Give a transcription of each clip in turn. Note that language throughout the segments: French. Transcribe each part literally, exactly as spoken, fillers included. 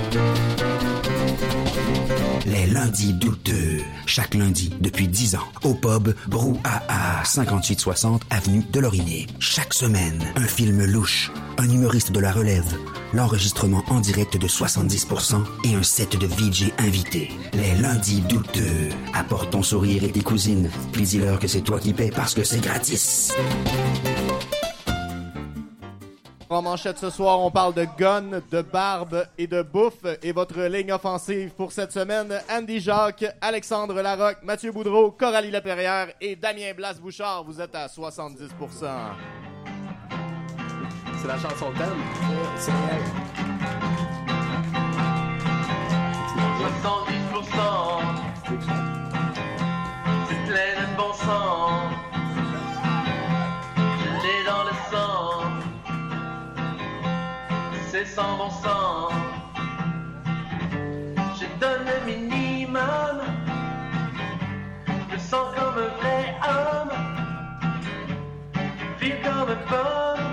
Les lundis douteux. Chaque lundi, depuis dix ans, au pub Brouhaha, cinquante-huit soixante avenue de Lorimier. Chaque semaine, un film louche, un humoriste de la relève, l'enregistrement en direct de soixante-dix pour cent et un set de V J invités. Les lundis douteux. Apporte ton sourire et tes cousines. Puis dis-leur que c'est toi qui paies parce que c'est gratis. En manchette ce soir, on parle de gun, de barbe et de bouffe. Et votre ligne offensive pour cette semaine, Andy Jacques, Alexandre Larocque, Mathieu Boudreau, Coralie Laperrière et Damien Blas-Bouchard. Vous êtes à soixante-dix pour cent. C'est la chanson thème. C'est elle. soixante-dix pour cent. C'est plein de bon sens. Je l'ai dans le sang. C'est sans bon sens. Je donne le minimum. Je me sens comme un vrai homme. Vivre comme un pomme.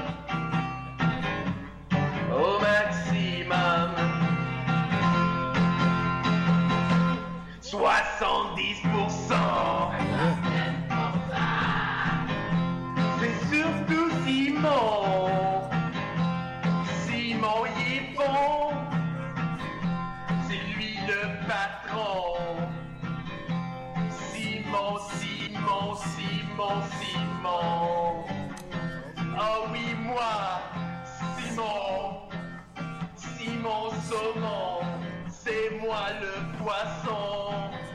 Au maximum. soixante-dix pour cent. C'est surtout Simon. Simon, il est bon. C'est lui le patron. Simon, Simon, Simon, Simon. Ah oui, moi, Simon. Simon Saumon. C'est moi le poisson.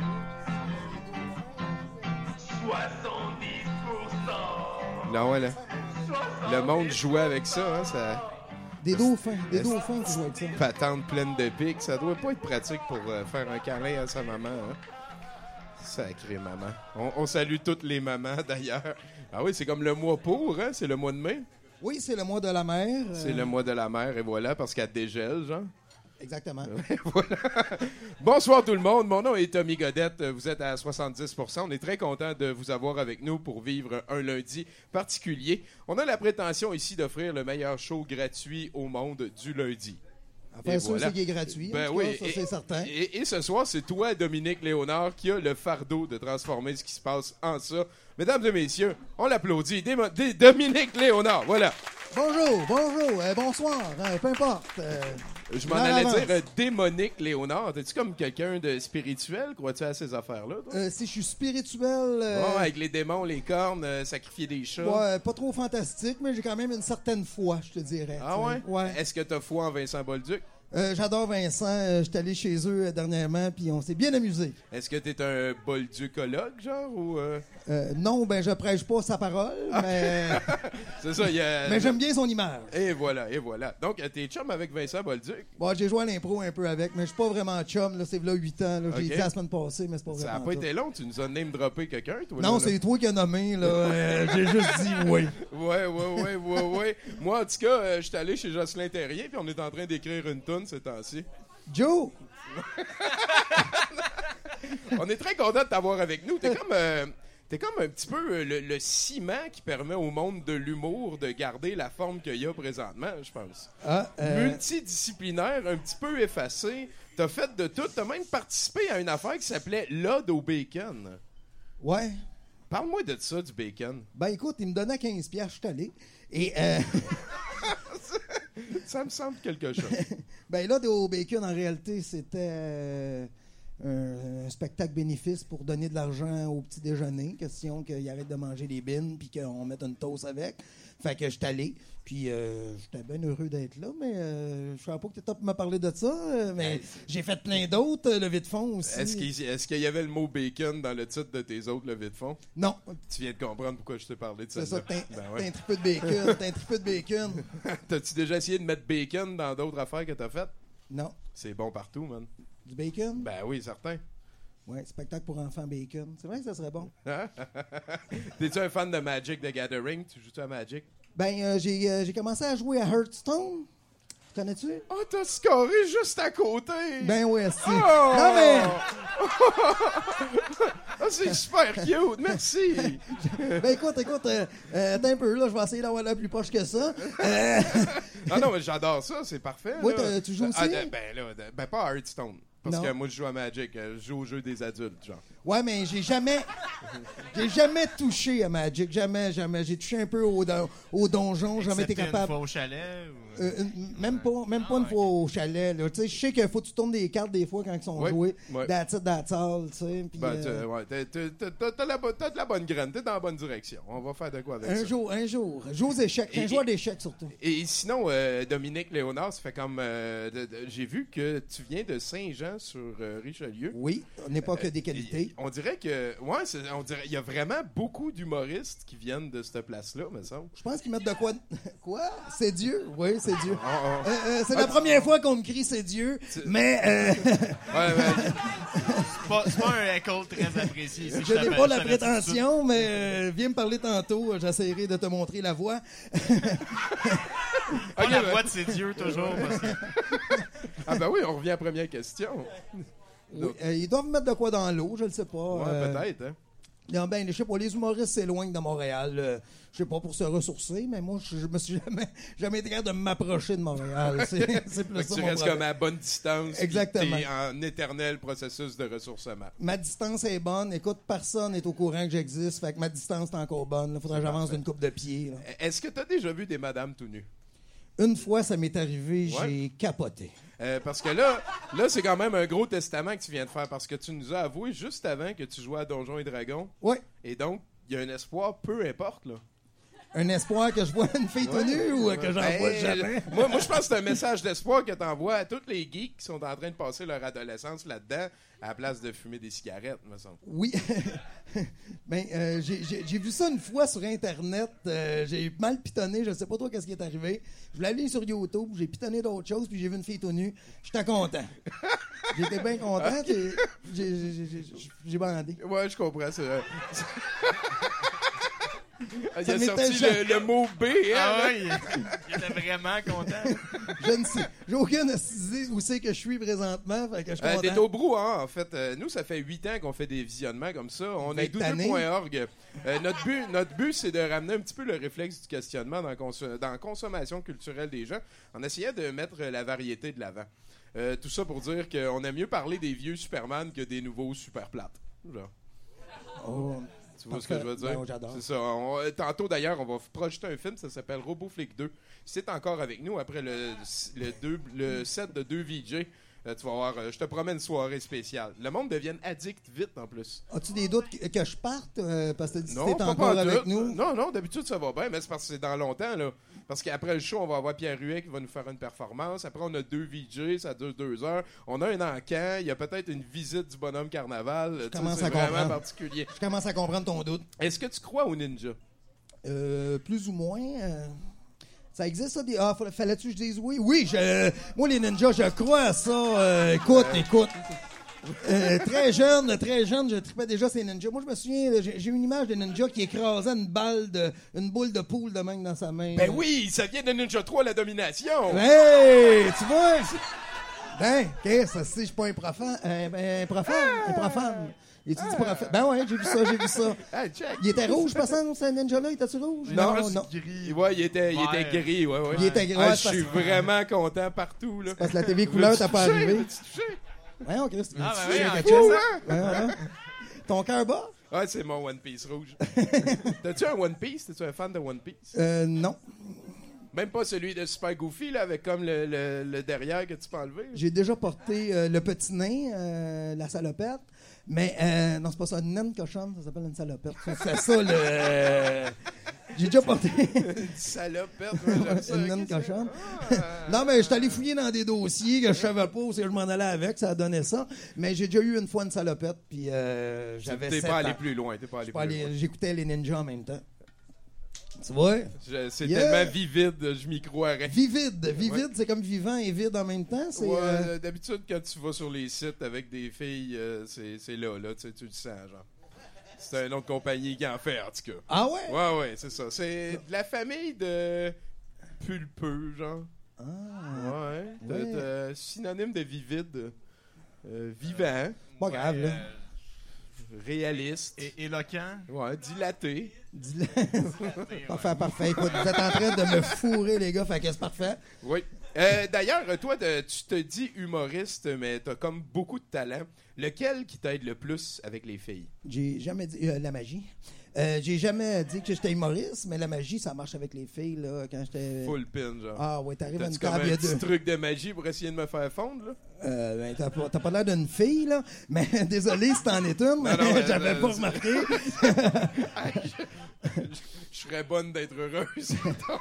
soixante-dix pour cent. Non, ouais, là. Le monde jouait avec ça, hein, ça... Des dauphins, des dauphins qui jouent avec ça. Patente pleine de pics, ça doit pas être pratique pour euh, faire un câlin à sa maman, hein? Sacré maman. On, on salue toutes les mamans, d'ailleurs. Ah oui, c'est comme le mois pour, hein? C'est le mois de mai? Oui, c'est le mois de la mer. C'est euh... le mois de la mer, et voilà, parce qu'elle dégèle, genre. Exactement. Voilà. Bonsoir tout le monde, mon nom est Tommy Godette, vous êtes à soixante-dix pour cent. On est très content de vous avoir avec nous pour vivre un lundi particulier. On a la prétention ici d'offrir le meilleur show gratuit au monde du lundi. Enfin, ça, voilà. C'est qui est gratuit. Ben en tout oui, cas, ça, et, c'est certain. Et, et ce soir, c'est toi, Dominique Léonard, qui a le fardeau de transformer ce qui se passe en ça. Mesdames et messieurs, on l'applaudit. Démo- Dé- Dominique Léonard, voilà. Bonjour, bonjour, euh, bonsoir, hein, peu importe. Euh, Je m'en allais avance. dire euh, démonique Léonard. T'es-tu comme quelqu'un de spirituel? Crois-tu à ces affaires-là? Euh, si je suis spirituel... Euh... Ouais, avec les démons, les cornes, euh, sacrifier des chats. Ouais, pas trop fantastique, mais j'ai quand même une certaine foi, je te dirais. Ah ouais? Ouais. Est-ce que t'as foi en Vincent Bolduc? Euh, j'adore Vincent. Euh, J'étais allé chez eux euh, dernièrement, puis on s'est bien amusé. Est-ce que t'es un bolducologue, genre, ou... Euh... Euh, non, ben je prêche pas sa parole, mais... C'est ça, il y a... Mais j'aime bien son image. Et voilà, et voilà. Donc, t'es chum avec Vincent Bolduc? Bon, j'ai joué à l'impro un peu avec, mais je suis pas vraiment chum, là, c'est là huit ans. Là. J'ai okay. dit la semaine passée, mais c'est pas vraiment ça. Ça a pas été long, tu nous as name-droppé quelqu'un, toi? Non, là, c'est là. toi qui as nommé, là. euh, j'ai juste dit oui. Ouais, ouais, ouais, ouais, ouais. Moi, en tout cas, euh, je suis allé chez Jocelyn Terrien, puis on est en train d'écrire une toune ces temps-ci. Joe! On est très content de t'avoir avec nous. T'es comme, euh, t'es comme un petit peu le, le ciment qui permet au monde de l'humour de garder la forme qu'il y a présentement, je pense. Ah, euh... Multidisciplinaire, un petit peu effacé. T'as fait de tout. T'as même participé à une affaire qui s'appelait l'Ode au bacon. Ouais. Parle-moi de ça, du bacon. Ben écoute, il me donnait quinze piastres, je suis allé. Et... Euh... Ça me semble quelque chose. Ben là, au bacon, en réalité, c'était euh, un, un spectacle bénéfice pour donner de l'argent au petit déjeuner. Question qu'ils arrêtent de manger les bines puis qu'on mette une toast avec. Fait que j'étais allé. Puis euh, j'étais bien heureux d'être là, mais euh, je savais pas que t'étais pour me parler de ça. Euh, mais hey, j'ai fait plein d'autres euh, levées de fonds aussi. Est-ce qu'il, est-ce qu'il y avait le mot bacon dans le titre de tes autres levées de fonds? Non. Tu viens de comprendre pourquoi je t'ai parlé de ça. C'est ça, t'as, ben ouais. t'as un tripeux de bacon. T'as un tripeux de bacon. T'as-tu déjà essayé de mettre bacon dans d'autres affaires que t'as faites? Non. C'est bon partout, man. Du bacon? Ben oui, certain. Ouais, spectacle pour enfants bacon. C'est vrai que ça serait bon. T'es-tu un fan de Magic the Gathering? Tu joues-tu à Magic? Ben, euh, j'ai, euh, j'ai commencé à jouer à Hearthstone. Connais-tu? Oh, t'as scoré juste à côté! Ben oui, c'est. Oh! Non, mais. Ah, c'est super cute, merci! Ben écoute, écoute, euh, euh, attends un peu, là, je vais essayer d'avoir la plus poche que ça. Euh... Ah non, mais j'adore ça, c'est parfait. Oui, là. tu joues aussi? Ah, ben, là, ben pas Hearthstone. Parce Non. que moi, je joue à Magic. Je joue au jeu des adultes, genre. Ouais, mais j'ai jamais. J'ai jamais touché à Magic. Jamais, jamais. J'ai touché un peu au, don- au donjon. Jamais été Excepté une capable. fois au chalet ou... Euh, une- même pas, même pas une fois au chalet. Là. Tu sais, je sais qu'il faut que tu tournes des cartes des fois quand ils sont Ouais, joués. ouais. That's it, that's all, tu sais. Puis, Ben, euh, t'as- ouais, t'as- t'as- t'as- t'as la bo- t'as de la bonne graine, t'es dans la bonne direction. On va faire de quoi avec un ça. jour, un jour. Joue aux échecs. Un Et- joueur d'échecs surtout. Et sinon, euh, Dominique Léonard, ça fait comme... euh, de- de- j'ai vu que tu viens de Saint-Jean sur euh, Richelieu. Oui, on n'est pas que des qualités. Et on dirait que... Ouais, c'est- on dirait... Il y a vraiment beaucoup d'humoristes qui viennent de cette place-là, me semble. Je pense qu'ils mettent de quoi. Quoi? C'est Dieu? Oui, c'est Dieu. Oh, oh. Euh, euh, c'est Ah, la tu- première fois qu'on me crie c'est Dieu, mais euh, Ouais, ouais. C'est pas, c'est pas un école très apprécié. ici, je n'ai t'avais- pas la je t'avais dit tout de suite. prétention, mais euh, viens me parler tantôt, j'essaierai de te montrer la voie. Pas Ok, la ben- voix de ses dieux, toujours. Parce que... Ah ben oui, on revient à la première question. Oui, euh, ils doivent mettre de quoi dans l'eau, je ne sais pas. Ouais, euh, peut-être, hein. Non, ben, je sais pas, les humoristes s'éloignent de Montréal. euh, je sais pas, pour se ressourcer, mais moi, je, je me suis jamais, jamais été capable de m'approcher de Montréal. C'est, c'est plus Fait que ça tu mon restes problème. comme à bonne distance. puis Exactement. T'es en éternel processus de ressourcement. Ma distance est bonne. Écoute, personne n'est au courant que j'existe. Fait que ma distance est encore bonne. Il faudrait que j'avance d'une coupe de pied. là. Est-ce que tu as déjà vu des madames tout nues? Une fois, ça m'est arrivé, Ouais. j'ai capoté. Euh, parce que là, là c'est quand même un gros testament que tu viens de faire. Parce que tu nous as avoué juste avant que tu jouais à Donjons et Dragons. Ouais. Et donc, il y a un espoir, peu importe, là. Un espoir que je vois une fille tout nue ou que j'en vois Ben, jamais? Moi, moi je pense que c'est un message d'espoir que tu envoies à tous les geeks qui sont en train de passer leur adolescence là-dedans à la place de fumer des cigarettes, me semble. Oui. ben, euh, j'ai, j'ai, j'ai vu ça une fois sur Internet. Euh, j'ai mal pitonné. Je sais pas trop qu'est-ce qui est arrivé. Je voulais aller sur YouTube. J'ai pitonné d'autres choses. Puis j'ai vu une fille tout nue. J'étais content. J'étais bien content. J'ai, j'ai, j'ai, j'ai, j'ai, j'ai bandé. Ouais, je comprends. C'est, euh, Il Ça a m'était sorti jamais- le, le mot B. Hein, Ah là. ouais, il, il était vraiment content. Je ne sais. J'ai aucune idée où c'est que je suis présentement. Fait que je suis Euh, content. T'es au brouhaha, en fait. Euh, nous, ça fait huit ans qu'on fait des visionnements comme ça. On est Fait douteux tanné. point org. Euh, notre but, notre but, c'est de ramener un petit peu le réflexe du questionnement dans, la conso- dans la consommation culturelle des gens, en essayant de mettre la variété de l'avant. Euh, tout ça pour dire qu'on aime mieux parler des vieux Superman que des nouveaux super plates. Genre. Oh. Tu vois ce que je veux dire? Ben, j'adore. C'est ça. On- euh, tantôt, d'ailleurs, on va f- projeter un film, ça s'appelle RoboFlick deux. Si t'es encore avec nous après le, le, deux- le set de deux V J, euh, tu vas voir, euh, je te promets une soirée spéciale. Le monde devienne addict vite, en plus. As-tu des doutes que, que je parte? euh, parce que tu Non, es pas encore pantoute. avec nous. Non, non, d'habitude, ça va bien, mais c'est parce que c'est dans longtemps, là. Parce qu'après le show, on va avoir Pierre Huet qui va nous faire une performance. Après, on a deux V J, ça dure deux heures. On a un encan. Il y a peut-être une visite du bonhomme carnaval. Tu sais, commence c'est à vraiment comprendre. particulier. Je commence à comprendre ton doute. Est-ce que tu crois au ninja? Euh, plus ou moins. euh, Ça existe, ça? Des... Ah, fallait- fallait-tu que je dise oui? Oui, je... moi, les ninjas, je crois à ça. Euh, écoute, écoute. Euh, très jeune, très jeune, je tripais déjà ces ninjas. Moi, je me souviens, j'ai j'ai une image de ninja qui écrasait une balle, de, une boule de poule de même dans sa main. Ben oui, ça vient de Ninja trois, la domination. Hey, tu vois? Ben, qu'est-ce que c'est? Je suis pas un profane. Un, un profane? Un profane. Et tu dis profane? Ben ouais, j'ai vu ça, j'ai vu ça. Ah, check. Il était rouge, par exemple, ce ninja-là? Il était-tu rouge? Non, non. Gris. Ouais, il était, il Ouais. était gris, ouais, ouais. Il était gris, Ah, ouais, je c'est suis parce- vraiment content partout, là. Parce que la T V couleur t'a pas Veux-tu toucher? arrivé. Veux-tu toucher? Voyons, Christ. Ah, ben veux-tu oui, toucher en quelque crise, chose? hein? Ouais, ouais, ouais. Ton cœur bat? Ouais, c'est mon One Piece rouge. T'as-tu un One Piece? T'es-tu un fan de One Piece? Euh, non. Même pas celui de Super Goofy, là, avec comme le, le, le derrière que tu peux enlever. J'ai déjà porté euh, le petit nain, euh, la salopette. Mais, euh, non, c'est pas ça. Une naine cochonne, ça s'appelle une salopette. Ça, C'est ça, le. euh, J'ai déjà porté. Une salopette, moi, j'aime ça. Une naine Qu'est-ce que- cochonne. Ah. Non, mais je suis allé fouiller dans des dossiers que je savais pas où c'est que je m'en allais avec, ça a donné ça. Mais j'ai déjà eu une fois une salopette, puis euh, j'avais T'es sept pas allé ans. plus loin, t'es pas allé Je suis pas plus allé- loin. J'écoutais les ninjas en même temps. Tu vois? Je- C'est Yeah. tellement vivide, je m'y croirais. Vivide. Vivide, c'est comme vivant et vide en même temps. C'est, Ouais, euh, d'habitude, quand tu vas sur les sites avec des filles, euh, c'est c'est là, là, tu sais, tu le sens, genre. C'est une autre compagnie qui en fait, en tout cas. Ah ouais? Ouais, ouais, c'est ça. C'est de la famille de pulpeux, genre. Ah, Ouais. T'as- Ouais. t'as synonyme de vivide. Euh, vivant. pas grave, Ouais, là. euh, Réaliste. é- éloquent. Ouais, dilaté. Dis-le. Ouais. Parfait, parfait. Écoute, vous êtes en train de me fourrer, les gars, fait que c'est parfait. Oui. Euh, D'ailleurs, toi, de- tu te dis humoriste, mais t'as comme beaucoup de talent. Lequel qui t'aide le plus avec les filles? J'ai jamais dit euh, la magie. Euh, j'ai jamais dit que j'étais humoriste, mais la magie, ça marche avec les filles, là, quand j'étais... Full pin, genre. Ah ouais, t'arrives à T'as-tu une comme table, il y un a deux... petit truc de magie pour essayer de me faire fondre, là? Euh, ben, t'as pas, t'as pas l'air d'une fille, là, mais désolé si t'en es une, mais non, mais, j'avais euh, pas c'est- remarqué. Je serais bonne d'être heureuse.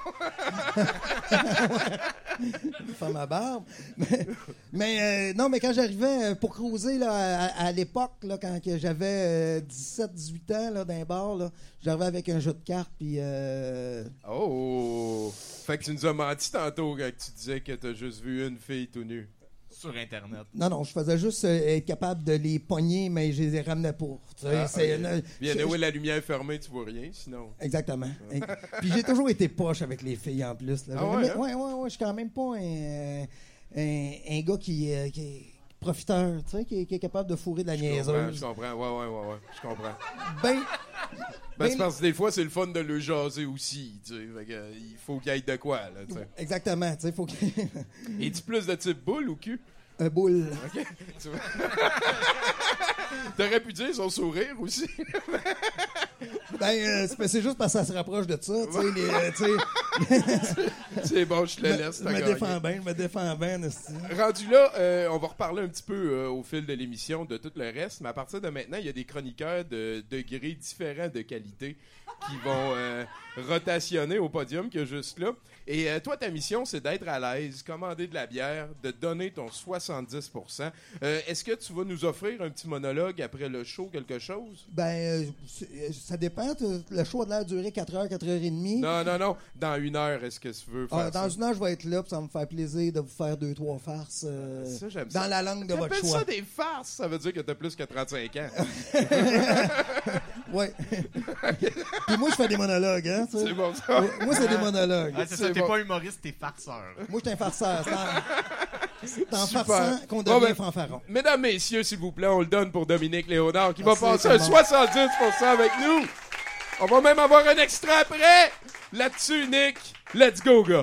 Faire ma barbe. Mais, mais, euh, non, mais quand j'arrivais euh, pour cruiser là, à, à l'époque, là, quand que j'avais euh, dix-sept dix-huit ans là, dans un bar, là, j'arrivais avec un jeu de cartes, puis... Euh, Oh! Fait que tu nous as menti tantôt quand tu disais que t'as juste vu une fille tout nue. Sur Internet. non, non, je faisais juste euh, être capable de les pogner, mais je les ramenais pas. Tu sais, Ah, c'est ok. une- Bien, je- où la lumière est fermée, tu vois rien, sinon. Exactement. Et- Puis j'ai toujours été poche avec les filles en plus. Là. Ah J'avais- ouais, mais- hein? ouais, ouais, ouais, je suis quand même pas un, un, un gars qui, euh, qui est profiteur, tu sais, qui, est- qui est capable de fourrer de la Je comprends, je niaiseuse. comprends. Ouais, ouais, ouais, ouais. Je comprends. Ben, Ben, Ben, c'est parce que des fois, c'est le fun de le jaser aussi, tu sais. Fait que, euh, il faut qu'il y ait de quoi, là, tu sais. exactement, tu sais, faut que... Es-tu plus de type boule ou cul? un boule. OK. Tu vois? T'aurais pu dire son sourire aussi. Ben, euh, c'est c'est juste parce que ça se rapproche de ça, tu sais, les, euh, tu sais, C'est bon, je te le laisse. je t'as me gagné. défends bien, je me défends bien, esti. Rendu là, euh, on va reparler un petit peu euh, au fil de l'émission de tout le reste, mais à partir de maintenant, il y a des chroniqueurs de degrés différents de qualité qui vont euh, rotationner au podium qu'il y a juste là. Et euh, toi, ta mission, c'est d'être à l'aise, commander de la bière, de donner ton soixante-dix pour cent. Euh, Est-ce que tu vas nous offrir un petit monologue après le show, quelque chose? Ben, euh, c'est- euh, ça dépend, t'as- le show a l'air de durer quatre heures, quatre heures et demie. Non, non, non. Dans une heure, est-ce que tu veux faire Ah, dans ça? une heure, je vais être là, puis ça va me faire plaisir de vous faire deux, trois farces euh, Ça, j'aime dans ça. la langue de votre T'appelles choix. ça des farces? Ça veut dire que t'as plus que trente-cinq ans. Ouais. Puis moi, je fais des monologues, hein. tu sais. C'est bon, ça. Ouais, Moi, c'est des monologues. Ah, c'est C'est ça, t'es bon. pas humoriste, t'es farceur. Moi, je suis un farceur. C'est en, c'est en Super. farçant qu'on Bon, devient ben, fanfaron. Mesdames, messieurs, s'il vous plaît, on le donne pour Dominique Léonard qui Merci, va passer c'est un bon. soixante-dix pour cent avec nous. On va même avoir un extrait après. Là-dessus, Nick, let's go, gars.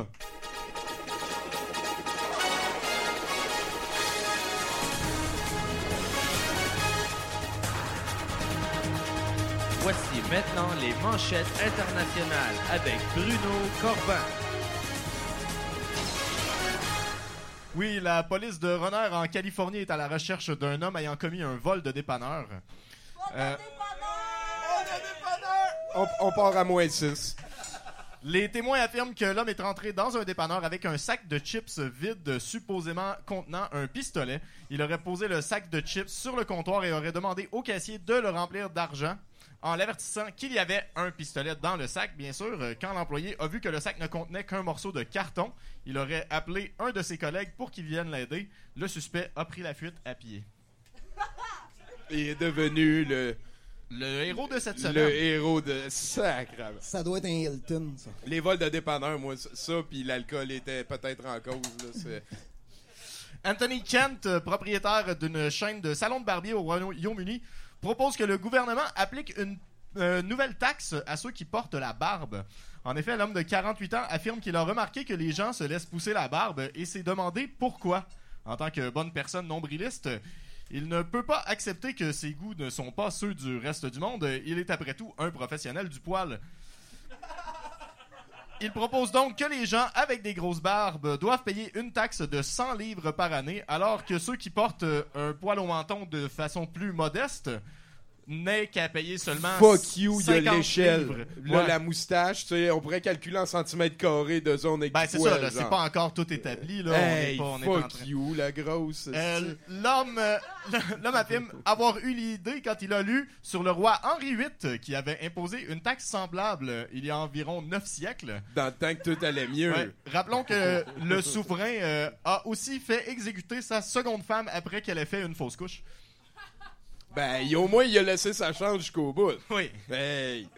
Voici maintenant les manchettes internationales avec Bruno Corbin. Oui, la police de Renner en Californie est à la recherche d'un homme ayant commis un vol de dépanneur. Euh, On, on part à moins six. les témoins affirment que l'homme est rentré dans un dépanneur avec un sac de chips vide, supposément contenant un pistolet. Il aurait posé le sac de chips sur le comptoir et aurait demandé au caissier de le remplir d'argent, en l'avertissant qu'il y avait un pistolet dans le sac. Bien sûr, euh, quand l'employé a vu que le sac ne contenait qu'un morceau de carton, il aurait appelé un de ses collègues pour qu'il vienne l'aider. Le suspect a pris la fuite à pied. Il est devenu le, Le héros de cette le semaine. héros de sacre. Ça doit être un Hilton, ça. Les vols de dépanneur, moi, ça, ça puis l'alcool était peut-être en cause. Là, c'est... Anthony Kent, euh, propriétaire d'une chaîne de salons de barbier au Royaume-Uni, propose que le gouvernement applique une euh, nouvelle taxe à ceux qui portent la barbe. En effet, l'homme de quarante-huit ans affirme qu'il a remarqué que les gens se laissent pousser la barbe et s'est demandé pourquoi. En tant que bonne personne nombriliste, il ne peut pas accepter que ses goûts ne sont pas ceux du reste du monde. Il est après tout un professionnel du poil. Il propose donc que les gens avec des grosses barbes doivent payer une taxe de cent livres par année, alors que ceux qui portent euh, un poil au menton de façon plus modeste n'aient qu'à payer seulement Fuck you, il y a cinquante l'échelle. livres. Là, Ouais. la moustache, tu sais, on pourrait calculer en centimètres carrés de zone avec Ben, du c'est poil, ça, là, c'est genre. pas encore tout établi. Là, Hey, on est pas, on est pas en fuck train- you, la grosse. Euh, c'est- l'homme, euh, l'homme affirme avoir eu l'idée quand il a lu sur le roi Henri huit qui avait imposé une taxe semblable euh, il y a environ neuf siècles. Dans le temps que tout allait mieux. Ouais. Rappelons que le souverain euh, a aussi fait exécuter sa seconde femme après qu'elle ait fait une fausse couche. Ben, il- au moins, il a laissé sa chance jusqu'au bout. Oui. Hey.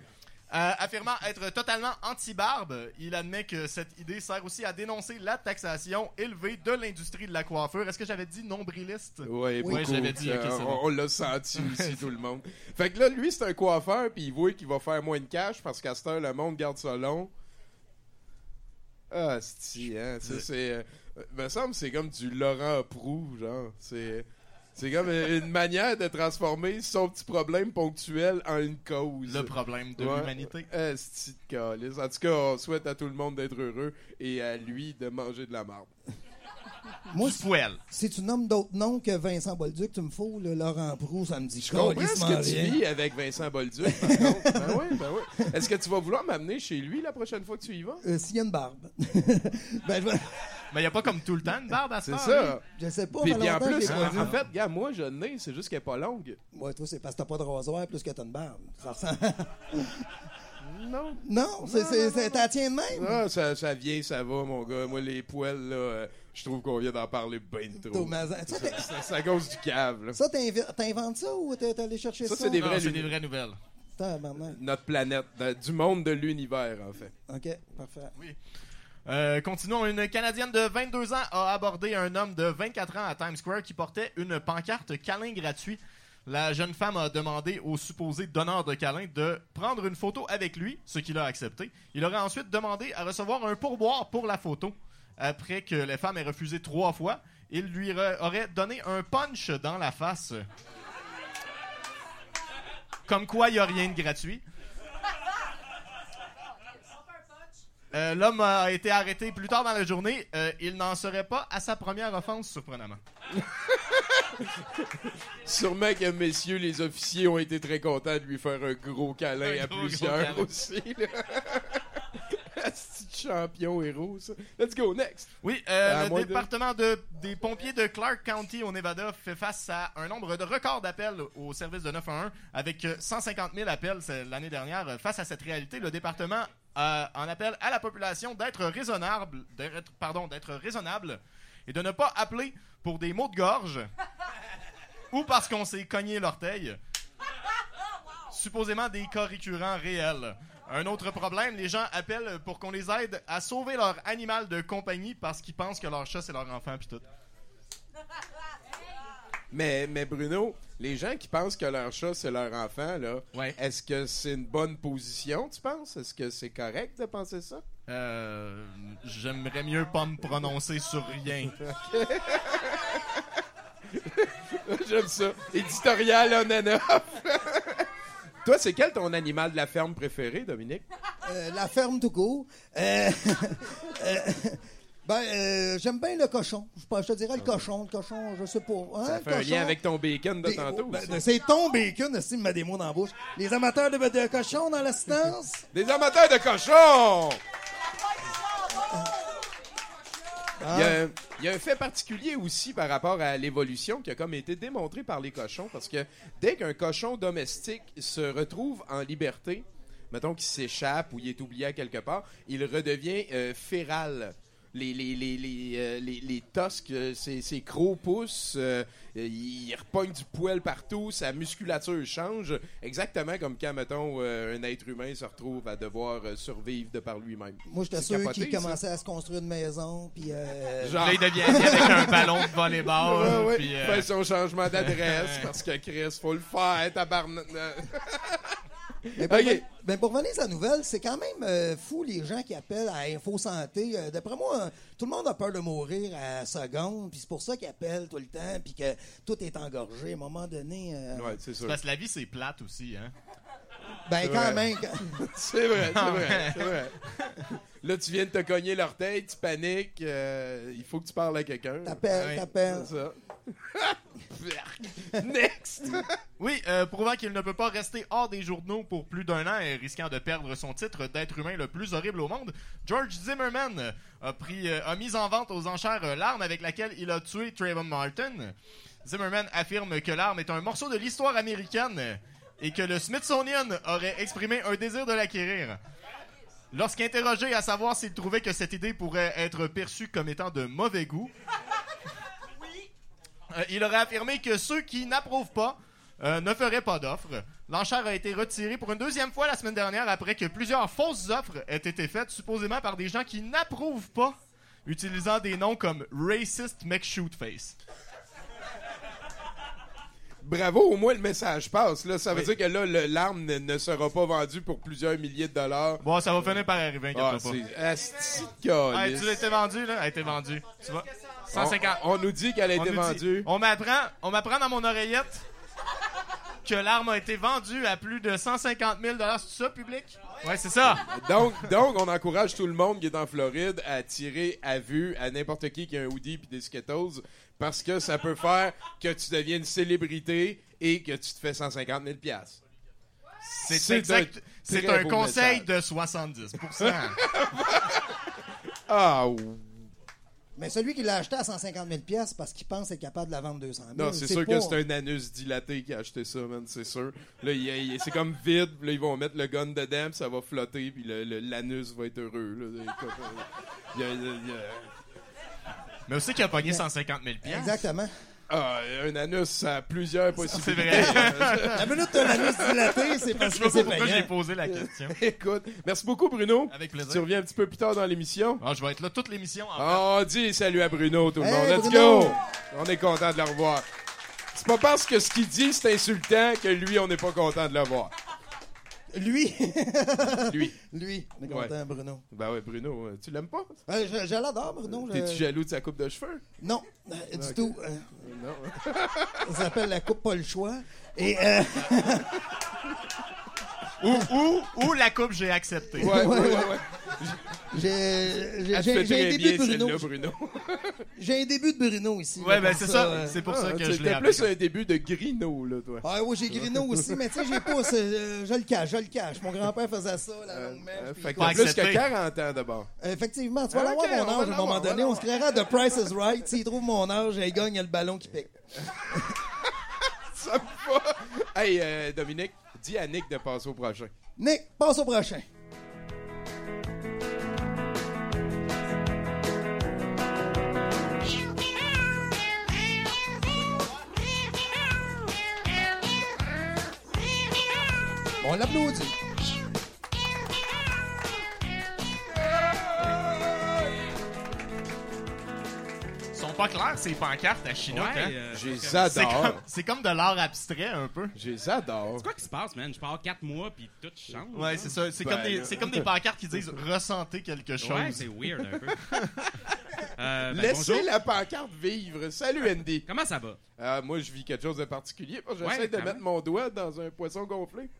Euh, affirmant être totalement anti-barbe, il admet que cette idée sert aussi à dénoncer la taxation élevée de l'industrie de la coiffure. Est-ce que j'avais dit nombriliste? Ouais, Oui, beaucoup. j'avais dit, ok, Euh, c'est on bon. on l'a senti aussi, tout le monde. Fait que là, lui, c'est un coiffeur, puis il voit qu'il va faire moins de cash parce qu'à cette heure, le monde garde ça long. Ah, c'est hein. Ça, c'est. Euh, me semble que c'est comme du Laurent Proulx, genre. C'est. C'est comme une manière de transformer son petit problème ponctuel en une cause. Le problème de Ouais. l'humanité. Euh, c'est-tu de calice. En tout cas, on souhaite à tout le monde d'être heureux et à lui de manger de la marde. Moi, Du poêle. si tu nommes d'autres noms que Vincent Bolduc, tu me faut, le Laurent Proulx, ça me dit Je comprends ce calissement que tu rien. vis avec Vincent Bolduc, par contre. Ben oui, ben oui. Est-ce que tu vas vouloir m'amener chez lui la prochaine fois que tu y vas? Euh, S'il y a une barbe. ben, je, vais- Mais il n'y a pas comme tout le temps une barbe à C'est faire, ça. je sais pas, Puis, mais puis en longtemps, je plus, l'ai pas en, vu. en fait, gars, moi, je n'ai, c'est juste qu'elle n'est pas longue. Ouais, toi, c'est parce que t'as pas de rasoir plus que t'as une barbe. Ça ressemble... Non. non, c'est, c'est, c'est, t'as tiens de même. Ah, ça, ça vient, ça va, mon gars. Moi, les poils, là, euh, je trouve qu'on vient d'en parler bien trop. Thomasin. Ça, t'es- C'est c'est à cause du cave, là. ça t'invi- t'inventes ça ou t'es t'es allé chercher ça? Ça, c'est des Non, vraies c'est lunettes. des vraies nouvelles. Tabarnak. Notre planète, de- du monde de l'univers, en fait. OK, parfait. Euh, continuons. Une Canadienne de vingt-deux ans a abordé un homme de vingt-quatre ans à Times Square qui portait une pancarte câlin gratuit. La jeune femme a demandé au supposé donneur de câlin de prendre une photo avec lui, ce qu'il a accepté. Il aurait ensuite demandé à recevoir un pourboire pour la photo. Après que la femme ait refusé trois fois, il lui re- aurait donné un punch dans la face. Comme quoi, il n'y a rien de gratuit. Euh, l'homme a été arrêté plus tard dans la journée. Euh, il n'en serait pas à sa première offense, surprenamment. Sûrement que messieurs les officiers ont été très contents de lui faire un gros câlin Un à gros, plusieurs gros câlin. aussi. là. C'est champion héros, ça. Let's go, next. Oui, euh, À le moins de- département de- des pompiers de Clark County au Nevada fait face à un nombre de records d'appels au service de neuf un un avec euh, cent cinquante mille appels c'est l'année dernière. Face à cette réalité, le département euh, en appelle à la population d'être raisonnable, d'être, pardon, d'être raisonnable et de ne pas appeler pour des maux de gorge ou parce qu'on s'est cogné l'orteil. Supposément des cas récurrents réels. Un autre problème, les gens appellent pour qu'on les aide à sauver leur animal de compagnie parce qu'ils pensent que leur chat, c'est leur enfant pis tout. Mais, mais Bruno, les gens qui pensent que leur chat, c'est leur enfant, là, Ouais. est-ce que c'est une bonne position, tu penses? Est-ce que c'est correct de penser ça? Euh, j'aimerais mieux pas me prononcer sur rien. J'aime ça. Éditorial on and off. Toi, c'est quel ton animal de la ferme préféré, Dominique? Euh, la ferme tout court. Euh, euh, ben, euh, j'aime bien le cochon. Je, pense- je te dirais le cochon. Le cochon, je sais pas. Hein, Ça le fait un cochon. lien avec ton bacon de Des- tantôt ben, aussi. c'est ton bacon, aussi, il me met des mots dans la bouche. Les amateurs de, de cochon dans l'assistance? Des amateurs de cochons! Ah. Il y, a, il y a un fait particulier aussi par rapport à l'évolution qui a comme été démontré par les cochons, parce que dès qu'un cochon domestique se retrouve en liberté, mettons qu'il s'échappe ou il est oublié à quelque part, il redevient euh, féral. Les, les, les, les, euh, les, les tosques, euh, ses, ses crocs poussent, euh, il repogne du poil partout, sa musculature change, exactement comme quand, mettons, euh, un être humain se retrouve à devoir euh, survivre de par lui-même. Moi, j'étais C'est sûr capoté, qu'il ça. commençait à se construire une maison, puis... Euh, Genre, Là, il devient avec un ballon de volleyball. ouais, ouais, puis, euh, fait son changement d'adresse parce que Chris, faut le faire, tabarnak. Mais pour, Ok. ven- ben, pour revenir à la nouvelle, c'est quand même euh, fou les gens qui appellent à Info Santé. Euh, d'après moi, euh, tout le monde a peur de mourir à la seconde, puis c'est pour ça qu'ils appellent tout le temps, puis que tout est engorgé. À un moment donné, euh, Ouais, c'est sûr. Parce que la vie, c'est plate aussi, hein. ben quand Ouais. même... C'est vrai, c'est vrai, c'est vrai. Là, tu viens de te cogner l'orteil, tu paniques, euh, il faut que tu parles à quelqu'un. T'appelles, Ouais. t'appelles. C'est ça. Next! Oui, euh, prouvant qu'il ne peut pas rester hors des journaux pour plus d'un an et risquant de perdre son titre d'être humain le plus horrible au monde, George Zimmerman a, pris, euh, a mis en vente aux enchères euh, l'arme avec laquelle il a tué Trayvon Martin. Zimmerman affirme que l'arme est un morceau de l'histoire américaine et que le Smithsonian aurait exprimé un désir de l'acquérir. Lorsqu'interrogé à savoir s'il trouvait que cette idée pourrait être perçue comme étant de mauvais goût, euh, il aurait affirmé que ceux qui n'approuvent pas euh, ne feraient pas d'offre. L'enchère a été retirée pour une deuxième fois la semaine dernière après que plusieurs fausses offres aient été faites, supposément par des gens qui n'approuvent pas, utilisant des noms comme Racist McShootface. Bravo, au moins le message passe. Là. Ça veut Oui. dire que là, le- l'arme ne, ne sera pas vendue pour plusieurs milliers de dollars. Bon, ça va finir par arriver, Ah, inquiète-toi c'est asti de pas. Hey, calice. tu l'as été vendu, là? Elle a été vendue. Tu vois? cent cinquante. On, on nous dit qu'elle a On été nous dit- vendue. On m'apprend, on m'apprend dans mon oreillette que l'arme a été vendue à plus de cent cinquante mille dollars. C'est ça, public? Ouais, c'est ça. Donc, donc, on encourage tout le monde qui est en Floride à tirer à vue à n'importe qui qui a un hoodie puis des Skittles parce que ça peut faire que tu deviens une célébrité et que tu te fais cent cinquante mille dollars. C'est C'est exact. un C'est très un beau conseil message. de soixante-dix pour cent. Ah, ou- Mais celui qui l'a acheté à cent cinquante mille pièces parce qu'il pense être capable de la vendre deux cent mille. non, c'est sûr que c'est un anus dilaté qui a acheté ça, man, c'est sûr. Là, il, il- c'est comme vide, puis là, ils vont mettre le gun dedans, puis ça va flotter, puis le- le- l'anus va être heureux. Là. Il y a- il y a- il y a- Mais aussi qu'il a pogné cent cinquante mille piastres. Exactement. Ah, un anus, ça a plusieurs C'est possibilités. vrai. La minute d'un anus dilaté, c'est parce Je que sais c'est pas pourquoi j'ai payant. posé la question. Écoute, merci beaucoup, Bruno. Avec plaisir. Tu reviens un petit peu plus tard dans l'émission. Ah, je vais être là toute l'émission. En fait. Oh, dis salut à Bruno, tout le Hey, monde. Let's Bruno! go! On est content de le revoir. C'est pas parce que ce qu'il dit, c'est insultant que lui, on n'est pas content de le voir. Lui. Lui. Lui. On est Ouais. content, Bruno. Ben ouais, Bruno, euh, tu l'aimes pas? Euh, je, je l'adore, Bruno. je- T'es-tu jaloux de sa coupe de cheveux? Non, euh, du Ok. tout. Euh, Non. ça s'appelle la coupe pas le choix. Et euh, Ou, ou, ou la coupe, j'ai accepté. Ouais, ouais, ouais. ouais. j'ai j'ai- Elle te j'ai- fait j'ai un très début bien, de Bruno. celle-là, Bruno. J'ai un début de Bruno ici. Ouais, là, ben comme c'est ça. euh. C'est pour Ah, ça que tu- je l'ai T'as appelé. plus un début de Grino, là, toi. Ah oui, j'ai Grino aussi, mais tu sais, j'ai pas. ce- euh, je le cache, je le cache. Mon grand-père faisait ça, la Euh, longue euh, mèche. fait que Pas t'as plus que accepté. quarante ans, d'abord. puis- Effectivement, tu vas Ah, l'avoir ok, mon on va âge à un l'avoir, moment on va donné. On se l'avoir. créera de Price is Right. S'il trouve mon âge, il gagne, il y a le ballon qui pique. Ça me va. Hey, euh, Dominique, dis à Nick de passer au prochain. Nick, passe au prochain. On l'applaudit. Ils sont pas clairs, ces pancartes à Chinook. Ouais, hein? euh, Je les C'est adore. comme, c'est comme de l'art abstrait, un peu. Je les adore. c'est quoi qui se passe, man? Je pars quatre mois puis tout change. Ouais, c'est ça. C'est Ben, comme, des- là. c'est comme des pancartes qui disent « Ressentez quelque chose Ouais, c'est weird un peu. Euh, ben, Laissez bonjour. la pancarte vivre. Salut, Andy. Comment ça va? Ah, moi, je vis quelque chose de particulier. parce que J'essaie Ouais, de quand mettre même. mon doigt dans un poisson gonflé.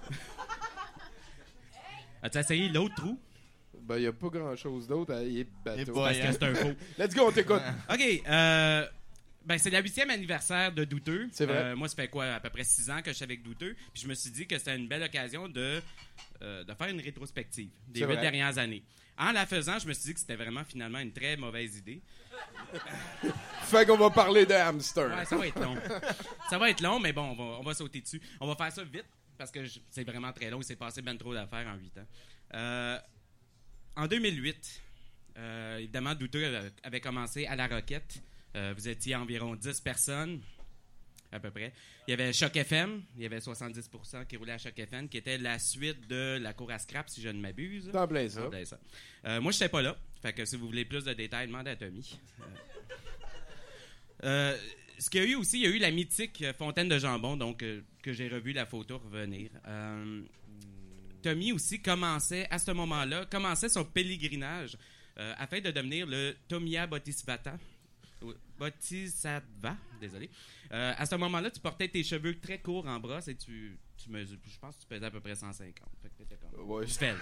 As-tu essayé l'autre trou? Ben, il n'y a pas grand-chose d'autre. à- Il est Eh bateau. boy, Parce hein. que c'est un faux. Let's go, on t'écoute. OK, euh... Ben, c'est le huitième anniversaire de Douteux. C'est vrai. Euh, moi, ça fait quoi, à peu près six ans que je suis avec Douteux. Puis je me suis dit que c'était une belle occasion de, euh, de faire une rétrospective des C'est huit vrai. dernières années. En la faisant, je me suis dit que c'était vraiment finalement une très mauvaise idée. Fait qu'on va parler de hamster. Ouais, ça va être long. Ça va être long, mais bon, on va, on va sauter dessus. On va faire ça vite parce que je- c'est vraiment très long. Il s'est passé bien trop d'affaires en huit ans. Euh, en deux mille huit, euh, évidemment, Douteux euh, avait commencé à La Roquette. Euh, vous étiez environ dix personnes, à peu près. Il y avait Choc F M, il y avait soixante-dix pour cent qui roulaient à Choc F M, qui était la suite de la cour à scrap, si je ne m'abuse. T'en plein ça. En plein ça. Euh, moi, je n'étais pas là. Fait que si vous voulez plus de détails, demandez à Tommy. Euh, euh, ce qu'il y a eu aussi, il y a eu la mythique euh, fontaine de jambon, donc euh, que j'ai revu la photo revenir. Euh, Tommy aussi commençait, à ce moment-là, commençait son pèlerinage euh, afin de devenir le Tomiya Bodhisattva. Bodhisattva, désolé. Euh, à ce moment-là, tu portais tes cheveux très courts en brosse et tu, tu mesures, je pense que tu pesais à peu près cent cinquante. Fait que t'étais comme Ouais. svelte.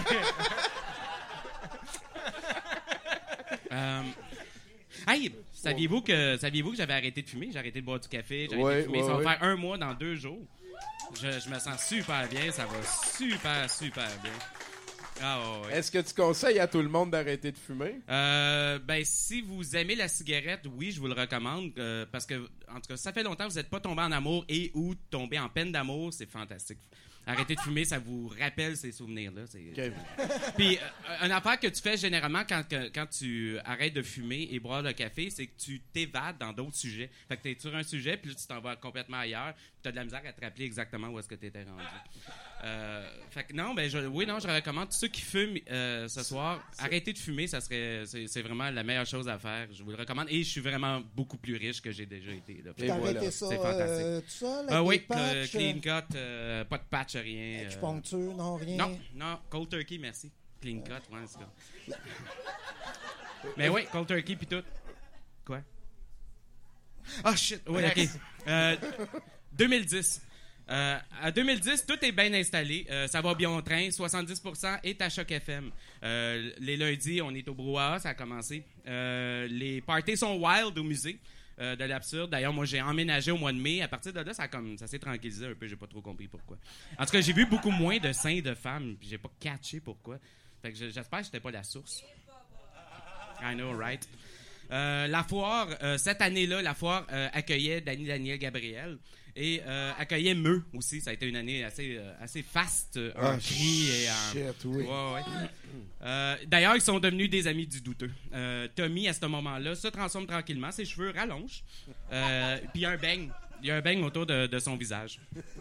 euh, hey, saviez-vous que, saviez-vous que j'avais arrêté de fumer? J'ai arrêté de boire du café, j'ai arrêté Ouais, de fumer. ouais, ça va ouais. faire un mois dans deux jours. Je, je me sens super bien, ça va super, super bien. Ah ouais, ouais. Est-ce que tu conseilles à tout le monde d'arrêter de fumer? Euh, ben, si vous aimez la cigarette, oui, je vous le recommande. euh, parce que, en tout cas, ça fait longtemps que vous n'êtes pas tombé en amour et ou tombé en peine d'amour, c'est fantastique. Arrêter de fumer, ça vous rappelle ces souvenirs-là. C'est... OK. Puis, euh, une affaire que tu fais généralement quand, que- quand tu arrêtes de fumer et boire le café, c'est que tu t'évades dans d'autres sujets. Fait que tu es sur un sujet, puis là, tu t'en vas complètement ailleurs, puis tu as de la misère à te rappeler exactement où est-ce que tu étais rendu. Euh, fait que non, ben, je, oui, non, je recommande tous ceux qui fument euh, ce soir, arrêtez de fumer, ça serait, c'est, c'est vraiment la meilleure chose à faire. Je vous le recommande. Et je suis vraiment beaucoup plus riche que j'ai déjà été. Là. Et T'as voilà. arrêté ça C'est fantastique. euh, tout seul, avec Ah des oui, patchs, euh, clean euh, cut, euh, pas de patch, rien. euh, acupuncture, non, rien. non, non, cold turkey, merci. Clean cut, ouais, c'est ça. Mais oui, cold turkey puis tout. Quoi? Ah, shit, oui, OK. Euh, deux mille dix. Euh, à deux mille dix, tout est bien installé. Euh, ça va bien au train. soixante-dix pour cent est à Choc F M. Euh, les lundis, on est au brouhaha, ça a commencé. Euh, les parties sont wild au musée euh, de l'absurde. D'ailleurs, moi, j'ai emménagé au mois de mai. À partir de là, ça, a comme, ça s'est tranquillisé un peu. J'ai pas trop compris pourquoi. En tout cas, j'ai vu beaucoup moins de seins de femmes. Puis j'ai pas catché pourquoi. Fait que je- j'espère que j'étais pas la source. I know, right? Euh, la foire, euh, cette année-là, la foire euh, accueillait Dany Daniel Gabriel et euh, accueillait Meux aussi. Ça a été une année assez, euh, assez faste euh, en Ah, cris et en... shit, oui. Ouais, ouais. Euh, d'ailleurs, ils sont devenus des amis du douteux. Euh, Tommy, à ce moment-là, se transforme tranquillement. Ses cheveux rallongent. Euh, Puis il y a un beigne. Il y a un beigne autour de, de son visage.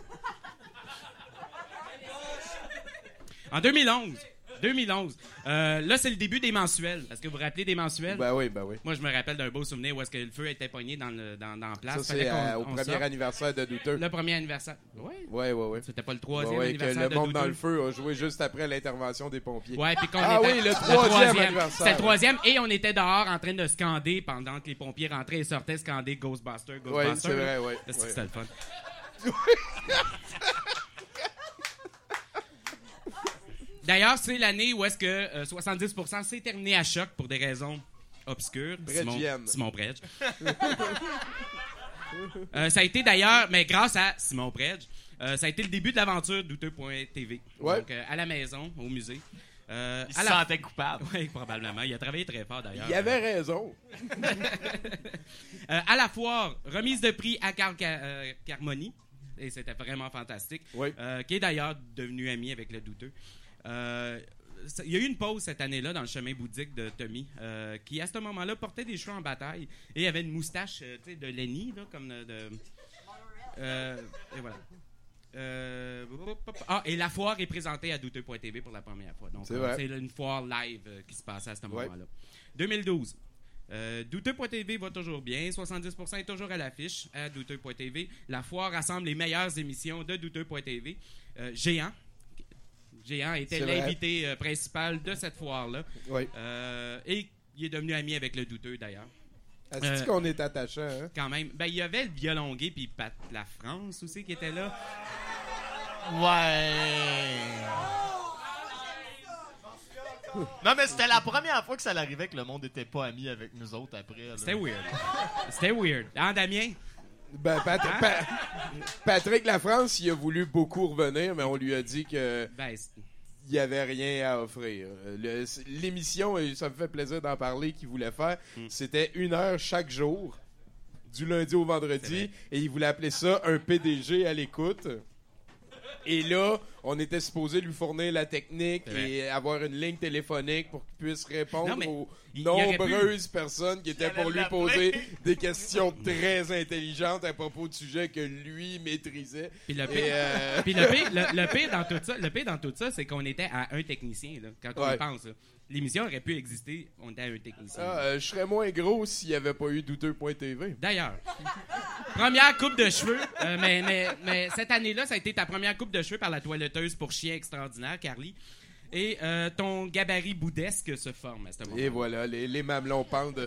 En deux mille onze... deux mille onze. Euh, là, c'est le début des mensuels. Est-ce que vous vous rappelez des mensuels? Ben oui, ben oui. Moi, je me rappelle d'un beau souvenir où est-ce que le feu était pogné dans, le, dans, dans la place. Ça, Fallait c'est qu'on- euh, au on premier sorte. anniversaire de Douteux. Le premier anniversaire. Oui. Ouais, ouais, ouais. C'était pas le Ouais, troisième ouais, que anniversaire le de monde dans Doudou. le feu a joué juste après l'intervention des pompiers. Ouais, puis qu'on Ah était... oui, le troisième anniversaire. C'était le troisième, et on était dehors en train de scander pendant que les pompiers rentraient et sortaient, scander Ghostbusters, Oui, Ghostbusters. c'est vrai, oui. Est-ce que Ouais. c'était le fun? D'ailleurs, c'est l'année où est-ce que euh, soixante-dix pour cent c'est terminé à Choc pour des raisons obscures. Simon, Bredgienne. Simon Bredge. Euh, ça a été d'ailleurs, mais grâce à Simon Bredge, euh, ça a été le début de l'aventure douteux point t v. Ouais. Donc, euh, à la maison, au musée. Euh, Il à se la- sentait coupable. Oui, probablement. Il a travaillé très fort, d'ailleurs. Il avait raison. Euh, à la foire, remise de prix à Carl Ca- euh, Carmoni. Et c'était vraiment fantastique. Oui. Euh, qui est d'ailleurs devenu ami avec le douteux. Euh, ça- il y a eu une pause cette année-là dans le chemin bouddhique de Tommy, euh, qui à ce moment-là portait des cheveux en bataille et avait une moustache euh, tu sais, de Lenny, là, comme de. de- euh, et voilà. Euh, ah, et la foire est présentée à douteux point t v pour la première fois. Donc, C'est euh, vrai. c'est une foire live euh, qui se passait à ce Ouais. moment-là. deux mille douze. Euh, douteux point t v va toujours bien. soixante-dix pour cent est toujours à l'affiche à douteux point t v. La foire rassemble les meilleures émissions de douteux point t v. Euh, Géant. Géant était C'est vrai. l'invité euh, principal de cette foire-là. Oui. Euh, et il est devenu ami avec le douteux, d'ailleurs. Est-ce Euh, qu'on est attachant, hein? Quand même. Ben, il y avait le violon gay puis Pat La France aussi qui était là. Ouais. Non, mais c'était la première fois que ça l'arrivait que le monde n'était pas ami avec nous autres après. là. C'était weird. C'était weird. Hein, Damien? Ben, Pat- Hein? Pa- Patrick Lafrance, il a voulu beaucoup revenir, mais on lui a dit que Ben, c'est- il n'y avait rien à offrir. Euh, le- c- L'émission, et ça me fait plaisir d'en parler, qu'il voulait faire, Mm. c'était une heure chaque jour, du lundi au C'est vendredi, vrai. et il voulait appeler ça un P D G à l'écoute. Et là, on était supposé lui fournir la technique C'est vrai. et avoir une ligne téléphonique pour qu'il puisse répondre Non, mais aux il- il aurait nombreuses personnes qui étaient allait pour lui l'appeler. poser des questions très intelligentes à propos de sujets que lui maîtrisait. Puis le Et, pire, euh, puis le pire, le, le pire dans tout ça, le pire dans tout ça, c'est qu'on était à un technicien, là, quand on Ouais. y pense. là. L'émission aurait pu exister, on était à un technicien. Ah, euh, je serais moins gros s'il n'y avait pas eu douteux point t v. D'ailleurs, première coupe de cheveux, euh, mais, mais, mais cette année-là, ça a été ta première coupe de cheveux par la toiletteuse pour chien extraordinaire, Carly. Et euh, ton gabarit boudesque se forme à ce moment-là. Et voilà, les, les mamelons pendent.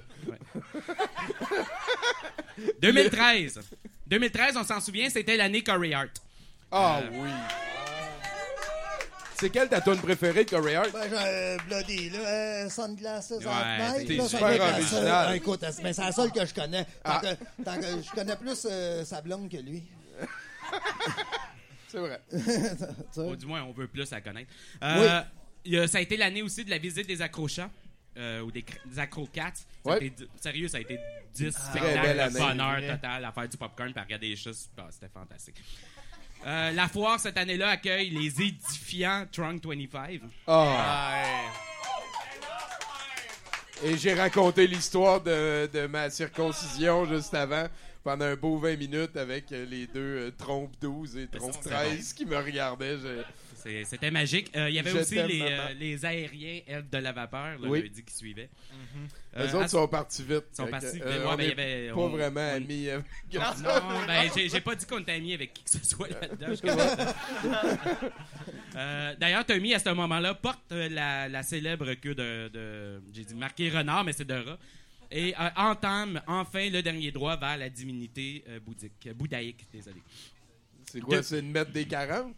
deux mille treize. deux mille treize, on s'en souvient, c'était l'année Corey Hart. Ah Euh, oui. C'est quelle ta tune préférée de Corey Hart? Ben, j'ai euh, Bloody, là, euh, Sunglasses Ouais, at Night, t'es là, ça super doit être la original. seule- Ah, écoute, mais c'est la seule que je connais. Tant, Ah. que, tant que je connais plus euh, sa blonde que lui. C'est vrai. Tu sais. Ou du moins, on veut plus la connaître. Euh, il y a- ça a été l'année aussi de la visite des accrochats. Euh, ou des, cr- des accrocats. Ça a Ouais. été d- Sérieux, ça a été dix Très spectacles belle de année. bonheur C'est vrai. total à faire du popcorn et à regarder les choses. Ah, c'était fantastique. Euh, la foire, cette année-là, accueille les édifiants Trunk vingt-cinq. Ah. Et j'ai raconté l'histoire de, de ma circoncision juste avant, pendant un beau vingt minutes, avec les deux euh, Trompe douze et Trompe treize qui me regardaient. Je... C'est, c'était magique. Il euh, y avait Je aussi t'aime, les, maman. euh, les aériens Elfes de la vapeur, le Oui. lundi qui suivait. Mm-hmm. Euh, Les autres à- sont partis vite. sont Fait partis. que, Mais euh, ouais, on ben, il y est avait- pas on- vraiment on- amis avec Non, ben, j'ai, j'ai pas dit qu'on était amis avec qui que ce soit là-dedans. Je comprends. Euh, d'ailleurs, Tommy, à ce moment-là, porte euh, la, la célèbre queue de, de- j'ai dit marqué renard, mais c'est de rat, et euh, entame enfin le dernier droit vers la divinité euh, bouddhique, euh, bouddhaïque, désolé. C'est quoi, De- c'est une mètre des quarante?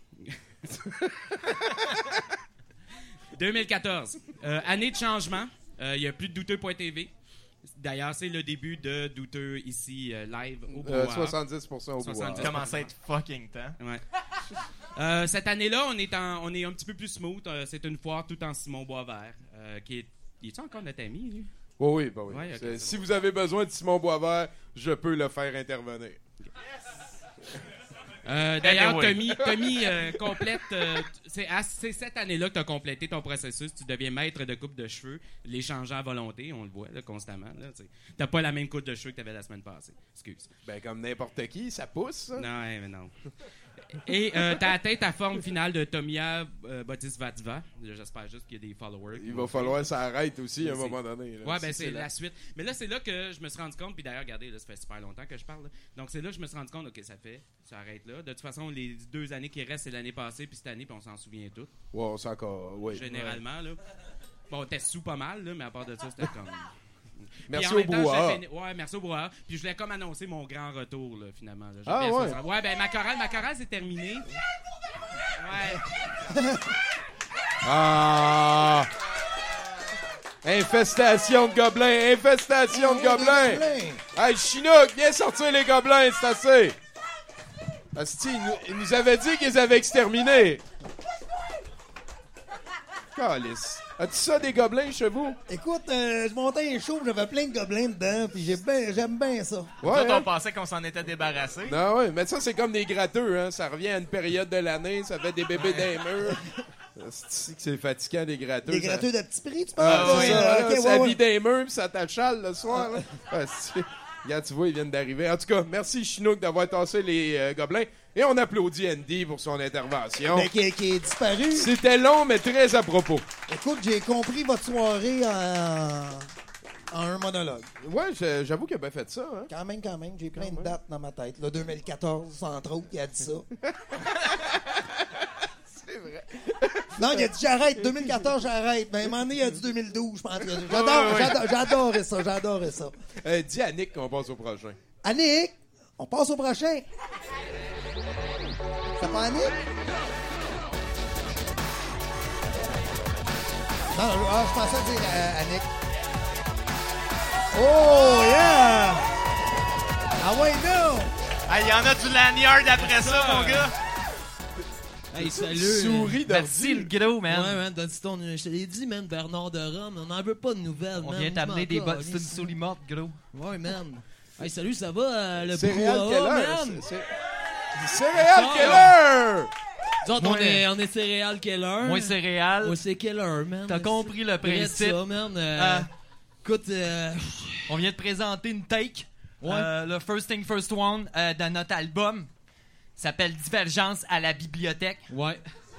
deux mille quatorze, euh, année de changement. Il n'y a plus de douteux point t v. D'ailleurs, c'est le début de Douteux ici, euh, live au Euh, Brouhaha. soixante-dix pour cent au soixante-dix. brouhaha. Commence à être fucking temps. Ouais. Euh, cette année-là, on est, en, on est un petit peu plus smooth. Euh, c'est une foire tout en Simon Boisvert. Euh, qui est. Il est-tu encore notre ami, lui? Oui, oui, bah oui. Ouais, ok, C'est- c'est si bon. vous avez besoin de Simon Boisvert, je peux le faire intervenir. Euh, D'ailleurs, Anyway. Tommy, Tommy euh, complète. euh, c'est, à- c'est cette année-là que tu as complété ton processus. Tu deviens maître de coupe de cheveux, les changeant à volonté. On le voit là, constamment. Là, tu n'as pas la même coupe de cheveux que tu avais la semaine passée. Excuse. Ben, comme n'importe qui, ça pousse. ça. Non, ouais, mais non. Et euh, tu as atteint ta forme finale de Tomia euh, Bodhisattva. Là, j'espère juste qu'il y a des followers. qui Il vont va faire. falloir que ça arrête aussi à un C'est- moment donné. là. Ouais, ben Si c'est la- la suite. Mais là, c'est là que je me suis rendu compte, puis d'ailleurs, regardez, là, ça fait super longtemps que je parle. là. Donc, c'est là que je me suis rendu compte, OK, ça fait, ça arrête là. De toute façon, les deux années qui restent, c'est l'année passée, puis cette année, puis on s'en souvient toutes, Ouais, on s'en encore. Oui. généralement. Là. Bon, on était sous pas mal, là, mais à part de ça, c'était comme. Merci Puis en au même temps, je brouhaha. voulais finir- Ouais, merci au brouhaha. Puis je voulais comme annoncer mon grand retour, là, finalement. là. J'ai Ah, bien ouais. ça. Ouais, ben ma chorale, ma chorale, c'est terminé. Ouais. Ah! Infestation de gobelins! Infestation de gobelins! Hey, Chinook, viens sortir les gobelins, c'est assez! Asti, il nous, il nous avait dit qu'ils avaient exterminé! Calice. As-tu ça des gobelins chez vous? Écoute, euh, je montais un show, j'avais plein de gobelins dedans, puis j'ai ben- j'aime bien ça. Ouais, Nous, hein? on pensait qu'on s'en était débarrassé. Non, ouais, mais ça, c'est comme des gratteux, hein. Ça revient à une période de l'année, ça fait des bébés d'un mur. C'est que c'est fatigant, des gratteux. Des ça- gratteux de petits prix, tu Ah, penses? c'est Euh, ça, là, ok, ça ouais, ouais. vit des murs, puis ça t'achale le soir. Là. Ah, c'est- Regarde, tu vois, ils viennent d'arriver. En tout cas, merci Chinook d'avoir tassé les euh, gobelins. Et on applaudit Andy pour son intervention. Ben, qui, qui est disparu. C'était long, mais très à propos. Écoute, j'ai compris votre soirée en, en un monologue. Ouais, je- j'avoue qu'il a bien fait ça. Hein? Quand même, quand même, j'ai plein Quand de même. dates dans ma tête. Le deux mille quatorze, entre autres, il a dit ça. C'est vrai. Non, il a dit j'arrête. deux mille quatorze, j'arrête. Mais à un moment donné, il a dit deux mille douze. Je pense que j'adore, Ouais, ouais. j'adore, j'adorais ça, j'adorais ça. Euh, dis à Nick qu'on passe au prochain. Annick, on passe au prochain. C'est pas Annick? Non, non, ah, je pensais dire euh, Annick. Oh, yeah! Ah ouais, non! Ah, il y en a du lanyard après ça, mon gars. Hey, salut! Souris Merci, le d'ordi. gros, Ouais, man. man, donne ton. Je te l'ai dit, man, Bernard de Rome, on n'en veut pas de nouvelles, On man. vient Je t'amener m'en des bottes. calisse. C'est une souris morte, gros. Ouais, man. Hey, salut, ça va, euh, le Céréales brouhaha, Keller. man? c'est- c'est- Céréales Ah. Keller! Nous autres, on Moi, est, on est céréales Keller. Moins céréales. Ouais, c'est Keller, man. T'as compris le Arrête principe. ça, man. Euh, Ah. Écoute, euh, On vient de présenter une take. Ouais. Euh, le First Thing First One euh, de notre album s'appelle Divergence à la bibliothèque. ouais.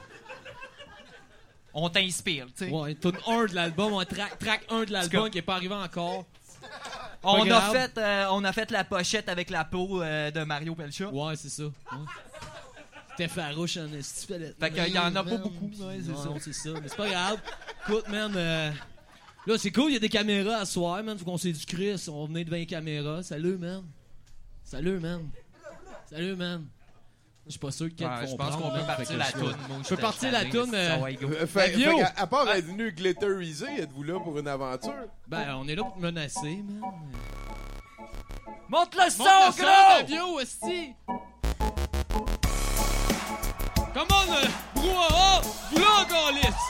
On t'inspire, tu sais. Ouais, tune un de l'album, on track, track un de l'album cas- qui est pas arrivé encore. On a, grave. fait, euh, on a fait la pochette avec la peau euh, de Mario Pelcha. Ouais, c'est ça. Ouais. C'était farouche en esti, fallait- Fait qu'il y en a pas Man. beaucoup, ouais, c'est ça. Non, c'est ça. Mais c'est pas grave. Écoute, man, euh, là, c'est cool, il y a des caméras à soir, man. Faut qu'on s'est du Chris. On venait devant les caméras. Salut, man. Salut, man. Salut, man. Je suis pas sûr que Ouais, quelqu'un je pense qu'on peut partir la toune. Moi, Je peux partir la toune. euh, Euh, fait- Ben, yo! fait qu'à- à part être venu glitteriser, êtes-vous là pour une aventure? Ben, on est là pour te menacer, man. Monte le son, Monte le son, gros! Fabio, esti! Come on, euh, brouhaha! Vous là, encore lisse!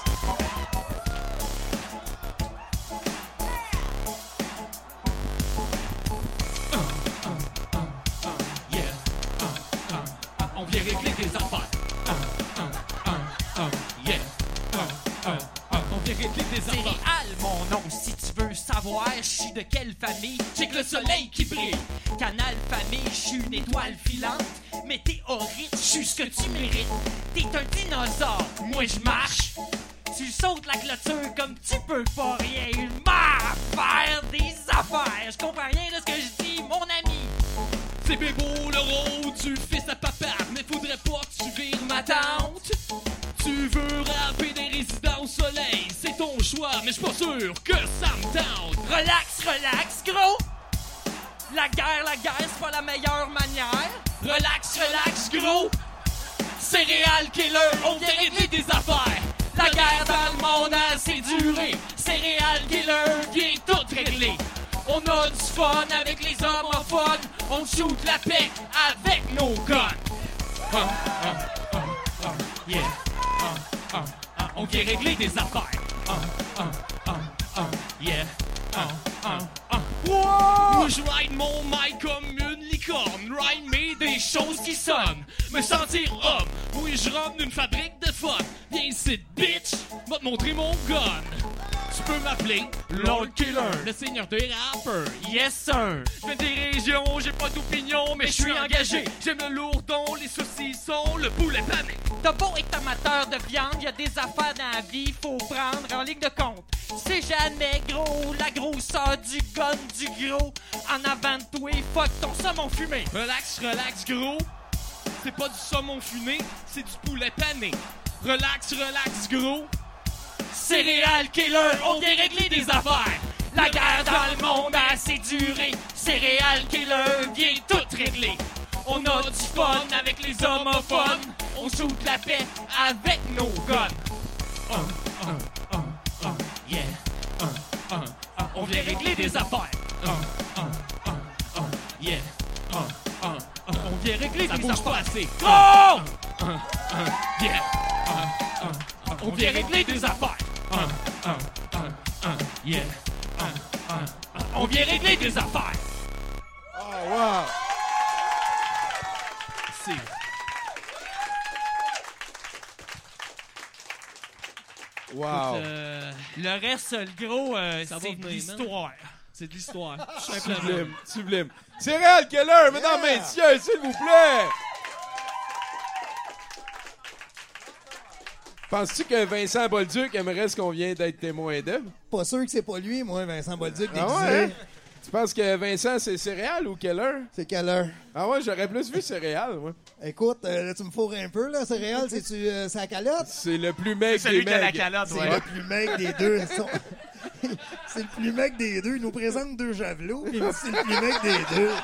On vient régler tes enfants. savoir je suis de quelle famille. J'ai que le soleil qui brille. Canal Famille, je suis une étoile filante. Météorite, je suis ce que tu mérites. T'es un dinosaure, moi je marche. Tu sautes la clôture comme tu peux pas rien. M'a faire des affaires. Je comprends rien de ce que je dis, mon ami. C'est bien beau le rôle du fils à papa, mais faudrait pas que tu vires ma tante. Tu veux rapper des résidents au soleil, c'est ton choix, mais je suis pas sûr que ça me tente. Relax, relax, gros. La guerre, la guerre, c'est pas la meilleure manière. Relax, relax, gros. Céréales killer, on vient régler des affaires. La guerre dans le monde a assez duré. Céréales killer vient tout régler. On a du fun avec les homophones. On shoot la paix avec nos guns. Uh, uh, uh, uh, yeah. Uh, uh, uh, on vient régler des affaires. Uh, uh, uh, uh, yeah. Uh, uh, uh. Wow! Moi je ride mon mic comme une licorne. Rhymer des choses qui sonnent. Me sentir homme. Oui, je rentre d'une fabrique de fun. Viens ici, bitch. Va te montrer mon gun. Tu peux m'appeler Lord Killer, le seigneur des rappers. Yes sir. Je viens des régions, j'ai pas d'opinion, mais je suis engagé. J'aime le lourdon, les saucissons, le poulet pané. T'as beau être amateur de viande, y a des affaires dans la vie, faut prendre en ligne de compte. C'est jamais gros, la grosseur du gun du gros. En avant de toi, fuck ton saumon fumé. Relax, relax, gros. C'est pas du saumon fumé, c'est du poulet pané. Relax, relax, gros. Céréales killer, on vient régler des affaires. La guerre dans le monde a assez duré. Céréales killer vient tout régler. On a du fun avec les homophones. On shoot la paix avec nos guns. Uh, uh, uh, uh, yeah. Uh, uh, uh, on vient régler des affaires. Uh, uh, uh, uh, yeah. Uh, uh, uh, on vient régler Ça des affaires. Pas assez. Oh! Uh, uh, yeah. Uh, uh, uh, on vient régler des affaires. Uh, uh, uh, uh, yeah. Uh, uh, uh, on vient régler des affaires. Oh, wow! C'est... Wow! Euh, Le reste, le gros, euh, Ça va c'est de venir, l'histoire. c'est de l'histoire. Tout simplement. Sublime, sublime. Céréales Keller, mesdames, Yeah. messieurs, s'il vous plaît! Penses-tu que Vincent Bolduc aimerait ce qu'on vient d'être témoin de? Pas sûr que c'est pas lui, moi, Vincent Bolduc, déguisé. Ah ouais? Tu penses que Vincent, c'est céréales ou Keller? C'est quelle heure? Ah ouais, j'aurais plus vu céréales, moi. Écoute, euh, là, tu me fourres un peu, là. Céréales, c'est-tu euh, c'est la calotte? C'est le plus mec C'est celui des qui a la mecs. calotte, C'est ouais. le plus mec des deux. Ils sont- c'est le plus mec des deux. Il nous présente deux javelots, puis il dit c'est le plus mec des deux.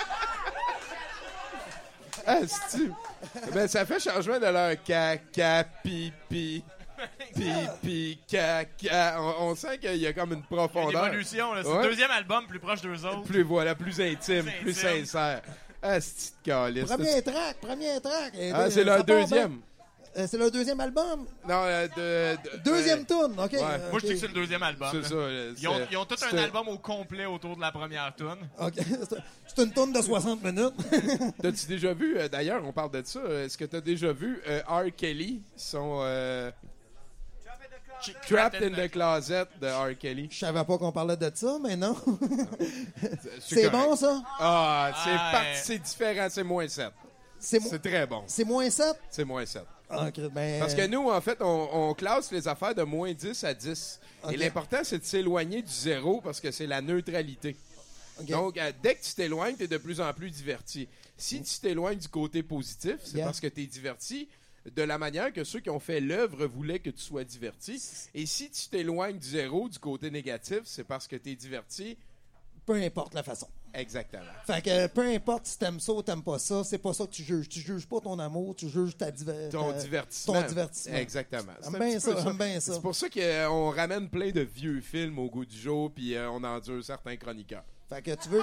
Ah, c'est-tu? Ben, ça fait changement de leur caca, pipi, pipi, caca. On, on sent qu'il y a comme une Une profondeur. évolution, là. C'est Ouais. le deuxième album, plus proche d'eux autres. Plus, voilà, plus intime, Plus plus intime. sincère. Ah, c'est une calice. Premier track, premier track. Eh Ah, ben, c'est ça leur part bien. deuxième. Euh, c'est leur deuxième album? Non, euh, de, de- Deuxième euh, tourne, OK. Ouais. euh, Moi, je ok. dis que c'est le deuxième album. C'est là. ça. euh, Ils ont, c'est- ils ont tout un c'est- album au complet autour de la première tune. OK. C'est- C'est une tourne de soixante minutes. T'as-tu déjà vu, euh, d'ailleurs, on parle de ça, euh, est-ce que t'as déjà vu euh, R. Kelly, son euh, Trapped in the Closet de R. Kelly? Je savais pas qu'on parlait de ça, mais non. C'est C'est correct. bon, ça? Ah, c'est Ah, parti, ouais. c'est différent, c'est moins sept. C'est mo- C'est très bon. c'est moins sept? C'est moins sept. Ah, ok, ben... Parce que nous, en fait, on, on classe les affaires de moins dix à dix. Ok. Et l'important, c'est de s'éloigner du zéro parce que c'est la neutralité. Ok. Donc, euh, dès que tu t'éloignes, tu es de plus en plus diverti. Si tu t'éloignes du côté positif, c'est Yeah. parce que tu es diverti de la manière que ceux qui ont fait l'œuvre voulaient que tu sois diverti. Et si tu t'éloignes du zéro, du côté négatif, c'est parce que tu es diverti. Peu importe la façon. Exactement. Fait que peu importe si t'aimes ça ou t'aimes pas ça, c'est pas ça que tu juges. Tu juges pas ton amour, tu juges ta diver- Ton ta- divertissement. Ton divertissement. Exactement. J'aime C'est un bien petit ça, peu j'aime bien ça. C'est pour ça qu'on ramène plein de vieux films au goût du jour, puis euh, on endure certains chroniqueurs. Fait que tu veux...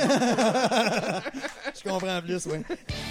Je comprends plus, oui.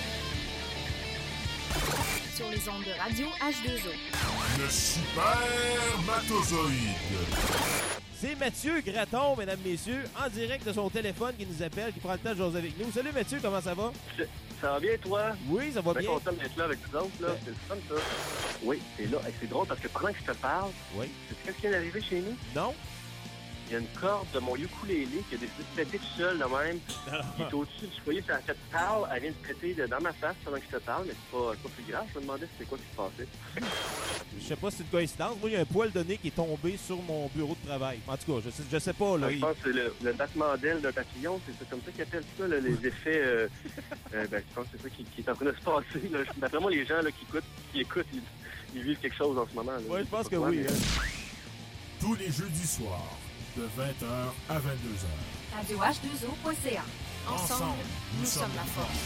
Sur les ondes de radio H deux O. Le super matozoïde. C'est Mathieu Graton, mesdames, messieurs, en direct de son téléphone qui nous appelle, qui prend le temps de jaser avec nous. Salut Mathieu, comment ça va? Ça va bien, toi? Oui, ça va Bien bien. content d'être là avec vous autres, là. C'est le fun, ça. Oui, c'est là. Hey, c'est drôle parce que pendant que je te parle, Oui. sais-tu qu'est-ce qui vient d'arriver chez nous? Non? il y a une corde de mon ukulélé qui a décidé de péter tout seul, de même. Il est au-dessus du foyer, ça a fait parle. Elle vient de péter de- dans ma face pendant que je te parle, mais c'est pas, c'est pas plus grave. Je me demandais c'était quoi qui se passait. Je sais pas si c'est une coïncidence. Moi, il y a un poil de nez qui est tombé sur mon bureau de travail. En tout cas, je sais, je sais pas. Là, Je il- pense que c'est le, le battement d'aile d'un papillon, c'est ça, comme ça qu'ils appellent ça, là, les effets. Euh, euh, ben, je pense que c'est ça qui, qui est en train de se passer. Là. D'après moi, les gens là, qui, écoutent, qui écoutent, ils, ils vivent quelque chose en ce moment. Ouais, je pense que Pas oui. toi, mais- Tous les jeudis soirs, de vingt heures à vingt-deux heures. radio h deux o point c a. Ensemble, nous sommes la force.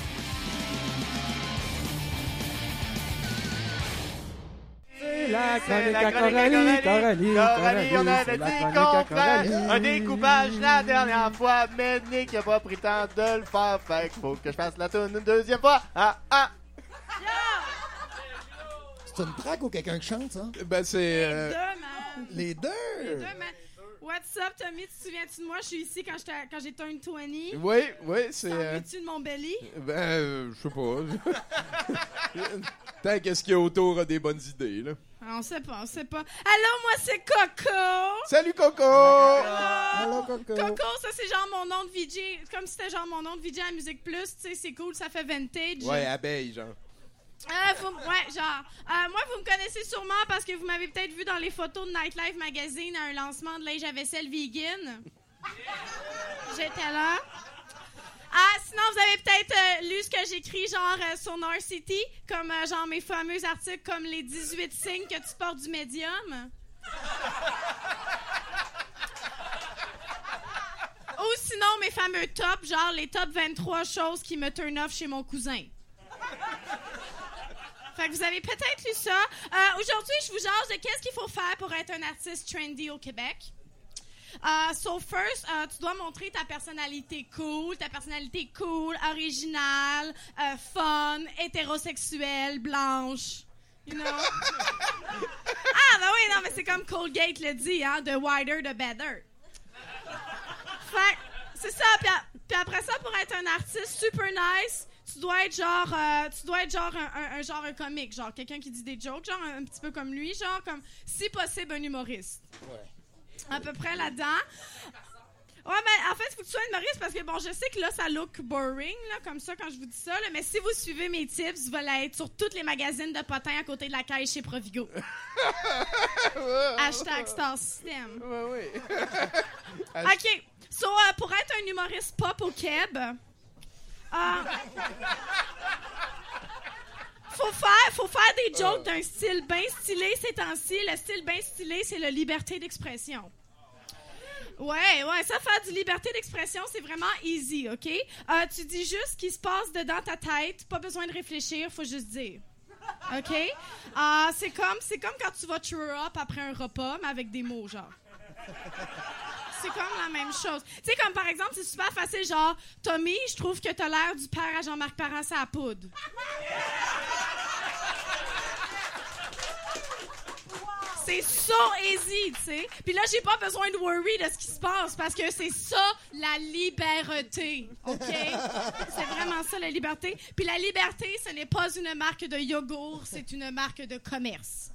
C'est la chronique à Coralie, Coralie, Coralie, on a c'est la dit chronique qu'on à ferait Coralie. un découpage la dernière fois, mais Nick n'a pas pris le temps de le faire, fait qu'il faut que je fasse la toune une deuxième fois. Ah, ah! C'est une track ou quelqu'un qui chante, ça? Ben, c'est. euh, Deux, man. Les deux? Les deux, man. What's up, Tommy? Tu te souviens-tu de moi? Je suis ici quand j'étais quand j'ai turn vingt. Oui, oui, c'est. T'en euh, veux-tu de mon belly? Ben, euh, je sais pas. Tant qu'est-ce qu'il y a autour a des bonnes idées, là. Ah, on sait pas, on sait pas. Allô, moi, c'est Coco! Salut, Coco! Allô, Coco! Coco, ça, c'est genre mon nom de V J. Comme si c'était genre mon nom de V J à Musique Plus. Tu sais, c'est cool, ça fait vintage. Ouais, abeille, genre. Euh, vous, ouais, genre. Euh, moi, vous me connaissez sûrement parce que vous m'avez peut-être vu dans les photos de Nightlife Magazine à un lancement de linge à vaisselle vegan. J'étais là. Ah, sinon, vous avez peut-être euh, lu ce que j'écris, genre, euh, sur Narcity, comme, euh, genre, mes fameux articles comme les dix-huit signes que tu portes du médium. Ou sinon, mes fameux tops, genre, les top vingt-trois choses qui me turn off chez mon cousin. Fait que vous avez peut-être lu ça. Euh, aujourd'hui, je vous jase de qu'est-ce qu'il faut faire pour être un artiste trendy au Québec. Uh, so first, uh, tu dois montrer ta personnalité cool, ta personnalité cool, originale, uh, fun, hétérosexuelle, blanche. You know? Ah, ben oui, non, mais c'est comme Colgate le dit, hein, the wider, the better. Fait que, c'est ça, puis, a- puis après ça, pour être un artiste super nice, tu dois être genre, euh, tu dois être genre un, un, un genre un comique, genre quelqu'un qui dit des jokes, genre un, un petit peu comme lui, genre comme, si possible, un humoriste. Ouais. À peu près là-dedans. Ouais, mais en fait, il faut que tu sois humoriste parce que, bon, je sais que là, ça look boring, là, comme ça, quand je vous dis ça, là, mais si vous suivez mes tips, vous allez être sur tous les magazines de potins à côté de la caisse chez Provigo. Hashtag Star System. Ouais, oui. OK. So, euh, pour être un humoriste pop au Québec, euh, faut faire, faut faire des jokes d'un style bien stylé ces temps-ci. Le style bien stylé, c'est la liberté d'expression. Ouais, ouais, ça, faire du liberté d'expression, c'est vraiment easy, OK? Euh, tu dis juste ce qui se passe dedans ta tête, pas besoin de réfléchir, faut juste dire. OK? Euh, c'est comme, c'est comme quand tu vas cheer up après un repas, mais avec des mots, genre. C'est comme la même chose. Tu sais, comme par exemple, c'est super facile, genre, Tommy, je trouve que t'as l'air du père à Jean-Marc Parent à la poudre. C'est so easy, tu sais. Puis là, j'ai pas besoin de worry de ce qui se passe parce que c'est ça, la liberté, OK? C'est vraiment ça, la liberté. Puis la liberté, ce n'est pas une marque de yogourt, c'est une marque de commerce.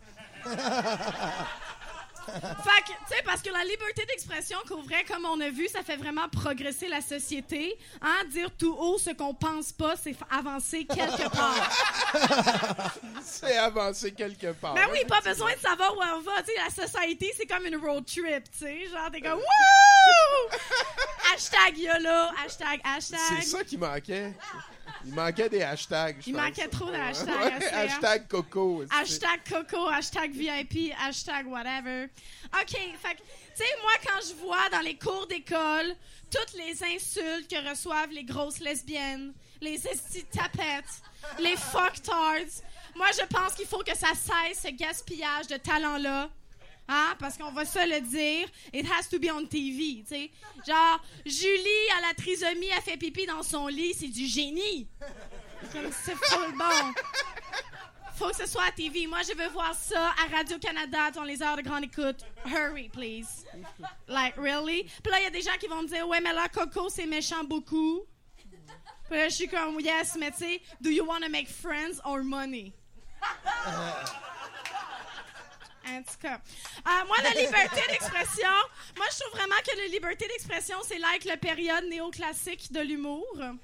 Fait que, tu sais, parce que la liberté d'expression, qu'au vrai, comme on a vu, ça fait vraiment progresser la société. Hein? Dire tout haut ce qu'on pense pas, c'est f- avancer quelque part. C'est avancé quelque part. Ben oui, pas besoin de savoir où on va. Tu sais, la société, c'est comme une road trip, tu sais. Genre, t'es comme, wouh! Hashtag YOLO, hashtag, hashtag. C'est ça qui manquait. Il manquait des hashtags. je Il pense. manquait trop de hashtags, Ouais, assez, hein? hashtag Coco. aussi. Hashtag Coco, hashtag V I P, hashtag whatever. OK, fait que, tu sais, moi, quand je vois dans les cours d'école toutes les insultes que reçoivent les grosses lesbiennes, les estis de tapettes, les fucktards, moi, je pense qu'il faut que ça cesse, ce gaspillage de talent-là. Hein? Parce qu'on va se le dire, it has to be on T V, tu sais. Genre, Julie, à la trisomie, elle fait pipi dans son lit, c'est du génie. Comme c'est full bon. Faut que ce soit à T V. Moi, je veux voir ça à Radio-Canada, dans les heures de grande écoute. Hurry, please. Like, really? Puis là, il y a des gens qui vont me dire, ouais, mais là, Coco, c'est méchant beaucoup. Puis là, je suis comme, yes, mais tu sais, do you want to make friends or money? En tout cas. Euh, moi, la liberté d'expression, moi, je trouve vraiment que la liberté d'expression, c'est like la période néoclassique de l'humour.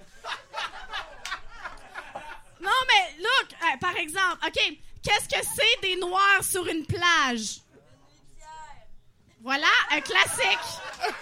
Non, mais, look, euh, par exemple, OK, qu'est-ce que c'est des Noirs sur une plage? Voilà, un classique.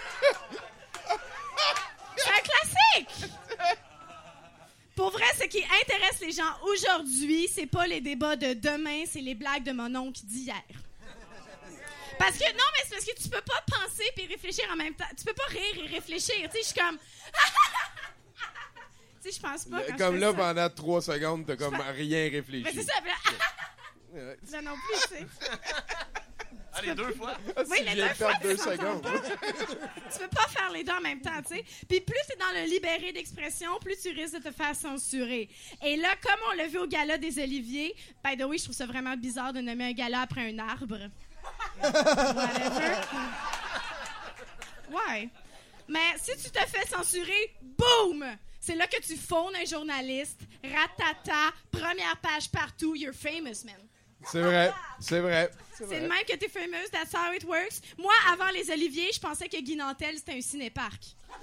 C'est un classique. Pour vrai, ce qui intéresse les gens aujourd'hui, c'est pas les débats de demain, c'est les blagues de mon oncle d'hier. Parce que, non, mais c'est parce que tu peux pas penser puis réfléchir en même temps. Tu peux pas rire et réfléchir. Tu sais, je suis comme... tu sais, je pense pas quand Comme je là, fais ça. pendant trois secondes, t'as comme Je fais- rien réfléchi. Mais c'est ça, puis là... Là non plus, tu sais. Ah, les deux fois? Ah, Oui, si les je viens deux de perdre fois, deux tu s'entends secondes. pas. Tu peux pas faire les deux en même temps, tu sais. Puis plus t'es dans le libéré d'expression, plus tu risques de te faire censurer. Et là, comme on l'a vu au gala des Oliviers, by the way, je trouve ça vraiment bizarre de nommer un gala après un arbre. Whatever. Ouais. Mais si tu te fais censurer, boum! C'est là que tu faunes un journaliste, ratata, première page partout, you're famous, man. C'est vrai, c'est vrai. C'est le même que t'es famous, that's how it works. Moi, avant les Oliviers, je pensais que Guy Nantel, c'était un ciné-parc.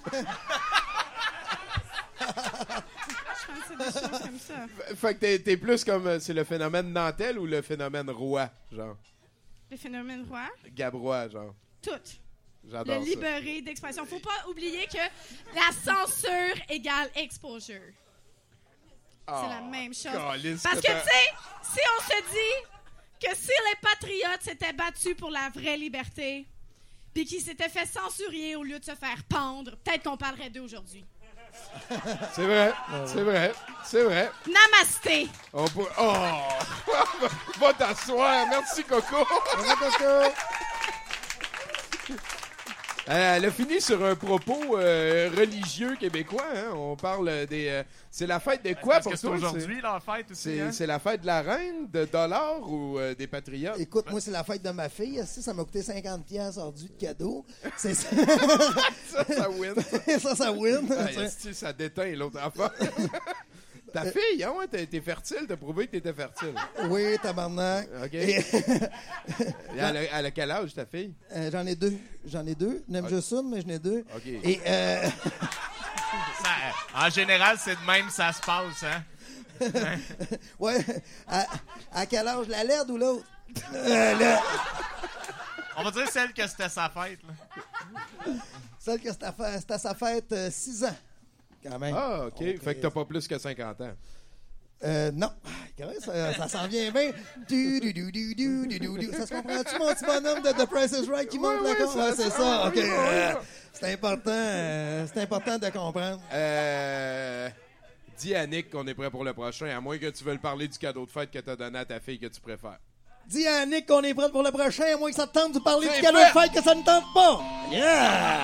Je pensais des choses comme ça. Fait que t'es, t'es plus comme... euh, C'est le phénomène Nantel ou le phénomène Roy, genre? Le phénomène roi, Gabrois, genre. tout. J'adore Le ça. libéré d'expression. Faut pas oublier que la censure égale exposure. Ah, C'est la même chose. calisse Parce que que, tu t'as- sais, si on se dit que si les patriotes s'étaient battus pour la vraie liberté, puis qu'ils s'étaient fait censurer au lieu de se faire pendre, peut-être qu'on parlerait d'eux aujourd'hui. C'est vrai, c'est vrai, c'est vrai. Namasté! On peut... Oh! Va t'asseoir. Merci, Coco. Merci, Coco. Euh, elle a fini sur un propos euh, religieux québécois. Hein? On parle des... euh, c'est la fête de quoi Est-ce pour que c'est toi? aujourd'hui, la fête aussi? C'est, hein? c'est la fête de la reine, de dollars ou euh, des patriotes? Écoute, moi, c'est la fête de ma fille. Esti, ça m'a coûté cinquante piastres hors du de cadeau. C'est ça. Ça, ça win. ça, ça win. Ah, esti, ça déteint l'autre affaire. Ta fille, hein, ouais, t'es, t'es fertile, t'as prouvé que t'étais fertile. Oui, tabarnak. OK. Et- Et elle, a, elle a quel âge, ta fille? Euh, j'en ai deux. J'en ai deux. Je n'aime Ok. juste une, mais j'en ai deux. OK. Et euh, Ça, en général, c'est de même ça se passe, hein? ouais, à, à quel âge, la L E D ou l'autre? Euh, là, On va dire celle que c'était sa fête, là. celle que c'était à, fa- c'était à sa fête, euh, six ans. Quand même. Ah, OK. Fait que t'as pas plus que cinquante ans. Euh, non. Quand même, ça, ça s'en vient bien. Du, du, du, du, du, du, du, du. Ça se comprend-tu, mon petit bonhomme de The Price is Right qui monte Oui, la oui, con? ça- Ah, c'est ça- ça. oui, OK. oui, euh, oui. c'est important. euh, c'est important de comprendre. Euh... Dis à Nick qu'on est prêt pour le prochain, à moins que tu veuilles parler du cadeau de fête que t'as donné à ta fille que tu préfères. Dis à Nick qu'on est prêt pour le prochain, à moins que ça te tente de parler C'est du cadeau de fait. fête que ça ne tente pas. Yeah!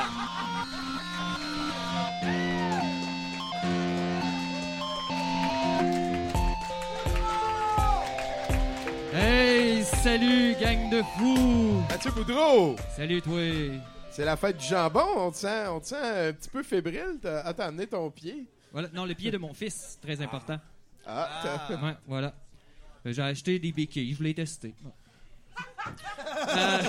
Hey, salut, gang de fous! Mathieu Boudreau! Salut, toi! C'est la fête du jambon, on te sent, on te sent un petit peu fébrile. T'as, ah, t'as amené ton pied. Voilà, non, le pied de mon fils, très important. Ah, t'as- Ouais, voilà. Euh, J'ai acheté des béquilles, je voulais les tester. Bon. Euh,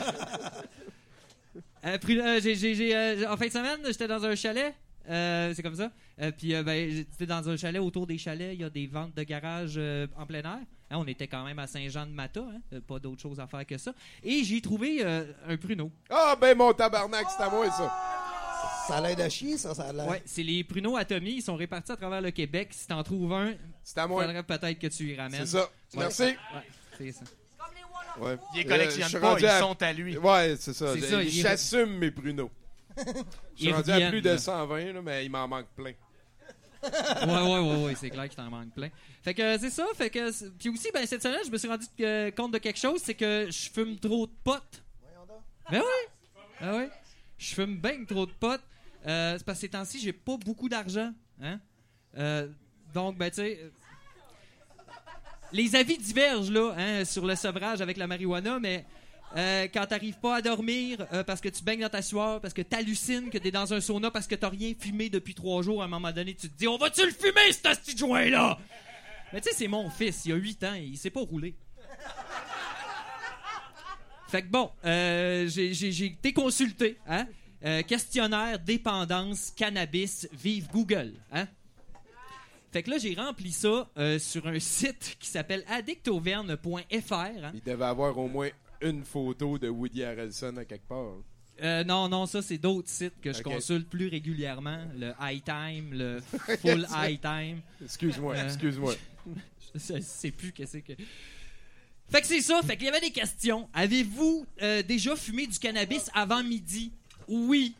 euh, pris- euh, j'ai- j'ai- j'ai, euh, en fin de semaine, j'étais dans un chalet. Euh, c'est comme ça. Euh, puis, euh, ben, j'étais dans un chalet. Autour des chalets, il y a des ventes de garage euh, en plein air. Hein, on était quand même à Saint-Jean-de-Mata. Hein, euh, pas d'autre chose à faire que ça. Et j'ai trouvé euh, un pruneau. Ah, ben mon tabarnak, c'est à moi, ça. Ça a l'air de chier, ça. Ça a l'air. Ouais, c'est les pruneaux Atomy. Ils sont répartis à travers le Québec. Si t'en trouves un, c'est à moi. faudrait peut-être que tu y ramènes. C'est ça. Ouais. Merci. Ouais, c'est ça. Ouais. Il les collectionne Euh, je suis pas, rendu ils sont à lui. Ouais, c'est ça. C'est ça, il- J'assume mes pruneaux. Je suis Ils rendu à reviennent, plus de là. cent vingt, là, mais il m'en manque plein. ouais, ouais, ouais, ouais, c'est clair que je t'en manque plein. Fait que euh, c'est ça, fait que. c'est- Puis aussi, ben, cette semaine, je me suis rendu euh, compte de quelque chose, c'est que je fume trop de potes. Ben oui! Ben oui! Je fume bien trop de potes. Euh, c'est parce que ces temps-ci, j'ai pas beaucoup d'argent. Hein? Euh, donc, ben, tu sais. euh, Les avis divergent, là, hein, sur le sevrage avec la marijuana, mais. Euh, quand t'arrives pas à dormir euh, parce que tu baignes dans ta sueur, parce que t'hallucines que t'es dans un sauna parce que t'as rien fumé depuis trois jours, à un moment donné, tu te dis « On va-tu le fumer, ce petit joint-là? » Mais tu sais, c'est mon fils, il a huit ans et il sait pas rouler. Fait que bon, euh, j'ai, j'ai, j'ai été consulté, hein? Euh, questionnaire, dépendance, cannabis, vive Google, hein? Fait que là, j'ai rempli ça euh, sur un site qui s'appelle addict auvergne point f r. Hein? Il devait avoir au moins une photo de Woody Harrelson à quelque part. Euh, non, non, ça, c'est d'autres sites que je Okay. consulte plus régulièrement. Le High Time, le Full High Time. Excuse-moi, Euh, excuse-moi. Je ne sais plus qu'est-ce que... Fait que c'est ça, fait qu'il y avait des questions. Avez-vous euh, déjà fumé du cannabis avant midi? Oui.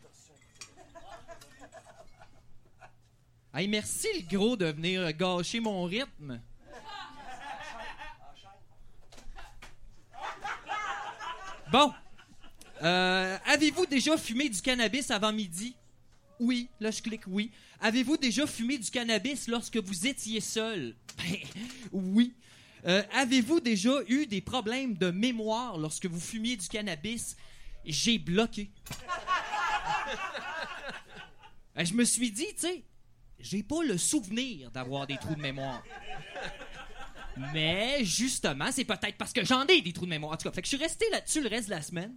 Hey, merci le gros de venir gâcher mon rythme. Bon. Euh, avez-vous déjà fumé du cannabis avant midi? Oui. Là, je clique oui. Avez-vous déjà fumé du cannabis lorsque vous étiez seul? Ben, oui. Euh, avez-vous déjà eu des problèmes de mémoire lorsque vous fumiez du cannabis? J'ai bloqué. Euh, je me suis dit, tu sais, j'ai pas le souvenir d'avoir des trous de mémoire. Mais, justement, c'est peut-être parce que j'en ai des trous de mémoire. En tout cas, fait que je suis resté là-dessus le reste de la semaine.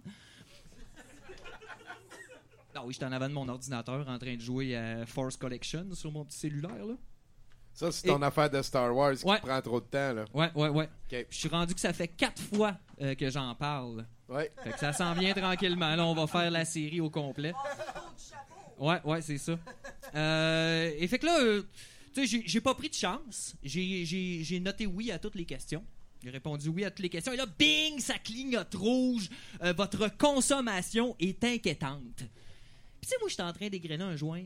Ah oui, j'étais en avant de mon ordinateur en train de jouer à Force Collection sur mon petit cellulaire, là. Ça, c'est ton Et- affaire de Star Wars qui Ouais. prend trop de temps, là. Ouais, ouais, ouais. OK. Je suis rendu que ça fait quatre fois euh, que j'en parle. Ouais. Fait que ça s'en vient tranquillement. Là, on va faire la série au complet. Ouais, ouais, c'est ça. Euh, et fait que là, euh, tu sais, j'ai, j'ai pas pris de chance. J'ai, j'ai, j'ai noté oui à toutes les questions. J'ai répondu oui à toutes les questions. Et là, bing, ça clignote rouge. Euh, votre consommation est inquiétante. Puis tu sais, moi, j'étais en train d'égrener un joint.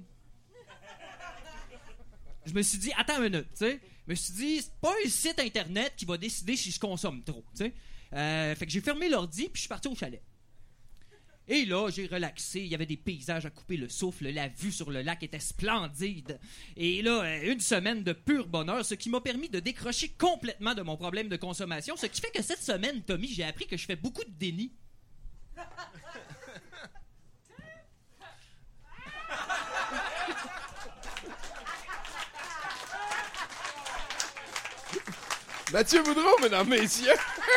Je me suis dit, attends une minute, tu sais. Je me suis dit, c'est pas un site internet qui va décider si je consomme trop, tu sais. Euh, fait que j'ai fermé l'ordi puis je suis parti au chalet. Et là, j'ai relaxé. Il y avait des paysages à couper le souffle. La vue sur le lac était splendide. Et là, euh, une semaine de pur bonheur, ce qui m'a permis de décrocher complètement de mon problème de consommation. Ce qui fait que cette semaine, Tommy, j'ai appris que je fais beaucoup de déni. Mathieu Boudreau, mesdames, messieurs.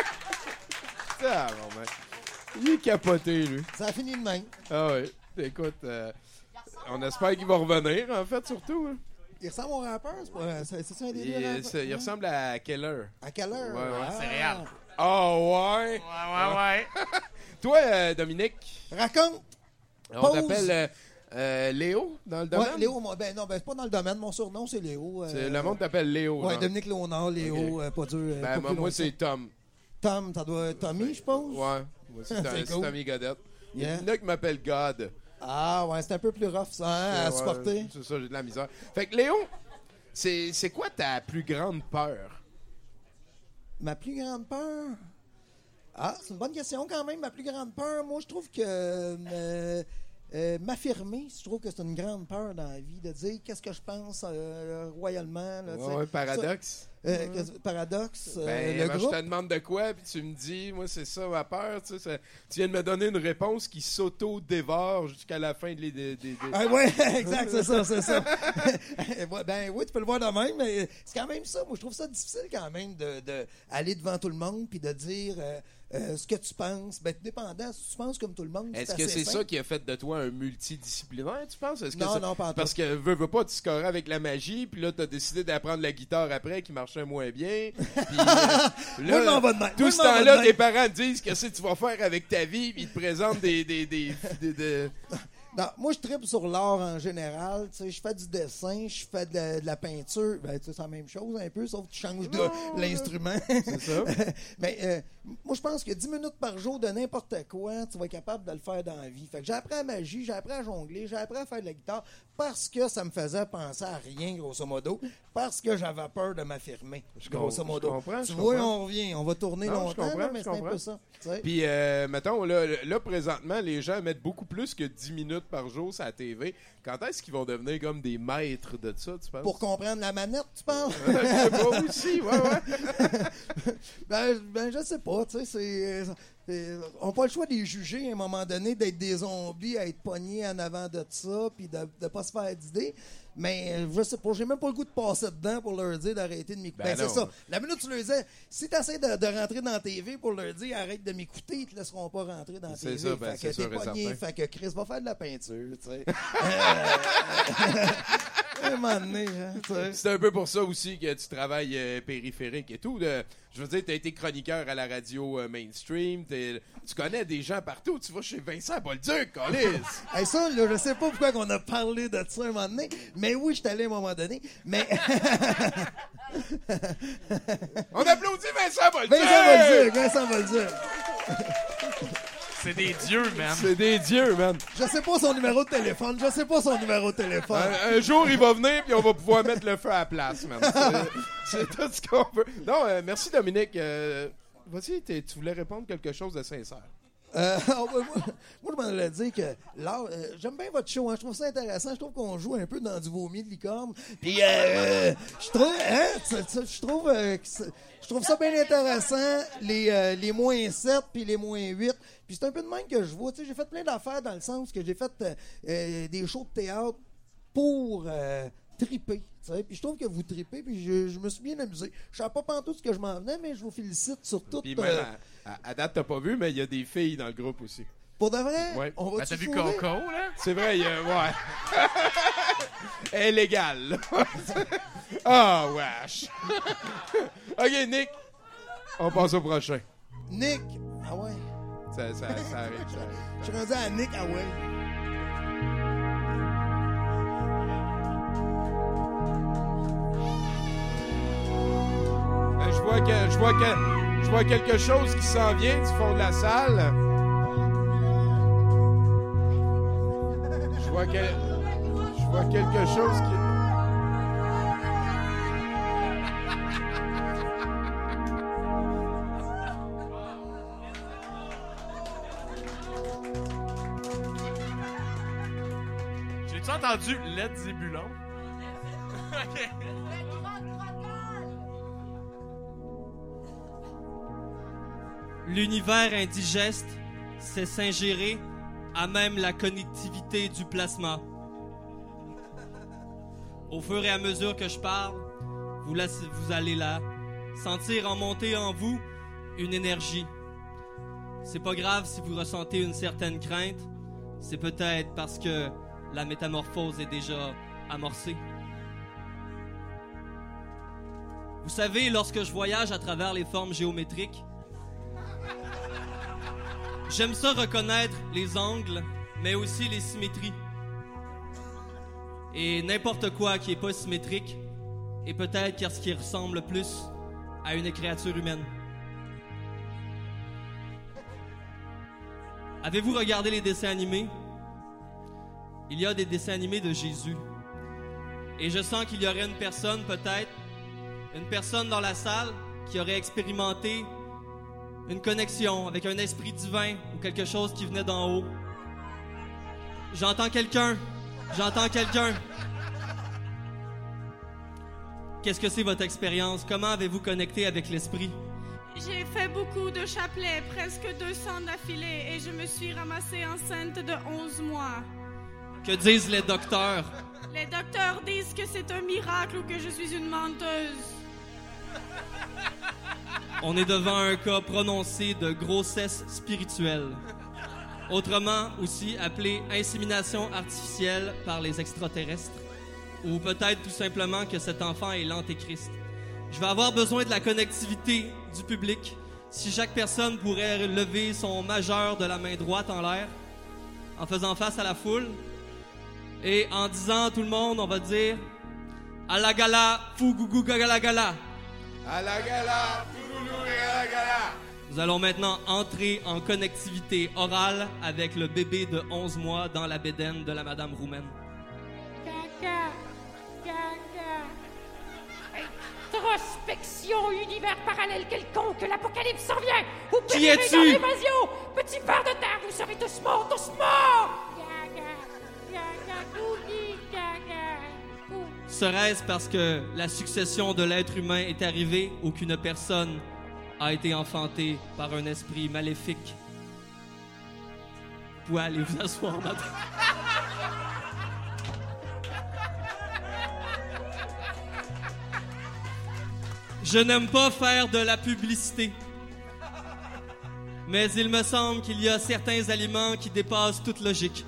Ah, bon, ben. Il est capoté, lui. Ça a fini de même. Ah oui. Écoute, euh, on espère qu'il va revenir, en fait, surtout. Hein. Il ressemble au rappeur, c'est pas- c'est c'est ça un des deux Il, rappeurs? c'est- il ressemble à Keller. À quelle heure? Ouais, ouais. Ah. Céréales. Ah ouais? Ouais, ouais, ouais. Toi, euh, Dominique, Raconte! on Pause. t'appelle euh, euh, Léo dans le domaine? Ouais, Léo, moi, ben non, ben c'est pas dans le domaine. Mon surnom, c'est Léo. euh, C'est- Le monde t'appelle Léo. Ouais, genre. Dominique Léonard, Léo, Ok. euh, pas dur. euh, Ben, pas moi, plus moi, long c'est que Tom. ça. Tom, ça doit être Tommy, je pense. Ouais. Moi, c'est, C'est c'est cool. Tommy Godette. Il y Yeah. en a qui m'appellent God. Ah, ouais, c'est un peu plus rough, ça, hein, à Ouais, supporter. C'est ça, j'ai de la misère. Fait que Léo, c'est, c'est quoi ta plus grande peur? Ma plus grande peur? Ah, c'est une bonne question quand même. Ma plus grande peur, moi, je trouve que euh, euh, m'affirmer, je trouve que c'est une grande peur dans la vie, de dire qu'est-ce que je pense euh, royalement. Là, tu sais. Ouais, ouais, paradoxe. Ça, euh, que- paradoxe. euh, Ben, le moi, groupe. je te demande de quoi, puis tu me dis, moi, c'est ça ma peur. Tu sais, ça- tu viens de me donner une réponse qui s'auto-dévore jusqu'à la fin de les. Des, des- des- Ah ouais, exact, c'est ça, c'est ça. Ouais, ben oui, tu peux le voir de même, mais c'est quand même ça. Moi, je trouve ça difficile quand même de, de aller devant tout le monde puis de dire euh, euh, ce que tu penses. Ben, tout dépendant, si tu penses comme tout le monde, Est-ce que assez c'est simple. ça qui a fait de toi un multidisciplinaire, tu penses? Est-ce que Non, ça- non, pas en tout. Parce que veux, veux pas, tu scorais avec la magie, puis là, t'as décidé d'apprendre la guitare après qui marchait moins bien. Puis, euh, Moi, je m'en vais de même. tout Moi, ce je m'en vais de temps-là, même. tes parents te disent qu'est-ce que tu vas faire avec ta vie, puis ils te présentent des. des, des, des- des- Non, moi, je tripe sur l'art en général. Tu sais, je fais du dessin, je fais de la, de la peinture. Ben, tu sais, c'est la même chose un peu, sauf que tu changes de l'instrument. C'est ça. Mais euh, moi, je pense que dix minutes par jour de n'importe quoi, tu vas être capable de le faire dans la vie. Fait que j'ai appris la magie, j'ai appris à jongler, j'ai appris à faire de la guitare parce que ça me faisait penser à rien, grosso modo, parce que j'avais peur de m'affirmer, grosso je modo. comprends, tu je vois, comprends. on revient, on va tourner Non, je longtemps, comprends, là, mais je c'est un comprends. peu ça. tu sais. Puis, euh, mettons, là, là, présentement, les gens mettent beaucoup plus que dix minutes par jour sur la T V. Quand est-ce qu'ils vont devenir comme des maîtres de ça, tu penses? Pour comprendre la manette, tu penses? Je sais pas aussi, ouais, ouais. Ben, ben, je sais pas, tu sais, c'est... Euh, on n'a pas le choix de les juger à un moment donné, d'être des zombies, à être pognés en avant de ça, puis de ne pas se faire d'idées. Mais euh, je sais pas, j'ai même pas le goût de passer dedans pour leur dire d'arrêter de m'écouter. Ben, Ben c'est non. ça. La minute où tu leur disais, si tu essaies de, de rentrer dans la T V pour leur dire arrête de m'écouter, ils te laisseront pas rentrer dans la C'est T V. ça, ben, fait c'est que sûr t'es et pogné, certain. fait que Chris va faire de la peinture, tu sais. À un moment donné, hein, tu sais. C'est un peu pour ça aussi que tu travailles euh, périphérique et tout. De, je veux dire, tu as été chroniqueur à la radio euh, mainstream. t'es- Tu connais des gens partout. Tu vas chez Vincent Bolduc, Colis. Hey, ça, là, je sais pas pourquoi on a parlé de ça à un moment donné, mais oui, je suis allé à un moment donné, mais... On applaudit Vincent Bolduc! Vincent Bolduc, Vincent Bolduc. C'est des dieux, man. C'est des dieux, man. Je sais pas son numéro de téléphone, je sais pas son numéro de téléphone. Un, un jour, il va venir puis on va pouvoir mettre le feu à la place, man. C'est, c'est tout ce qu'on veut. Non, euh, merci Dominique. Euh, vas-y, t'es- tu voulais répondre quelque chose de sincère. Euh, ah, ouais, moi, moi, je m'en allais dire que là, euh, j'aime bien votre show, hein, je trouve ça intéressant, je trouve qu'on joue un peu dans du vomi de licorne. Puis, euh, je trouve, hein, ça- ça- je trouve, euh, que c'est- je trouve ça bien intéressant, les, euh, les moins sept puis les moins huit. Puis c'est un peu de même que je vois. Tu sais, j'ai fait plein d'affaires dans le sens que j'ai fait euh, euh, des shows de théâtre pour euh, triper. Tu sais. Puis je trouve que vous tripez, puis je, je me suis bien amusé. Je savais pas pantoute ce que je m'en venais, mais je vous félicite sur tout. Puis même euh, à, à- à date, t'as pas vu, mais il y a des filles dans le groupe aussi. Pour de vrai? Ouais. On va Ben, t'as vu Coco, là? C'est vrai, il y a... Ouais. Elle est légale, là. Ah, wesh. OK, Nick. On passe au prochain. Nick! Ah ouais? Ça, ça, ça arrive, ça arrive. Je suis rendu à Nick, ah ouais. Euh, Je vois, que, je, vois que, je vois quelque chose qui s'en vient du fond de la salle. Je vois, que, je vois quelque chose qui... J'ai-tu entendu Led Zébulon? Ok. L'univers indigeste s'est s'ingérer à même la connectivité du plasma. Au fur et à mesure que je parle, vous, la- vous allez là sentir en monter en vous une énergie. C'est pas grave si vous ressentez une certaine crainte, c'est peut-être parce que la métamorphose est déjà amorcée. Vous savez, lorsque je voyage à travers les formes géométriques, j'aime ça reconnaître les angles, mais aussi les symétries. Et n'importe quoi qui est pas symétrique est peut-être ce qui ressemble le plus à une créature humaine. Avez-vous regardé les dessins animés? Il y a des dessins animés de Jésus. Et je sens qu'il y aurait une personne, peut-être, une personne dans la salle qui aurait expérimenté une connexion avec un esprit divin ou quelque chose qui venait d'en haut. J'entends quelqu'un. J'entends quelqu'un. Qu'est-ce que c'est votre expérience? Comment avez-vous connecté avec l'esprit? J'ai fait beaucoup de chapelets, presque deux cents d'affilée, et je me suis ramassée enceinte de onze mois. Que disent les docteurs? Les docteurs disent que c'est un miracle ou que je suis une menteuse. On est devant un cas prononcé de grossesse spirituelle. Autrement aussi appelé insémination artificielle par les extraterrestres. Ou peut-être tout simplement que cet enfant est l'antéchrist. Je vais avoir besoin de la connectivité du public. Si chaque personne pourrait lever son majeur de la main droite en l'air, en faisant face à la foule, et en disant à tout le monde, on va dire « À la gala, fougougou gala gala ». À la gala, fougougou gala gala. Nous allons maintenant entrer en connectivité orale avec le bébé de onze mois dans la bédaine de la madame roumaine. Gaga, gaga. Introspection, univers parallèle quelconque, l'apocalypse s'en vient. Vous Qui périrez es-tu? dans l'évasion. Petit ver de terre, vous serez tous morts, tous morts. Gaga, gaga, googie, gaga, googie. Serait-ce parce que la succession de l'être humain est arrivée ou qu'une personne a été enfanté par un esprit maléfique. Vous pouvez aller vous asseoir, madame. Je n'aime pas faire de la publicité. Mais il me semble qu'il y a certains aliments qui dépassent toute logique.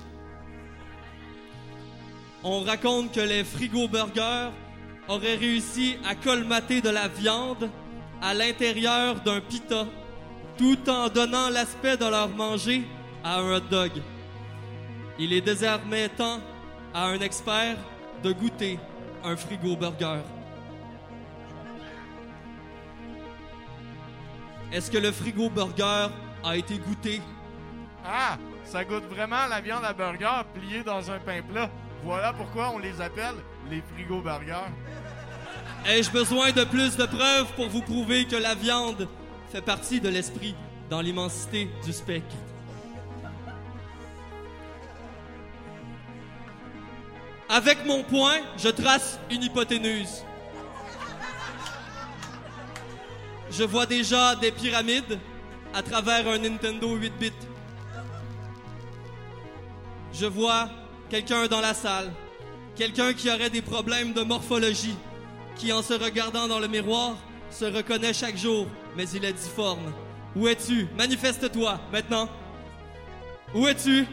On raconte que les Frigo Burgers auraient réussi à colmater de la viande à l'intérieur d'un pita, tout en donnant l'aspect de leur manger à un hot dog. Il est désormais temps à un expert de goûter un Frigo Burger. Est-ce que le Frigo Burger a été goûté? Ah, ça goûte vraiment la viande à burger pliée dans un pain plat. Voilà pourquoi on les appelle les Frigo Burgers. Ai-je besoin de plus de preuves pour vous prouver que la viande fait partie de l'esprit dans l'immensité du spectre? Avec mon poing, je trace une hypoténuse. Je vois déjà des pyramides à travers un Nintendo huit bits. Je vois quelqu'un dans la salle, quelqu'un qui aurait des problèmes de morphologie, qui en se regardant dans le miroir se reconnaît chaque jour, mais il est difforme. Où es-tu? Manifeste-toi, maintenant. Où es-tu?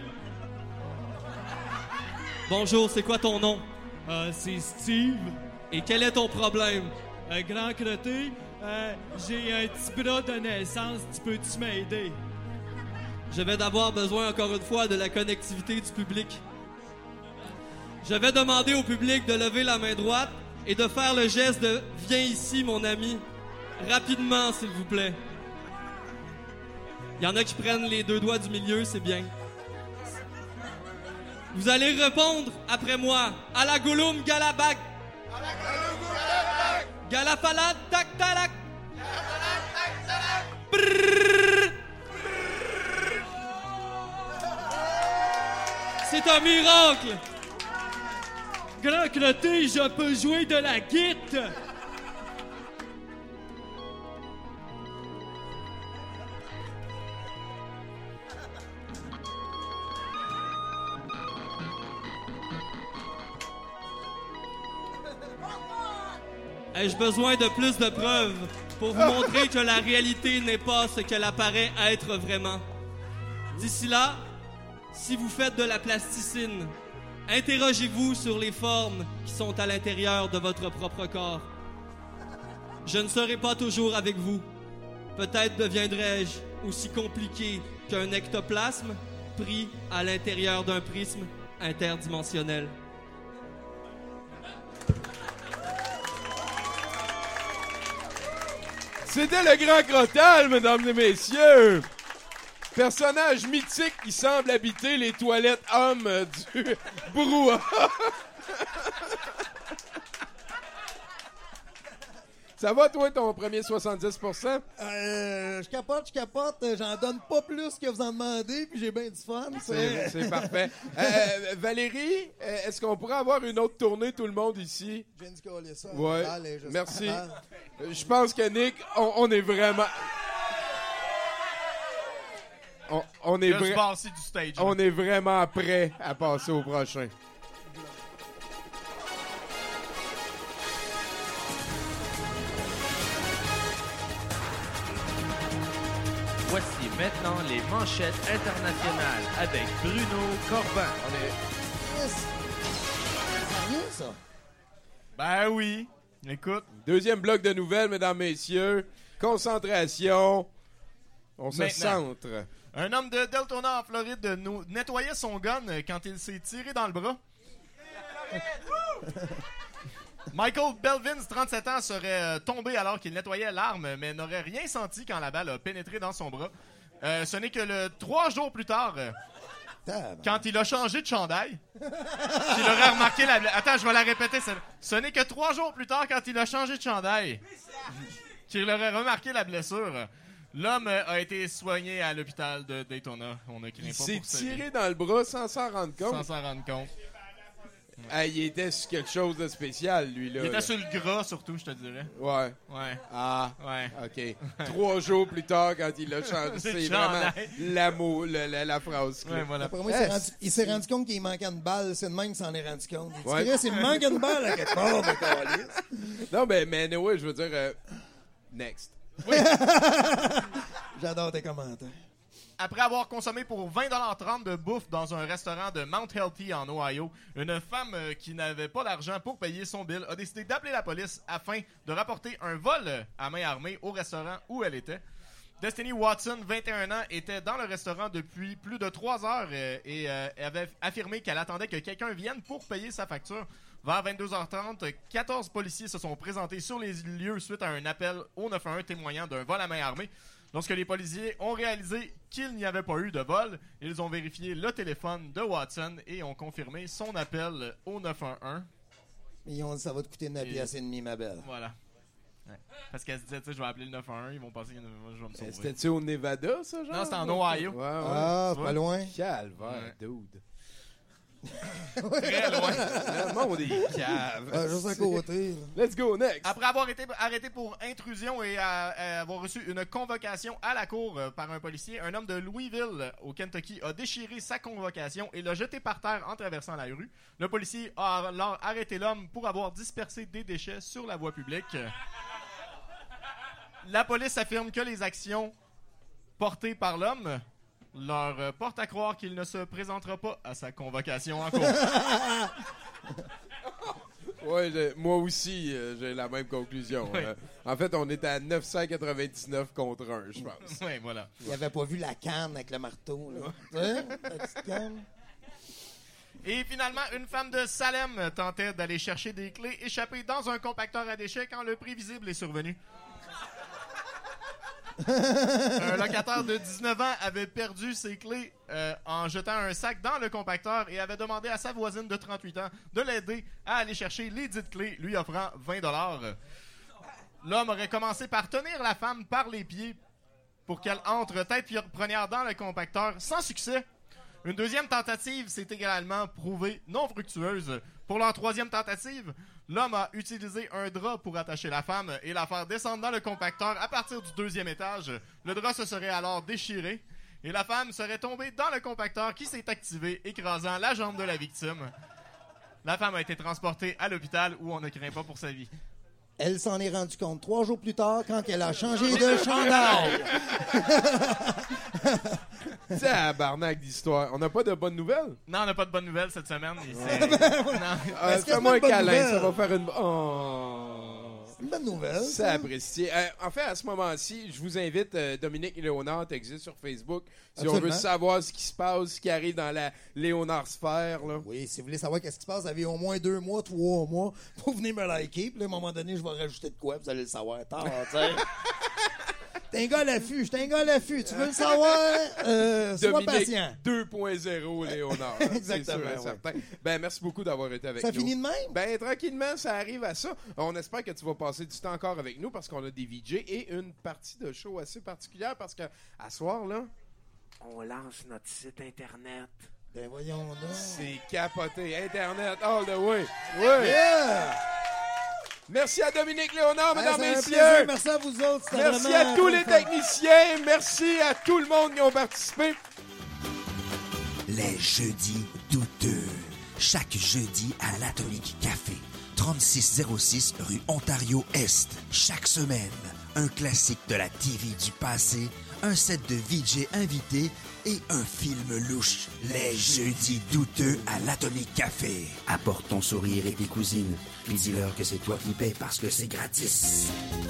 Bonjour, c'est quoi ton nom? Euh, c'est Steve. Et quel est ton problème? Euh, grand crotté, euh, j'ai un petit bras de naissance, tu peux-tu m'aider? Je vais d'avoir besoin encore une fois de la connectivité du public. Je vais demander au public de lever la main droite et de faire le geste de « Viens ici, mon ami ». Rapidement, s'il vous plaît. Il y en a qui prennent les deux doigts du milieu, c'est bien. Vous allez répondre après moi. À la Gollum Galabag. Galafalad tak talak. C'est un miracle. Grand crotté, je peux jouer de la guitare. Ai-je besoin de plus de preuves pour vous montrer que la réalité n'est pas ce qu'elle apparaît être vraiment? D'ici là, si vous faites de la plasticine, interrogez-vous sur les formes qui sont à l'intérieur de votre propre corps. Je ne serai pas toujours avec vous. Peut-être deviendrai-je aussi compliqué qu'un ectoplasme pris à l'intérieur d'un prisme interdimensionnel. C'était le Grand Crottal, mesdames et messieurs. Personnage mythique qui semble habiter les toilettes hommes du brouhaha. Ça va, toi, ton premier soixante-dix pour cent? Euh, je capote, je capote. J'en donne pas plus que vous en demandez, puis j'ai bien du fun. C'est, c'est parfait. Euh, Valérie, est-ce qu'on pourrait avoir une autre tournée, tout le monde ici? Je viens de coller ça. Ouais. Allez, je Merci. sais. Je pense que Nick, on, on est vraiment... On, on, est Juste vra- passer du stage. on est vraiment prêt à passer au prochain. Voici maintenant les manchettes internationales avec Bruno Corbin. On est... C'est rien, ça? Ben oui. Écoute. Deuxième bloc de nouvelles, mesdames, messieurs. Concentration. On se Maintenant. centre. Un homme de Deltona, en Floride, no- nettoyait son gun quand il s'est tiré dans le bras. Michael Belvins, trente-sept ans, serait euh, tombé alors qu'il nettoyait l'arme, mais n'aurait rien senti quand la balle a pénétré dans son bras. Euh, ce n'est que le trois jours plus tard, euh, quand il a changé de chandail, qu'il aurait remarqué la... Attends, je vais la répéter. Ce, ce n'est que trois jours plus tard, quand il a changé de chandail, qu'il aurait remarqué la blessure. L'homme a été soigné à l'hôpital de Daytona. On ne craint Il pas s'est pour ça. tiré dans le bras sans s'en rendre compte. Sans s'en rendre compte. Ah, il était sur quelque chose de spécial, lui, là. Il était sur le gras, surtout, je te dirais. Ouais. Ouais. Ah. Ouais. OK. Trois jours plus tard, quand il l'a chanté, C'est c'est le vraiment chandail. l'amour, la, la, la phrase. Ouais, voilà. Après moi, il s'est rendu, il s'est rendu compte qu'il manquait une balle. C'est de même qu'il s'en est rendu compte. Il dit, Ouais. Chris, il me manque une balle à quelque part, mon câlisse. Non, mais, mais anyway, je veux dire... euh, next. J'adore tes commentaires. Après avoir consommé pour vingt dollars trente de bouffe dans un restaurant de Mount Healthy en Ohio, une femme euh, qui n'avait pas d'argent pour payer son bill a décidé d'appeler la police afin de rapporter un vol euh, à main armée au restaurant où elle était. Destiny Watson, vingt et un ans, était dans le restaurant depuis plus de trois heures euh, et euh, avait affirmé qu'elle attendait que quelqu'un vienne pour payer sa facture. Vers vingt-deux heures trente, quatorze policiers se sont présentés sur les lieux suite à un appel au neuf un un témoignant d'un vol à main armée. Lorsque les policiers ont réalisé qu'il n'y avait pas eu de vol, ils ont vérifié le téléphone de Watson et ont confirmé son appel au neuf un un. Mais ils ont dit ça va te coûter neuf piastres et demi, ma belle. Voilà. Ouais. Parce qu'elle se disait, tu sais, je vais appeler le neuf un un, ils vont penser que je vais me sauver. C'était-tu au Nevada, ça, genre? Non, c'était en Ohio. Ouais, ouais. Ah, pas loin. Calvaire, dude. Très loin. Le monde est cave. Ah, juste à côté. Let's go next. Après avoir été arrêté pour intrusion et à, à avoir reçu une convocation à la cour euh, par un policier, un homme de Louisville, au Kentucky, a déchiré sa convocation et l'a jeté par terre en traversant la rue. Le policier a alors arrêté l'homme pour avoir dispersé des déchets sur la voie publique. La police affirme que les actions portées par l'homme leur euh, porte à croire qu'il ne se présentera pas à sa convocation en cours. Ouais, je- moi aussi, euh, j'ai la même conclusion. Oui. Euh, en fait, on est à neuf cent quatre-vingt-dix-neuf contre un, je pense. Oui, voilà. Il avait pas vu la canne avec le marteau. Là. Hein? La petite canne. Et finalement, une femme de Salem tentait d'aller chercher des clés échappées dans un compacteur à déchets quand le prévisible est survenu. Un locataire de dix-neuf ans avait perdu ses clés euh, en jetant un sac dans le compacteur et avait demandé à sa voisine de trente-huit ans de l'aider à aller chercher les dites clés, lui offrant vingt dollars. L'homme aurait commencé par tenir la femme par les pieds pour qu'elle entre tête première dans le compacteur, sans succès. Une deuxième tentative s'est également prouvée non fructueuse. Pour leur troisième tentative, l'homme a utilisé un drap pour attacher la femme et la faire descendre dans le compacteur à partir du deuxième étage. Le drap se serait alors déchiré et la femme serait tombée dans le compacteur qui s'est activé, écrasant la jambe de la victime. La femme a été transportée à l'hôpital où on ne craint pas pour sa vie. Elle s'en est rendue compte trois jours plus tard quand elle a changé de chandail. C'est un barnac d'histoire. On n'a pas de bonnes nouvelles? Non, on n'a pas de bonnes nouvelles cette semaine. Et c'est- non. Euh, Est-ce qu'il y a Fais-moi un une bonne câlin, nouvelle? ça va faire une... Oh... C'est une bonne nouvelle. C'est ça. apprécié. Euh, en fait, à ce moment-ci, je vous invite, euh, Dominique Léonard existe sur Facebook. Si on Absolument. veut savoir ce qui se passe, ce qui arrive dans la Léonard sphère, là. Oui, si vous voulez savoir qu'est-ce qui se passe, vous avez au moins deux mois, trois mois pour venir me liker. Puis là, à un moment donné, je vais rajouter de quoi, vous allez le savoir tard, tu sais. T'es un gars à l'affût, j'étais un gars à l'affût. Tu veux le savoir? Euh, sois Dominique patient. deux point zéro Léonard. Exactement, C'est sûr et ouais. certain. Ben, merci beaucoup d'avoir été avec Ça nous. finit de même? Ben, tranquillement, ça arrive à ça. On espère que tu vas passer du temps encore avec nous parce qu'on a des V J et une partie de show assez particulière parce que, à soir, là, on lance notre site Internet. Ben, voyons donc. C'est capoté. Internet all the way. Oui. Yeah! Merci à Dominique Léonard, Ben, mesdames, ça fait un messieurs. plaisir. Merci à vous autres. C'était Merci vraiment à tous très les fun. techniciens. Merci à tout le monde qui ont participé. Les jeudis douteux. Chaque jeudi à l'Atomique Café. trente-six zéro six rue Ontario-Est. Chaque semaine, un classique de la T V du passé, un set de V J invités et un film louche. Les jeudis douteux à l'Atomique Café. Apporte ton sourire et tes cousines, puis dis-leur que c'est toi qui payes parce que c'est gratis.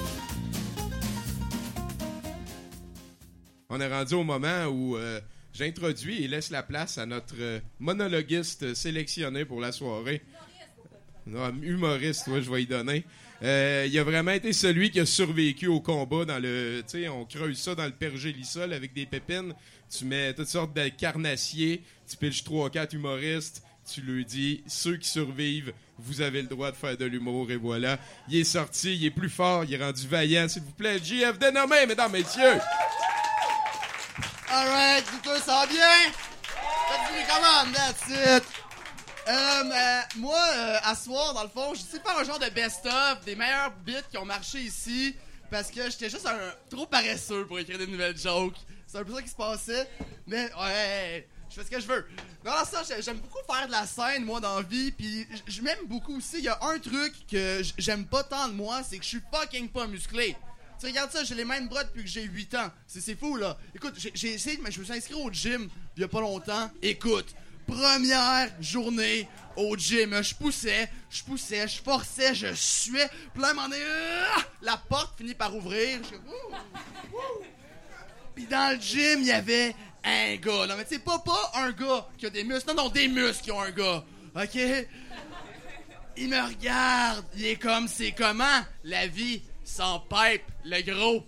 On est rendu au moment où euh, j'introduis et laisse la place à notre euh, monologuiste sélectionné pour la soirée. Non, humoriste, ouais, je vais y donner. Euh, il a vraiment été celui qui a survécu au combat dans le... Tu sais, on creuse ça dans le pergélisol avec des pépines. Tu mets toutes sortes de carnassiers. Tu pitches trois quatre humoristes. Tu lui dis, ceux qui survivent, vous avez le droit de faire de l'humour. Et voilà. Il est sorti, il est plus fort, il est rendu vaillant. S'il vous plaît, J F dénommé, mesdames, messieurs. Alright, douteux, ça va bien? Faites-vous les commandes, that's it! Euh, euh, moi, euh, à soir, dans le fond, j'essaie de faire un genre de best-of des meilleurs bits qui ont marché ici parce que j'étais juste un trop paresseux pour écrire des nouvelles jokes. C'est un peu ça qui se passait. Mais, ouais, je fais ce que je veux. Non, non, ça, j'aime beaucoup faire de la scène, moi, dans la vie. Puis, je m'aime beaucoup aussi. Il y a un truc que j'aime pas tant de moi, c'est que je suis fucking pas musclé. Tu regardes ça, j'ai les mêmes bras depuis que j'ai huit ans. C'est fou, là. Écoute, j'ai essayé, mais je me suis inscrit au gym il y a pas longtemps. Écoute. Première journée au gym, je poussais, je poussais, je forçais, je suais. Puis là, à un moment donné, euh, la porte finit par ouvrir. Je... Puis dans le gym, il y avait un gars. Non, mais tu sais, pas, pas un gars qui a des muscles. Non, non, des muscles qui ont un gars. OK? Il me regarde. Il est comme, c'est comment la vie sans pipe, le gros?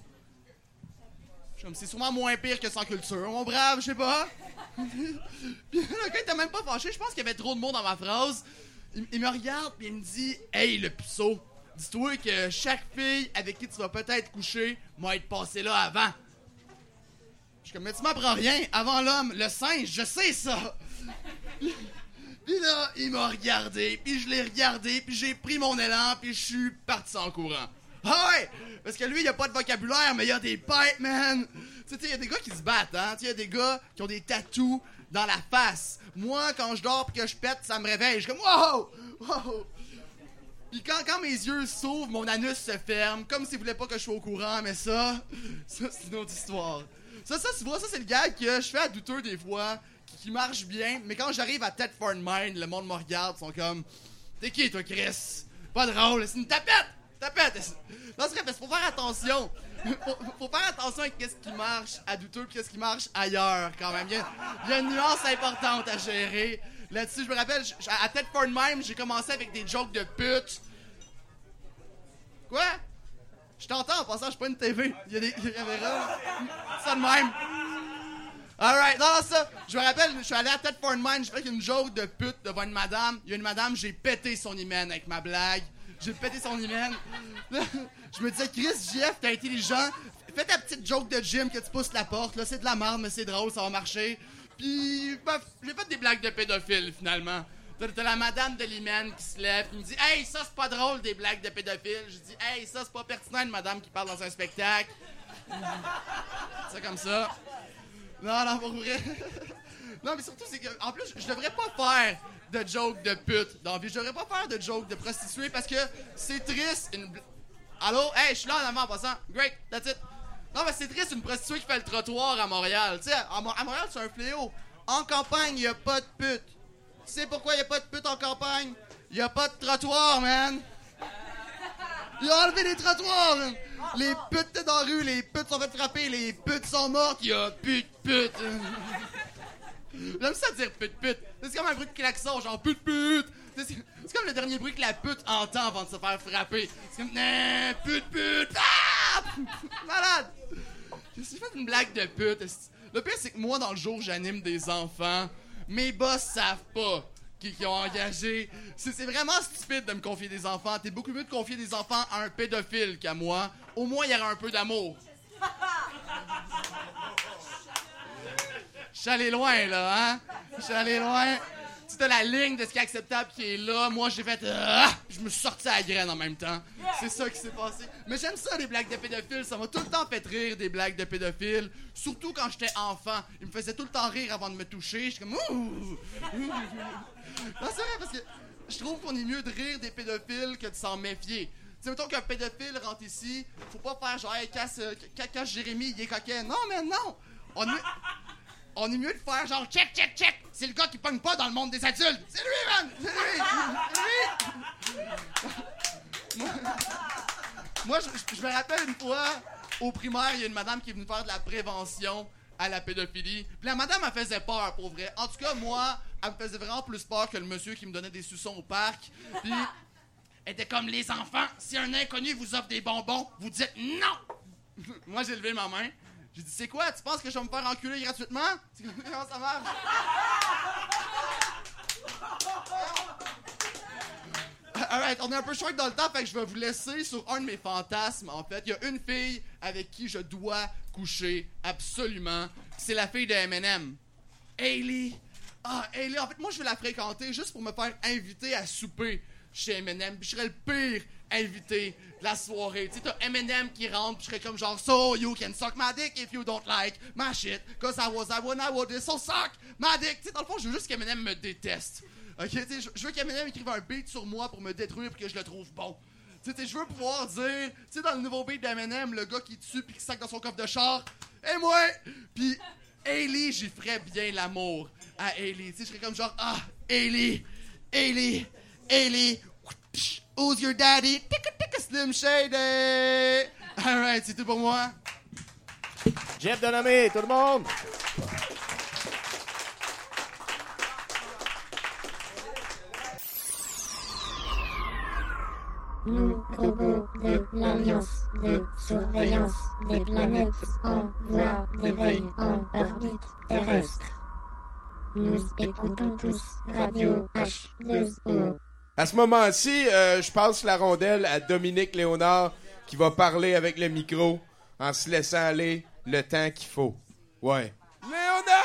Je suis comme, c'est sûrement moins pire que sans culture, mon brave, je sais pas. Puis le gars était même pas fâché, je pense qu'il y avait trop de mots dans ma phrase. Il, il me regarde puis il me dit « Hey le puceau, dis-toi que chaque fille avec qui tu vas peut-être coucher m'a être passée là avant. » Je suis comme « Mais tu m'apprends rien, avant l'homme, le singe, je sais ça. » Puis là, il m'a regardé, puis je l'ai regardé, puis j'ai pris mon élan, puis je suis parti en courant. Ah ouais! Parce que lui, il a pas de vocabulaire, mais il a des pipes, man! Tu sais, il y a des gars qui se battent, hein? Tu sais, il y a des gars qui ont des tatous dans la face. Moi, quand je dors pis que je pète, ça me réveille. Je suis comme, wow! Wow! Pis quand, quand mes yeux s'ouvrent, mon anus se ferme, comme s'il voulait pas que je sois au courant, mais ça, ça, c'est une autre histoire. Ça, ça, tu vois, ça, c'est le gag que je fais à douteux des fois, qui, qui marche bien, mais quand j'arrive à Ted for Mind, le monde me regarde, ils sont comme, t'es qui, toi, Chris? Pas drôle, c'est une tapette! Tapette! Non, c'est vrai, parce qu'il faut faire attention. Faut, faut faire attention avec qu'est-ce qui marche à douteux et qu'est-ce qui marche ailleurs, quand même. Il y a, il y a une nuance importante à gérer. Là-dessus, je me rappelle, je, à Ted for Mind, j'ai commencé avec des jokes de pute. Quoi? Je t'entends en passant, je suis pas une T V. Il y a des caméras. Ça de même. Alright, non, non, ça. Je me rappelle, je suis allé à Ted for Mind, j'ai fait une joke de pute devant une madame. Il y a une madame, j'ai pété son hymen avec ma blague. J'ai pété son hymen. Je me disais, Chris, J F, t'es intelligent. Fais ta petite joke de gym que tu pousses la porte. Là, c'est de la merde, mais c'est drôle, ça va marcher. Puis, ben, j'ai fait des blagues de pédophiles, finalement. T'as, t'as la madame de l'hymen qui se lève, qui me dit, hey, ça, c'est pas drôle, des blagues de pédophiles. Je dis, hey, ça, c'est pas pertinent, une madame qui parle dans un spectacle. C'est comme ça. Non, non, pour vrai. Non, mais surtout, c'est que, en plus, je devrais pas faire de jokes de pute dans la vie. Je devrais pas faire de jokes de prostituées parce que c'est triste. Une... Allô? Hey, je suis là en avant en passant. Great, that's it. Non, mais c'est triste une prostituée qui fait le trottoir à Montréal. Tu sais, à, à Montréal, c'est un fléau. En campagne, y a pas de pute. Tu sais pourquoi y a pas de pute en campagne? Y a pas de trottoir, man. Il a enlevé les trottoirs, man. Les putes étaient dans la rue, les putes sont fait frapper, les putes sont mortes, y a plus de pute. J'aime ça dire pute pute. C'est comme un bruit de klaxon, genre pute pute. C'est, c'est comme le dernier bruit que la pute entend avant de se faire frapper. C'est comme nah, pute pute. Ah! Malade. J'ai fait une blague de pute. Le pire, c'est que moi, dans le jour, j'anime des enfants. Mes boss savent pas qui, qui ont engagé. C'est, c'est vraiment stupide de me confier des enfants. T'es beaucoup mieux de confier des enfants à un pédophile qu'à moi. Au moins, il y aurait un peu d'amour. Je suis allé loin, là, hein? Je suis allé loin. Tu sais, la ligne de ce qui est acceptable qui est là. Moi, j'ai fait... Euh, je me suis sorti à la graine en même temps. C'est ça qui s'est passé. Mais j'aime ça, les blagues de pédophiles. Ça m'a tout le temps fait rire, des blagues de pédophiles. Surtout quand j'étais enfant. Ils me faisaient tout le temps rire avant de me toucher. Je suis comme... Ouh! Ouh! Non, c'est vrai, parce que je trouve qu'on est mieux de rire des pédophiles que de s'en méfier. Tu sais, mettons qu'un pédophile rentre ici, faut pas faire genre, hey, casse, casse Jérémy, il est coquin. Non, mais non! On est... On est mieux de faire genre check, check, check. C'est le gars qui pogne pas dans le monde des adultes. C'est lui, man! C'est lui! C'est lui! Moi, moi je, je me rappelle une fois, au primaire, il y a une madame qui est venue faire de la prévention à la pédophilie. Puis la madame, elle faisait peur, pour vrai. En tout cas, moi, elle me faisait vraiment plus peur que le monsieur qui me donnait des suçons au parc. Puis, elle était comme les enfants. Si un inconnu vous offre des bonbons, vous dites non! Moi, j'ai levé ma main. J'ai dit, c'est quoi? Tu penses que je vais me faire enculer gratuitement? Comment ça marche? Alright, on est un peu short dans le temps, fait que je vais vous laisser sur un de mes fantasmes, en fait. Il y a une fille avec qui je dois coucher, absolument. C'est la fille de Eminem. Hailey Ah, Hailey, en fait, moi, je vais la fréquenter juste pour me faire inviter à souper chez Eminem. Puis je serais le pire invité de la soirée. Tu sais, t'as Eminem qui rentre, puis je serais comme genre, so you can suck my dick if you don't like my shit, cause I was I when I was this, so suck my dick. Tu sais, dans le fond, je veux juste qu'Eminem me déteste. Ok, tu sais, je veux qu'Eminem écrive un beat sur moi pour me détruire puis que je le trouve bon. Tu sais, je veux pouvoir dire, tu sais, dans le nouveau beat d'Eminem, le gars qui tue puis qui sac dans son coffre de char, et moi, puis Hailey, j'y ferais bien l'amour à Hailey. Tu sais, je serais comme genre, ah, Hailey, Hailey, Hailey, who's your daddy? Ticka ticka Slim Shady. Alright, c'est tout pour moi. Jeff Denomé, tout le monde. Nous, robots de l'Alliance de surveillance des planètes, envoient des veilles en orbite terrestre. Nous écoutons tous Radio H deux O. À ce moment-ci, euh, je passe la rondelle à Dominique Léonard qui va parler avec le micro en se laissant aller le temps qu'il faut. Ouais. Léonard!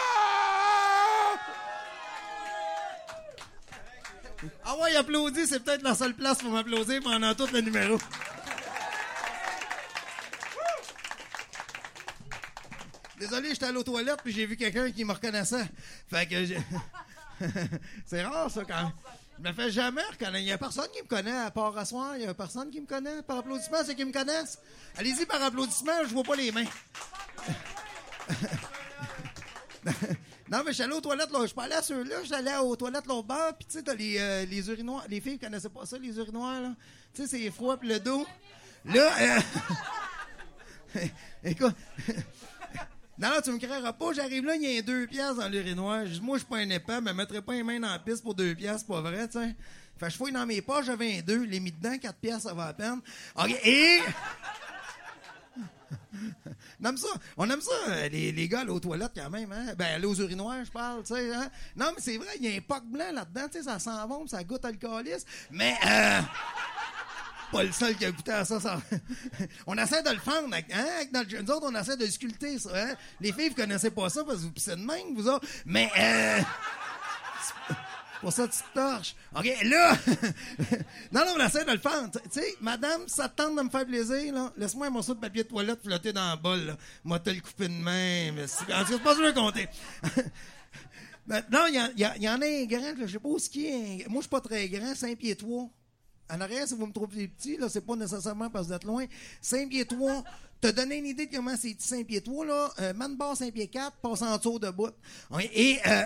Ah ouais, applaudis, c'est peut-être la seule place pour m'applaudir pendant tout le numéro. Désolé, j'étais allé aux toilettes puis j'ai vu quelqu'un qui me reconnaissait. Fait que j'ai... C'est rare ça quand... Je me fais jamais reconnaître. Il y a personne qui me connaît à part à soir. Il y a personne qui me connaît. Par applaudissement, c'est qui me connaissent. Allez-y par applaudissement, je vois pas les mains. Non, mais je suis allé aux toilettes, là. Je parlais à ceux-là, je suis allé aux toilettes l'autre bord, puis tu sais, t'as les, euh, les urinoirs. Les filles connaissaient pas ça, les urinoirs, là. Tu sais, c'est froid, puis le dos. Là, euh... écoute. Non, non, tu me créeras pas. J'arrive là, il y a deux piastres dans l'urinoir. Je dis, moi, je suis pas un épais, mais je mettrais pas les mains dans la piste pour deux piastres, c'est pas vrai, tu sais. Fait que je fouille dans mes poches, j'avais un deux. Les mis dedans, quatre piastres, ça va à peine. OK, et... On aime ça. On aime ça, les, les gars, aller aux toilettes quand même, hein? Ben, aller aux urinoirs, je parle, tu sais, hein? Non, mais c'est vrai, il y a un poc blanc là-dedans, tu sais, ça sent bon, ça goûte alcoolisme. Mais, euh... pas le seul qui a goûté à ça, ça... On essaie de le fendre, hein? Avec notre... Nous autres, on essaie de sculpter ça, hein? Les filles, vous connaissez pas ça parce que vous pissez de même, vous autres. Mais, euh... pour ça, tu te torches. OK, là... non, non, on essaie de le faire. Tu sais, madame, ça te tente de me faire plaisir, là. Laisse-moi un morceau de papier de toilette flotter dans le bol, là. Moi, te le couper de main. Mais c'est... En tout cas, c'est pas sûr de compter. Non, il y, y, y en a un grand, je sais pas où ce qui est. Un... Moi, je suis pas très grand, cinq pieds trois. En arrière, si vous me trouvez petit, là, c'est pas nécessairement parce que vous êtes loin. cinq pieds trois. Te donner une idée de comment c'est petit cinq pieds trois, là. Euh, man barre cinq pieds quatre, passe en dessous de bout. Et, euh...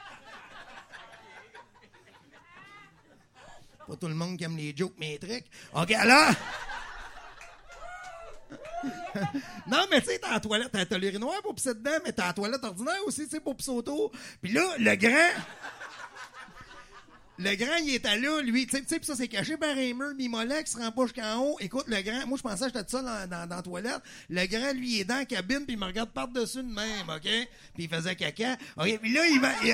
pas tout le monde qui aime les jokes métriques. OK, alors... non, mais tu sais, t'as la toilette, t'as, t'as l'urinoir pour pisser dedans, mais t'as la toilette ordinaire aussi, tu sais, pour pisser autour. Puis là, le grand... Le grand, il était là, lui, tu sais, pis ça, c'est caché par un mur mi-mollet qui se rend pas jusqu'en haut. Écoute, le grand, moi, je pensais que j'étais tout seul dans, dans, dans la toilette. Le grand, lui, il est dans la cabine, puis il me regarde par-dessus de même, OK? Puis il faisait caca. OK, puis là, il va... Il...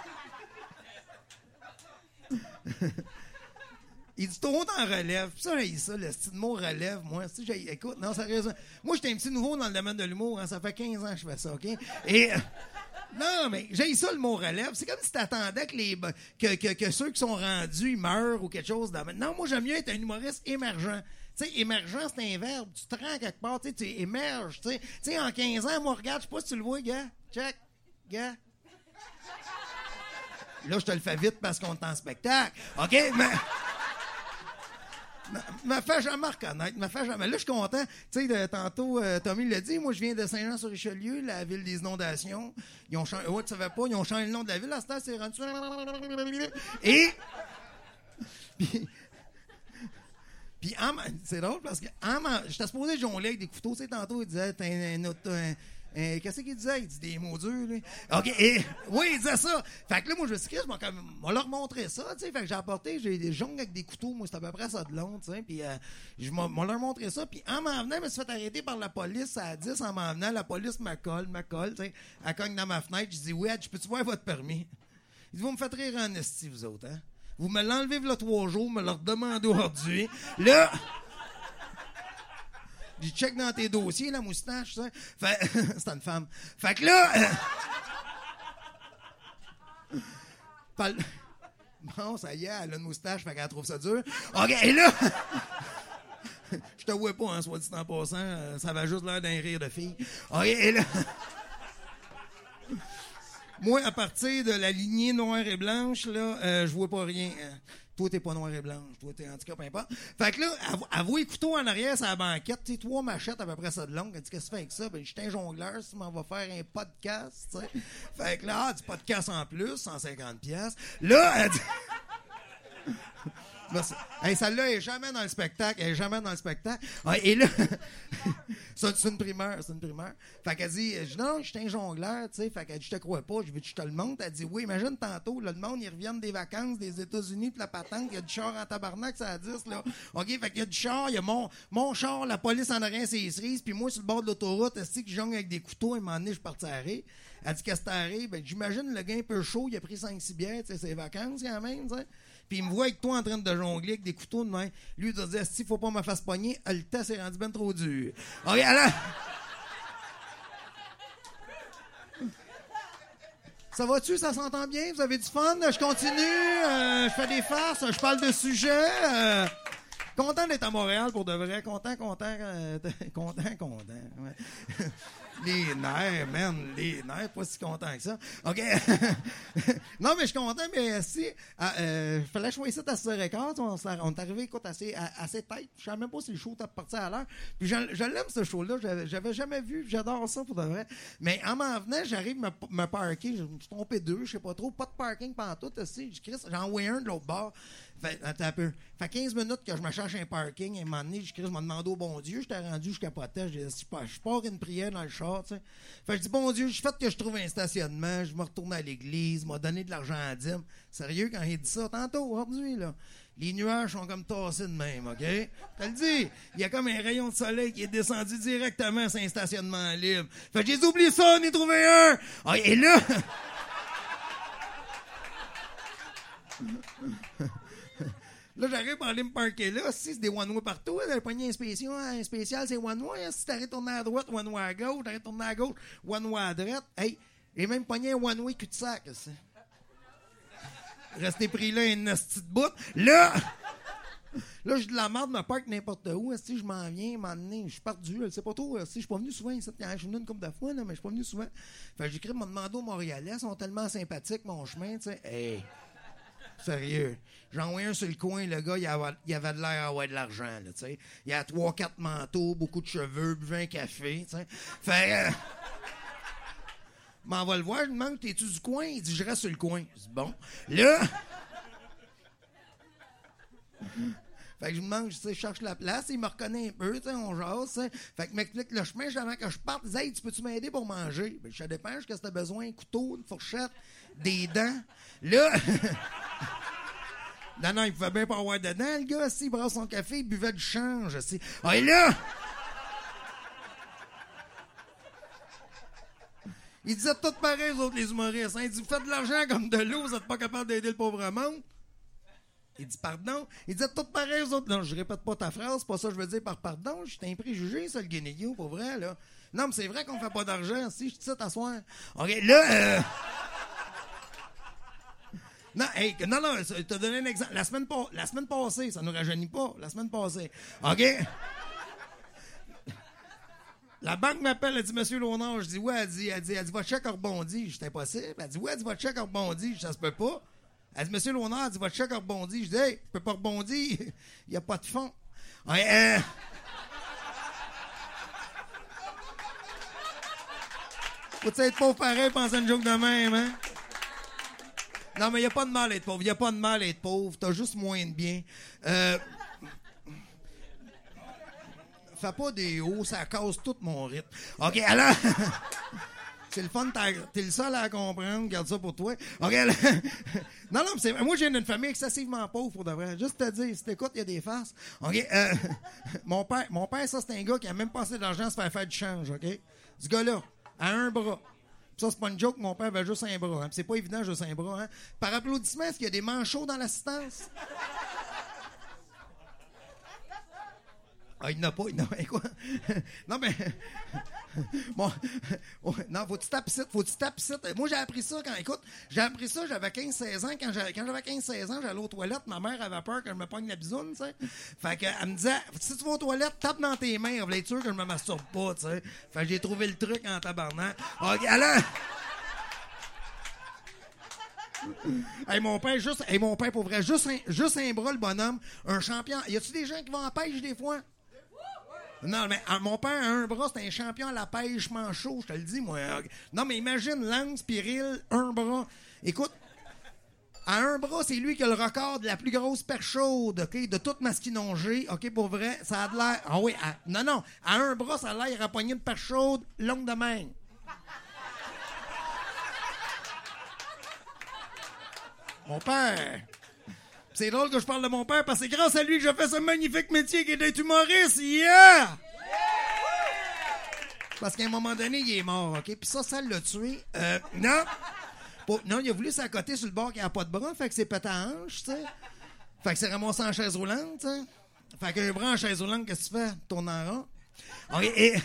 Il dit, ton en relève. Puis ça, j'ai ça, le style de mot relève, moi. Si j'ai, écoute, non, sérieusement. Moi, j'étais un petit nouveau dans le domaine de l'humour, hein. Ça fait quinze ans que je fais ça, OK? Et, non, mais j'ai ça, le mot relève. C'est comme si t'attendais que les, que, que, que ceux qui sont rendus, ils meurent ou quelque chose. Dans... Non, moi, j'aime mieux être un humoriste émergent. Tu sais, émergent, c'est un verbe. Tu te rends quelque part, tu sais, tu émerges, tu sais. Tu sais, en quinze ans, moi, regarde, je sais pas si tu le vois, gars. Check, gars. Là, je te le fais vite parce qu'on est en spectacle. OK, mais... Me fait jamais reconnaître, me fait jamais. Là, je suis content. Tu sais, tantôt, euh, Tommy l'a dit, moi, je viens de Saint-Jean-sur-Richelieu, la ville des inondations. Ils ont changé, ouais, tu savais pas, ils ont changé le nom de la ville. À ce temps, c'est rendu... Et... Puis... Puis, en... c'est drôle parce que... En... J'étais supposé jongler avec des couteaux. Tu sais, tantôt, il disait, t'as un... un, un Euh, qu'est-ce qu'il disait? Il dit des mots durs, lui. OK, et, oui, il disait ça. Fait que là, moi, je me suis dit, je vais leur montrer ça, tu sais. Fait que j'ai apporté, j'ai des jongles avec des couteaux, moi, c'est à peu près ça de long, tu sais. Puis, euh, je vais leur montrer ça. Puis, en m'en venant, je me suis fait arrêter par la police à dix. En m'en venant, la police me colle, me colle, tu sais. Elle cogne dans ma fenêtre. Je dis, oui, je peux-tu voir votre permis? Il dit, vous me faites rire en esti, vous autres, hein? Vous me l'enlevez, là, trois jours, me le redemandez aujourd'hui. Là... Je check dans tes dossiers, la moustache, tu sais. Fait... c'est une femme. Fait que là... Parle... Bon, ça y est, elle a une moustache, fait qu'elle trouve ça dur. OK, et là... Je te vois pas, hein, soit dit en passant. euh, ça va juste l'air d'un rire de fille. OK, et là... Moi, à partir de la lignée noire et blanche, là, euh, je vois pas rien. Euh, toi, t'es pas noir et blanche. Toi, t'es en tout cas, peu importe. Fait que là, elle voit les couteaux en arrière sur la banquette. Tu sais, trois machettes à peu près ça de longue. Elle dit, qu'est-ce que tu fais avec ça? Ben, je suis un jongleur, si tu m'en vas faire un podcast, tu sais. Fait que là, ah, du podcast en plus, cent cinquante piastres. Là, elle dit... Là, hey, celle-là, elle est jamais dans le spectacle. Elle est jamais dans le spectacle. Ah, et là, c'est, c'est une primeur, c'est une primeur. Fait qu'elle dit, je dis, non, je suis un jongleur, tu sais. Fait qu'elle dit, je te crois pas, je veux que je te le montre. Elle dit, oui, imagine tantôt, là, le monde, ils reviennent des vacances des États-Unis, puis la patente, il y a du char en tabarnak, ça a dix, là. OK, fait qu'il y a du char, il y a mon, mon char, la police en a rien, c'est les cerises, puis moi, sur le bord de l'autoroute, est-ce que je jongle avec des couteaux, et à un moment donné, je partirai. Elle dit, qu'est-ce que t'arrives? Ben, j'imagine le gars un peu chaud, il a pris cinq six bières, tu sais, c'est les vacances quand même, tu sais. Puis il me voit avec toi en train de jongler avec des couteaux de main. Lui, il doit dire, si faut pas me faire pogner, le temps s'est rendu ben trop dur. OK, alors... Ça va-tu? Ça s'entend bien? Vous avez du fun? Je continue, euh, je fais des farces, je parle de sujets. Euh, content d'être à Montréal pour de vrai. Content, content, euh, content, content. Ouais. Les nerfs, man, les nerfs, pas si content que ça. OK. Non, mais je suis content, mais si, il euh, fallait choisir à six heures quinze, on, on est arrivé, écoute, assez, assez tête. Je savais même pas si le show était parti à l'heure. Puis je, je l'aime, ce show-là. J'avais, j'avais jamais vu, j'adore ça pour de vrai. Mais en m'en venant, j'arrive à me, me parker. Je me suis trompé deux, je sais pas trop. Pas de parking pantoute, aussi. J'en envoyé un de l'autre bord. Fait, attends un peu. Fait quinze minutes que je me cherche un parking. Et à un moment donné, je me demandé au bon Dieu. J'étais rendu, je capotais. Je dis, je pars une prière dans le char, tu sais. Fait que je dis, bon Dieu, je fais que je trouve un stationnement. Je me retourne à l'église. M'a donné de l'argent à dîme. Sérieux, quand il dit ça, tantôt, aujourd'hui, là. Les nuages sont comme tassés de même, OK? Je te le dis, il y a comme un rayon de soleil qui est descendu directement sur un stationnement libre. Fait que j'ai oublié ça, on y trouvé un! Ah, et là... Là, j'arrive à aller me parker là. Si c'est des one-way partout, elle a pogné un spécial, un spécial, c'est one-way. Si t'arrêtes de tourner à droite, one-way à gauche. T'arrêtes de tourner à gauche, one-way à droite. Hey, j'ai même pogné un one-way cul-de-sac, ça. Rester pris là, une petite bout. Là, là, j'ai de la merde, me parque n'importe où. Si je m'en viens, m'emmener, je suis perdu. Je sais pas trop. Si je suis pas venu souvent ici. Je suis venu une couple de fois, là, mais je suis pas venu souvent. Fait que j'écris, m'a demandé aux Montréalais. Ils sont tellement sympathiques, mon chemin, tu sais. Hey. Sérieux. J'en envoyé un sur le coin, le gars, il avait, il avait de l'air à avoir de l'argent, là, tu sais. Il a trois, quatre manteaux, beaucoup de cheveux, buvait un café, tu sais. Fait, euh, m'en va le voir, je lui demande, t'es-tu du coin? Il dit, je reste sur le coin. Je dis, bon. Là, fait que je me demande, tu sais, je cherche la place, il me reconnaît un peu, tu sais, on jase, tu sais. Fait que il m'explique le chemin, avant que je parte, il dit, hey, tu peux-tu m'aider pour manger? Ben, ça dépend, qu'est-ce que t'as besoin? Un couteau, une fourchette, des dents. Là, non, non, il pouvait bien pas avoir dedans, le gars, si, il brasse son café, il buvait du change, si. Ah, et là, il disait tout pareil, aux autres, les humoristes, hein. Il dit, vous faites de l'argent comme de l'eau, vous êtes pas capable d'aider le pauvre monde. Il dit pardon. Il dit tout pareil aux autres. Non, je répète pas ta phrase, c'est pas ça que je veux dire par pardon. Je suis un préjugé, ça, le guéniguiot, pour vrai, là. Non, mais c'est vrai qu'on fait pas d'argent, si, je te dis t'asseoir. OK, là, euh... Non, hey, non, non, je te donné un exemple. La semaine, pa- la semaine passée, ça nous rajeunit pas, la semaine passée. OK? La banque m'appelle, elle dit, Monsieur Léonard, je dis, ouais, elle dit, elle dit, elle dit, votre chèque a rebondi. Je dis, c'est impossible. Elle dit, ouais, elle dit, votre chèque a rebondi. Je dis, ça se peut pas. Elle dit, Monsieur Léonard, elle dit, votre chèque a rebondi. Je dis, hey, je peux pas rebondir. Il n'y a pas de fond. Ouais, euh... Faut-tu être pauvre pareil, penser une joke de même, hein? Non, mais il n'y a pas de mal à être pauvre. Il n'y a pas de mal à être pauvre. T'as juste moins de bien. Euh... Fais pas des hauts, ça casse tout mon rythme. OK, alors... C'est le fun, t'es le seul à comprendre, garde ça pour toi. OK, alors... Non, non, c'est... moi, j'ai une famille excessivement pauvre, pour de vrai. Juste te dire, si t'écoutes, il y a des farces. OK, euh... mon père, mon père, ça, c'est un gars qui a même pas assez d'argent à se faire faire du change, OK? Ce gars-là, à un bras. Puis ça, c'est pas une joke, mon père avait juste un bras. Hein. Puis c'est pas évident, juste un bras. Hein. Par applaudissement, est-ce qu'il y a des manchots dans l'assistance? Ah, il n'a pas, il n'a pas. Quoi? Non, mais. Bon. Non, faut que tu tapes ici, faut que tu tapes ici. Moi, j'ai appris ça quand. Écoute, j'ai appris ça, j'avais quinze seize ans. Quand j'avais, quand j'avais quinze seize ans, j'allais aux toilettes. Ma mère avait peur que je me pogne la bisoune, tu sais. Fait qu'elle me disait, si tu vas aux toilettes, tape dans tes mains. Elle voulait être sûre que je me masturbe pas, tu sais. Fait que j'ai trouvé le truc en tabarnak. OK, alors. Hey, mon père, juste, hey, mon père, pour vrai, juste un, juste un bras, le bonhomme, un champion. Y a-tu des gens qui vont en pêche des fois? Non, mais euh, mon père a un bras, c'est un champion à la pêche manchot, je te le dis, moi. Non, mais imagine, Lance, Pyril, un bras. Écoute, à un bras, c'est lui qui a le record de la plus grosse perche chaude, OK, de toute masquinongée, OK, pour vrai, ça a de l'air... Ah oui, à, non, non, à un bras, ça a l'air à poigner une perche chaude longue de même. Mon père... C'est drôle que je parle de mon père parce que c'est grâce à lui que je fais ce magnifique métier qui est d'être humoriste. Yeah! Parce qu'à un moment donné, il est mort, OK? Puis ça, ça l'a tué. Euh, non. Pour, non, il a voulu s'accoter sur le bord qui n'a pas de bras, fait que c'est pété à hanche, tu sais. Fait que c'est ramassé en chaise roulante, tu sais. Fait qu'un bras en chaise roulante, qu'est-ce que tu fais? Tourne en rond. OK, et...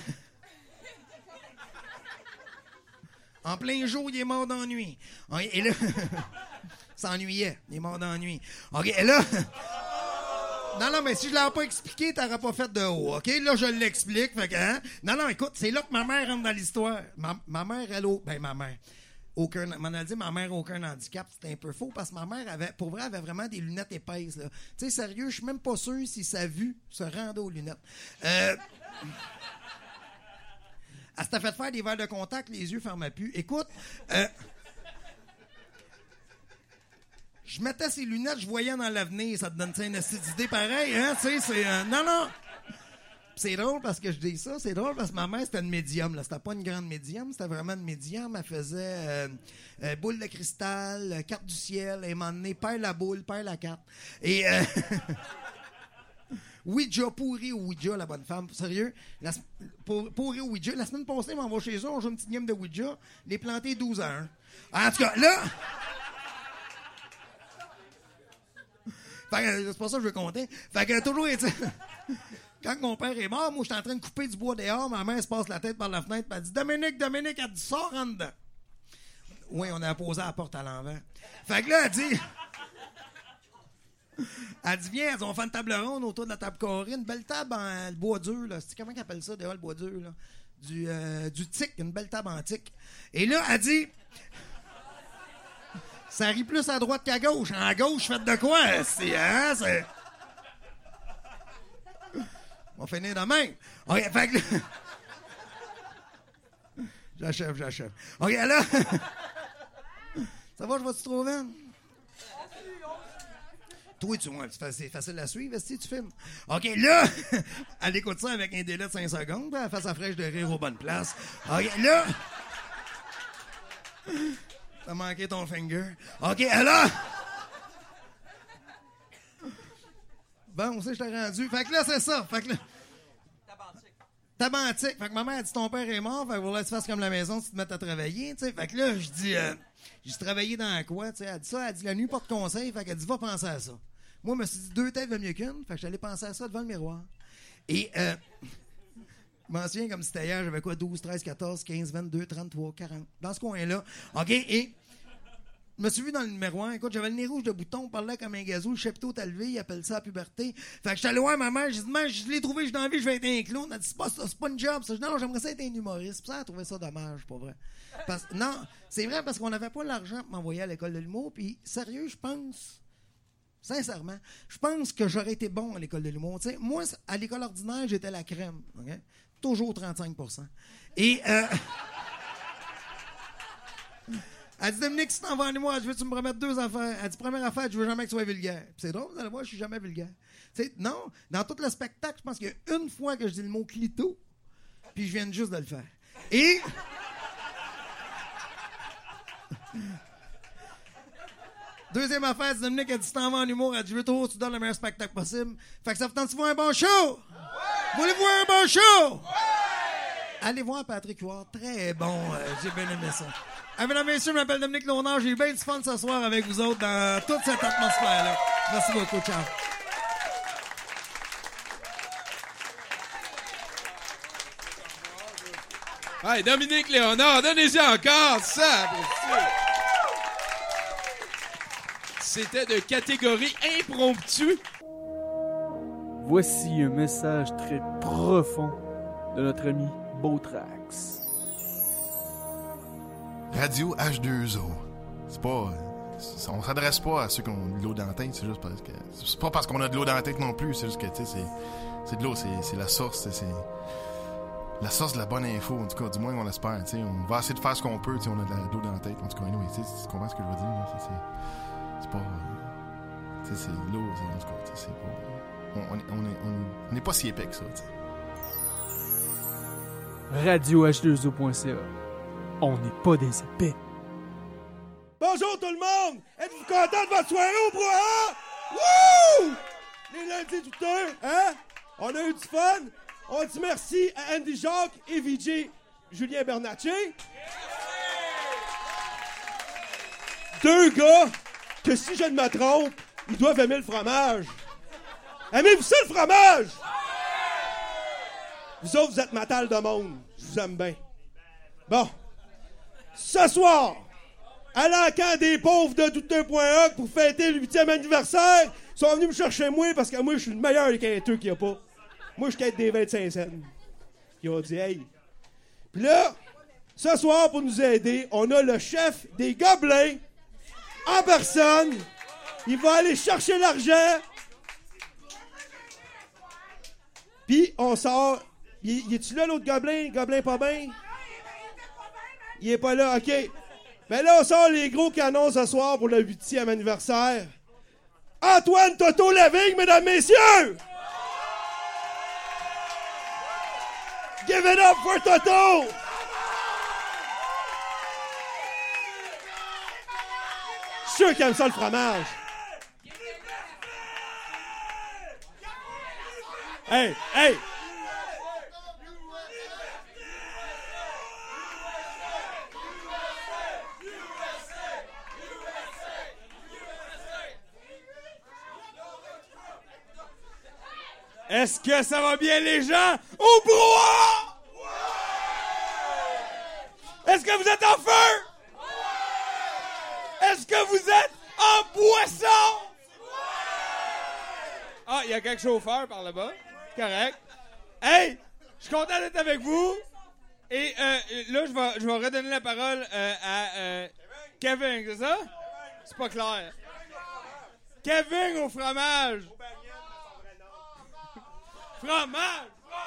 En plein jour, il est mort d'ennui. OK, et là... s'ennuyait. Il est mort d'ennui. OK, et là... Non, non, mais si je l'avais pas expliqué, t'aurais pas fait de haut, OK? Là, je l'explique, fait que, hein? Non, non, écoute, c'est là que ma mère rentre dans l'histoire. Ma, ma mère, elle... A... Ben, ma mère... Aucun... M'en a dit, ma mère, aucun handicap. C'était un peu faux, parce que ma mère avait... Pour vrai, elle avait vraiment des lunettes épaisses, là. Tu sais, sérieux, je suis même pas sûr si sa vue se rendait aux lunettes. Euh... Elle s'était fait faire des verres de contact, les yeux fermaient plus. Écoute... Euh... Je mettais ses lunettes, je voyais dans l'avenir. Ça te donne une idée pareille, hein? Tu sais, c'est... Euh, non, non! C'est drôle parce que je dis ça. C'est drôle parce que ma mère, c'était une médium. Là. C'était pas une grande médium, c'était vraiment une médium. Elle faisait euh, euh, boule de cristal, euh, carte du ciel. Et m'a donné père la boule, père la carte. Et... Euh, Ouija, pourri au Ouija, la bonne femme. Sérieux? La, pour, pourri au Ouija. La semaine passée, on va chez eux, on joue une petite game de Ouija. Les plantés douze à un. En tout cas, là... Fait que c'est pas ça que je veux compter. Fait que toujours été... Quand mon père est mort, moi, j'étais en train de couper du bois dehors. Ma mère se passe la tête par la fenêtre. Elle dit, Dominique, Dominique, elle dit, sors en dedans. Oui, on a posé la porte à l'envers. Fait que là, elle dit... Elle dit, viens, on fait une table ronde autour de la table carrée. Une belle table en bois dur, là. C'est comment qu'on appelle ça, dehors, le bois dur, là? Du, euh, du tic, une belle table en tic. Et là, elle dit... Ça rit plus à droite qu'à gauche. En gauche, faites de quoi? C'est, hein? C'est... On va finir de même. OK, fait que... J'achève, j'achève. OK, là... Ça va, je vais-tu trouver? Toi, tu vois, c'est facile à suivre, si tu filmes. OK, là... Elle écoute ça avec un délai de cinq secondes, puis elle fait sa fraîche de rire aux bonnes places. OK, là... T'as manqué ton finger. OK, alors... Bon, on sait que je t'ai rendu. Fait que là, c'est ça. Fait que là... Tabantique. Tabantique. Fait que ma mère a dit, ton père est mort, fait que voilà, tu fasses comme la maison, tu te mettes à travailler, tu sais. Fait que là, je dis, euh, j'ai travaillé dans quoi, tu sais. Elle dit ça, elle dit, la nuit porte conseil, fait qu'elle dit, va penser à ça. Moi, je me suis dit, deux têtes valent mieux qu'une, fait que j'allais penser à ça devant le miroir. Et, euh... je m'en souviens comme si c'était hier, j'avais quoi, douze, treize, quatorze, quinze, vingt-deux, trente-trois, quarante. Dans ce coin-là. OK, et je me suis vu dans le miroir. Écoute, j'avais le nez rouge de bouton, on parlait comme un gazou, le chapiteau t'a levé, il appelle ça la puberté. Fait que j'étais allé voir ma mère, j'ai dit, maman, je l'ai trouvé, j'ai envie, je vais être un clown. Elle a dit, c'est pas, c'est pas une job, ça. Je dis, non, j'aimerais ça être un humoriste. Puis ça, elle a trouvé ça dommage, pas vrai. Parce, non, c'est vrai, parce qu'on n'avait pas l'argent pour m'envoyer à l'école de l'humour. Puis, sérieux, je pense, sincèrement, je pense que j'aurais été bon à l'école de l'humour. Tu sais, moi, à l'école ordinaire, j'étais la crème. Okay? Toujours trente-cinq pour cent. Et, euh... elle dit, Dominique, si t'en vas en moi, je veux que tu me promettes deux affaires. Elle dit, première affaire, je veux jamais que tu sois vulgaire. Puis c'est drôle, vous allez voir, je suis jamais vulgaire. Tu sais, non, dans tout le spectacle, je pense qu'il y a une fois que je dis le mot clito, puis je viens juste de le faire. Et... Deuxième affaire, c'est Dominique, elle dit, si t'en vas en humour, elle dit, je veux trop, tu donnes le meilleur spectacle possible. Fait que ça vous tente de voir un bon show? Ouais! Voulez-vous voir un bon show? Ouais! Allez voir Patrick Huard, très bon, euh, j'ai bien aimé ça. Ah, mesdames et messieurs, je m'appelle Dominique Lonard, j'ai eu bien du fun ce soir avec vous autres dans toute cette atmosphère-là. Merci beaucoup, ciao. Hey, Dominique Léonard, donnez-y encore ça. C'était de catégorie impromptue. Voici un message très profond de notre ami Beautrax. Radio H deux O. C'est pas... c'est- on s'adresse pas à ceux qui ont de l'eau dans la tête, c'est juste parce que... C'est pas parce qu'on a de l'eau dans la tête non plus, c'est juste que, tu sais, c'est... C'est de l'eau, c'est, c'est la source, c'est... c'est la source de la bonne info, en tout cas, du moins on l'espère, tu sais. On va essayer de faire ce qu'on peut, tu sais, on a de, la, de l'eau dans la tête, en tout cas, anyway, tu sais, tu comprends ce que je veux dire, là, c'est, c'est, c'est pas... euh, tu sais, c'est de l'eau, c'est, en tout cas, tu sais, c'est pas... On, on, est- on, est, on, est- on est pas si épais que ça, tu sais. radio h deux o point c a. On n'est pas des épais. Bonjour tout le monde! Êtes-vous content de votre soirée au brouhaha? Wouh! Les lundis douteux, hein? On a eu du fun. On dit merci à Andy Jacques et V J Julien Bernatchez. Deux gars que, si je ne me trompe, ils doivent aimer le fromage. Aimez-vous ça, le fromage? Vous autres, vous êtes ma talle de monde. Je vous aime bien. Bon. Ce soir, à l'encan des pauvres de douteux point org pour fêter le huitième anniversaire, ils sont venus me chercher moi parce que moi, je suis le meilleur des quêteux qu'il n'y a pas. Moi, je quête des vingt-cinq cents. Ils ont dit, hey. Puis là, ce soir, pour nous aider, on a le chef des Gobelins en personne. Il va aller chercher l'argent. Puis, on sort. Il, il est-tu là, l'autre Gobelin? Gobelin pas bien? Il est pas là, OK. Mais là, on sort les gros canons ce soir pour le huitième anniversaire. Antoine Toto Lavigne, mesdames, messieurs! Give it up for Toto! Je suis sûr qu'il aime ça, le fromage. Hey, hey! Est-ce que ça va bien, les gens? Au brouhaha! Est-ce que vous êtes en feu? Est-ce que vous êtes en boisson? Ah, il y a quelques chauffeurs par là-bas. Correct. Hey, je suis content d'être avec vous. Et euh, là, je vais, je vais redonner la parole euh, à euh, Kevin, c'est ça? C'est pas clair. Kevin au fromage. Fromage!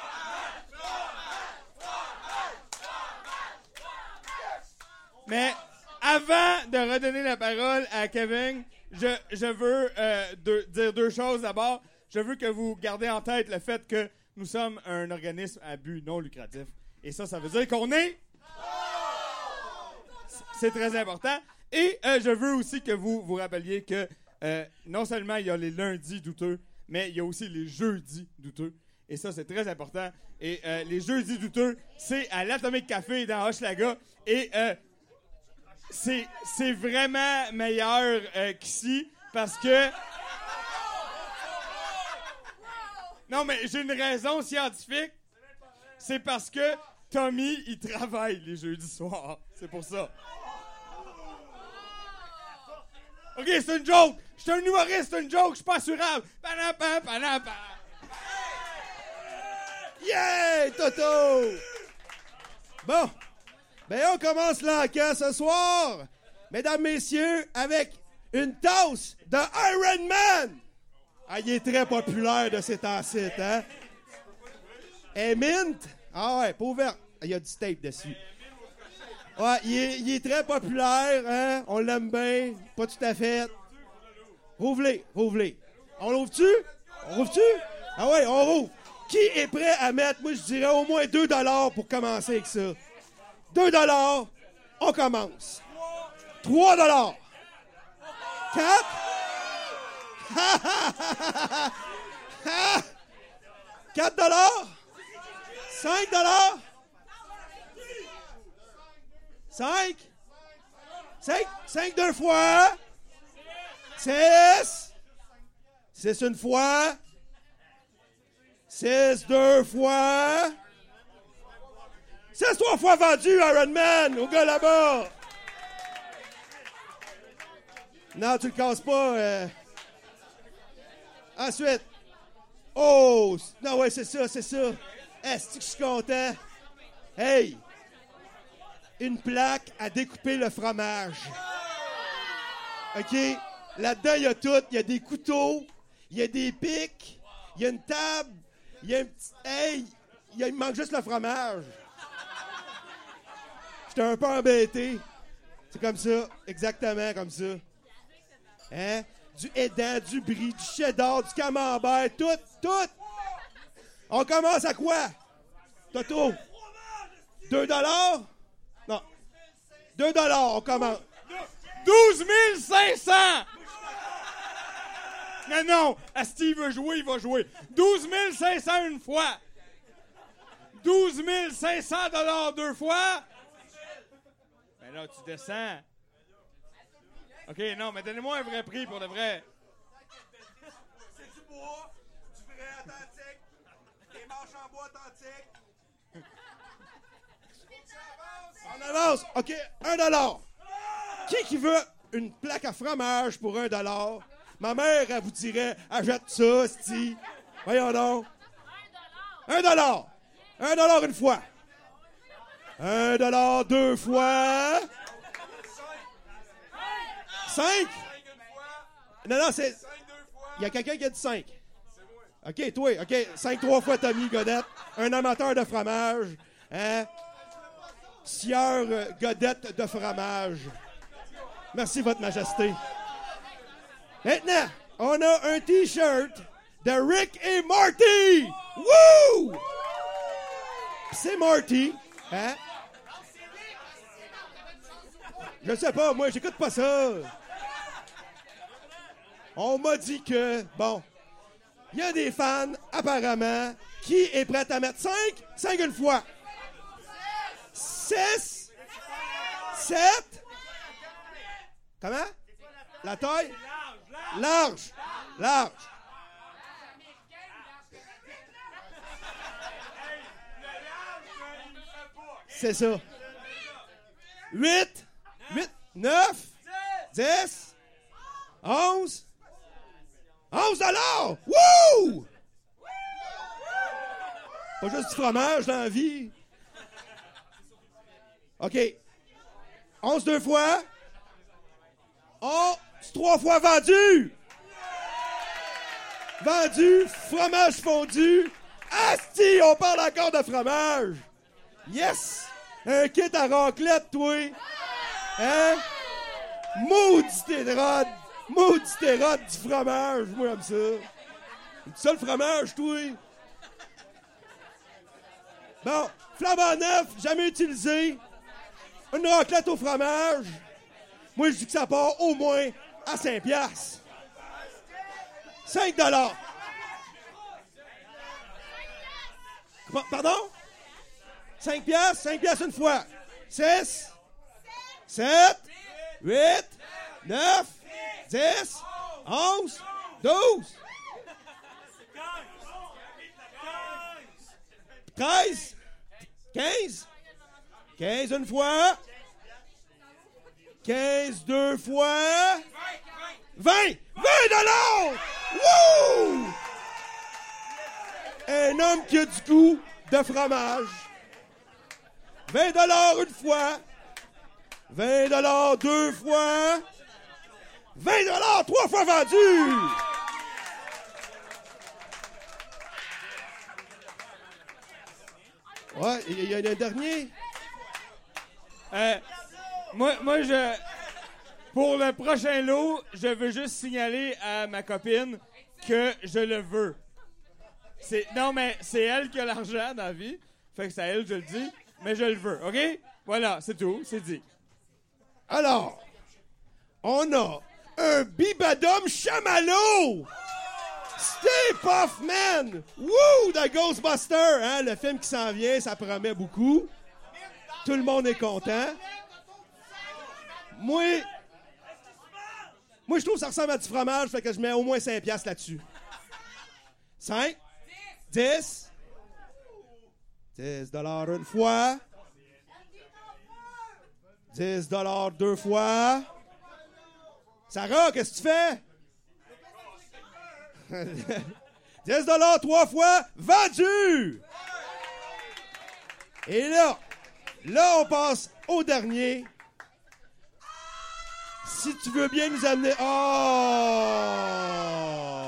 Mais avant de redonner la parole à Kevin, je, je veux euh, deux, dire deux choses d'abord. Je veux que vous gardez en tête le fait que nous sommes un organisme à but non lucratif. Et ça, ça veut dire qu'on est... C'est très important. Et euh, je veux aussi que vous vous rappeliez que euh, non seulement il y a les lundis douteux, mais il y a aussi les jeudis douteux. Et ça, c'est très important. Et euh, les jeudis douteux, c'est à l'Atomic Café dans Hochelaga. Et euh, c'est, c'est vraiment meilleur euh, qu'ici parce que... Non, mais j'ai une raison scientifique. C'est parce que Tommy, il travaille les jeudis soirs. C'est pour ça. OK, c'est une joke. Je suis un humoriste, c'est une joke. Je suis pas assurable. Panapa, panapa. Yeah, Toto! Bon, ben on commence l'encan ce soir, mesdames, messieurs, avec une tasse de Iron Man. Ah, il est très populaire de ces temps-ci, hein? Et mint? Ah ouais, pas ouvert. Il y a du tape dessus. Ouais, il est, il est très populaire, hein? On l'aime bien, pas tout à fait. Rouvre-les, rouvre-les. On l'ouvre-tu? On rouvre-tu? Ah ouais, on rouvre. Qui est prêt à mettre, moi je dirais au moins deux dollars pour commencer avec ça? deux dollars, on commence. trois dollars. quatre. quatre dollars. cinq dollars. cinq. cinq. cinq deux fois. six. six une fois. six deux fois. C'est trois fois vendu, Iron Man, au gars là-bas. Non, tu le casses pas. Euh... Ensuite. Oh! Non, ouais, c'est ça, c'est ça. Est-ce que je suis content? Hey! Une plaque à découper le fromage. OK? Là-dedans, il y a tout. Il y a des couteaux, il y a des pics, il y a une table, il y a un petit... Hey! Il manque juste le fromage. J'étais un peu embêté. C'est comme ça. Exactement comme ça. Hein? Du Edam, du brie, du cheddar, du camembert, tout, tout. On commence à quoi? Toto? deux dollars? Non. deux dollars, on commence. douze mille cinq cents! Non, non, Asti veut jouer, il va jouer. douze mille cinq cents une fois. douze mille cinq cents dollars deux fois. Ben là, tu descends. OK, non, mais donnez-moi un vrai prix pour de vrai. C'est du bois, du vrai authentique, des manches en bois authentiques. On avance. OK, un dollar. Qui qui veut une plaque à fromage pour un dollar? Ma mère, elle vous dirait, achète ça, c'ti. Voyons donc. Un dollar. Un dollar une fois. Un dollar deux fois. Cinq? Non, non, c'est... Il y a quelqu'un qui a dit cinq. OK, toi, OK. Cinq, trois fois Tommy Godette. Un amateur de fromage. Hein? Sieur euh, Godette de fromage. Merci, Votre Majesté. Maintenant, on a un T-shirt de Rick et Morty. Woo! C'est Morty. Hein? Je sais pas, moi, j'écoute pas ça. On m'a dit que, bon, il y a des fans, apparemment, qui est prêt à mettre cinq, cinq une fois. six, sept, comment? La taille? Large, large. C'est ça. huit, huit, neuf, dix, onze, onze dollars! Wouh! Pas juste du fromage dans la vie. OK. onze deux fois. onze trois fois vendu. Vendu, fromage fondu. Asti, on parle encore de fromage. Yes! Un kit à raclette, toi. Hein? Maudit érode. Maudit érode du fromage. Moi, j'aime ça. C'est ça le fromage, toi? Bon, flambant neuf, jamais utilisé. Une raclette au fromage. Moi, je dis que ça part au moins à cinq piastres. cinq dollars. Pardon? cinq piastres, cinq piastres une fois. six, sept, huit, neuf, dix, onze, douze, treize, quinze, quinze une fois, quinze deux fois, vingt, vingt dollars! Wouh! Un homme qui a du goût de fromage. vingt dollars une fois, vingt dollars deux fois, vingt dollars trois fois vendu! Ouais, il y, y a un dernier. Euh, moi, moi, je... Pour le prochain lot, je veux juste signaler à ma copine que je le veux. C'est, non, mais c'est elle qui a l'argent dans la vie. Fait que c'est à elle que je le dis. Mais je le veux, OK? Voilà, c'est tout, c'est dit. Alors, on a un Bibadum Chamallow! Stay Puft Man! Wouh! De Ghostbusters, hein? Le film qui s'en vient, ça promet beaucoup. Tout le monde est content. Moi, moi je trouve que ça ressemble à du fromage, fait que je mets au moins cinq piastres là-dessus. cinq, dix, dix dollars une fois, dix dollars deux fois. Sarah, qu'est-ce que tu fais? dix dollars trois fois. Vendu! Et là, là, on passe au dernier. Si tu veux bien nous amener... Oh!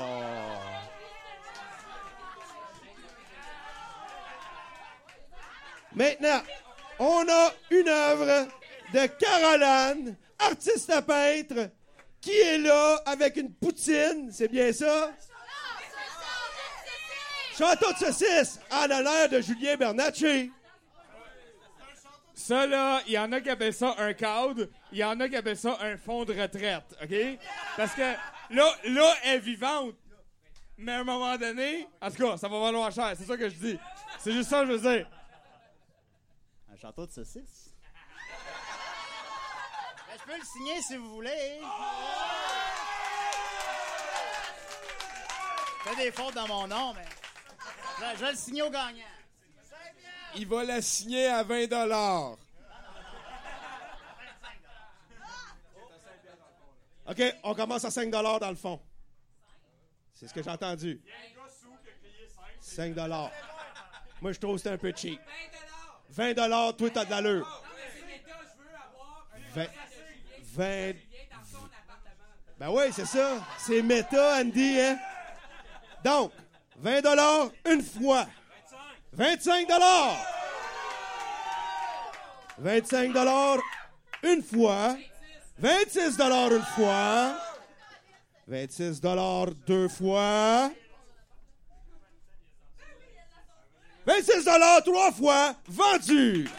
Maintenant, on a une œuvre de Caroline, artiste peintre, qui est là avec une poutine. C'est bien ça? Château de saucisse en l'honneur de Julien Bernatchez. Ça, là, il y en a qui appellent ça un cadre, il y en a qui appellent ça un fonds de retraite, OK? Parce que là, là, elle est vivante. Mais à un moment donné, en tout cas, ça va valoir cher, c'est ça que je dis. C'est juste ça que je veux dire. Un château de saucisse? Ben, je peux le signer si vous voulez. Je fais des fautes dans mon nom, mais je, je vais le signer au gagnant. Il va la signer à vingt dollars. OK, on commence à cinq dollars dans le fond. C'est ce que j'ai entendu. cinq dollars. Moi, je trouve que c'est un peu cheap. vingt dollars, toi, t'as de l'allure. vingt, vingt... Ben oui, c'est ça. C'est méta, Andy, hein? Donc, vingt dollars une fois. vingt-cinq dollars. vingt-cinq dollars une fois. vingt-six dollars une fois. vingt-six dollars deux fois. vingt-six dollars trois fois. Vendu.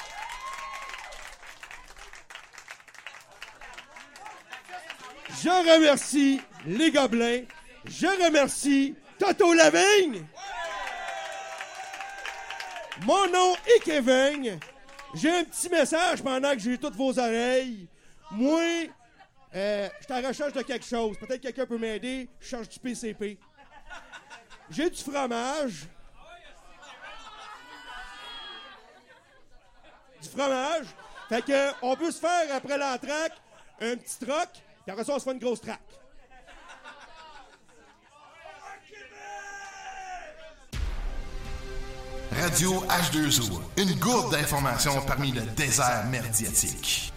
Je remercie les Gobelins. Je remercie Toto Lavigne. Mon nom est Kevin. J'ai un petit message pendant que j'ai toutes vos oreilles. Moi, euh, je suis en recherche de quelque chose. Peut-être que quelqu'un peut m'aider. Je cherche du P C P. J'ai du fromage. Du fromage. Fait que on peut se faire, après l'entraque, un petit troc. Puis après ça, on se fait une grosse traque. Radio H deux O, une gourde d'informations parmi le désert merdiatique.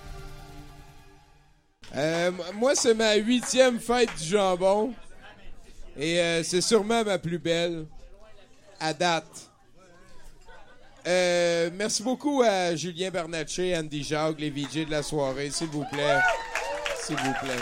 Euh, moi, c'est ma huitième fête du jambon. Et euh, c'est sûrement ma plus belle à date. Euh, merci beaucoup à Julien Bernatchez, Andy Jacques, les V J de la soirée, s'il vous plaît. S'il vous plaît.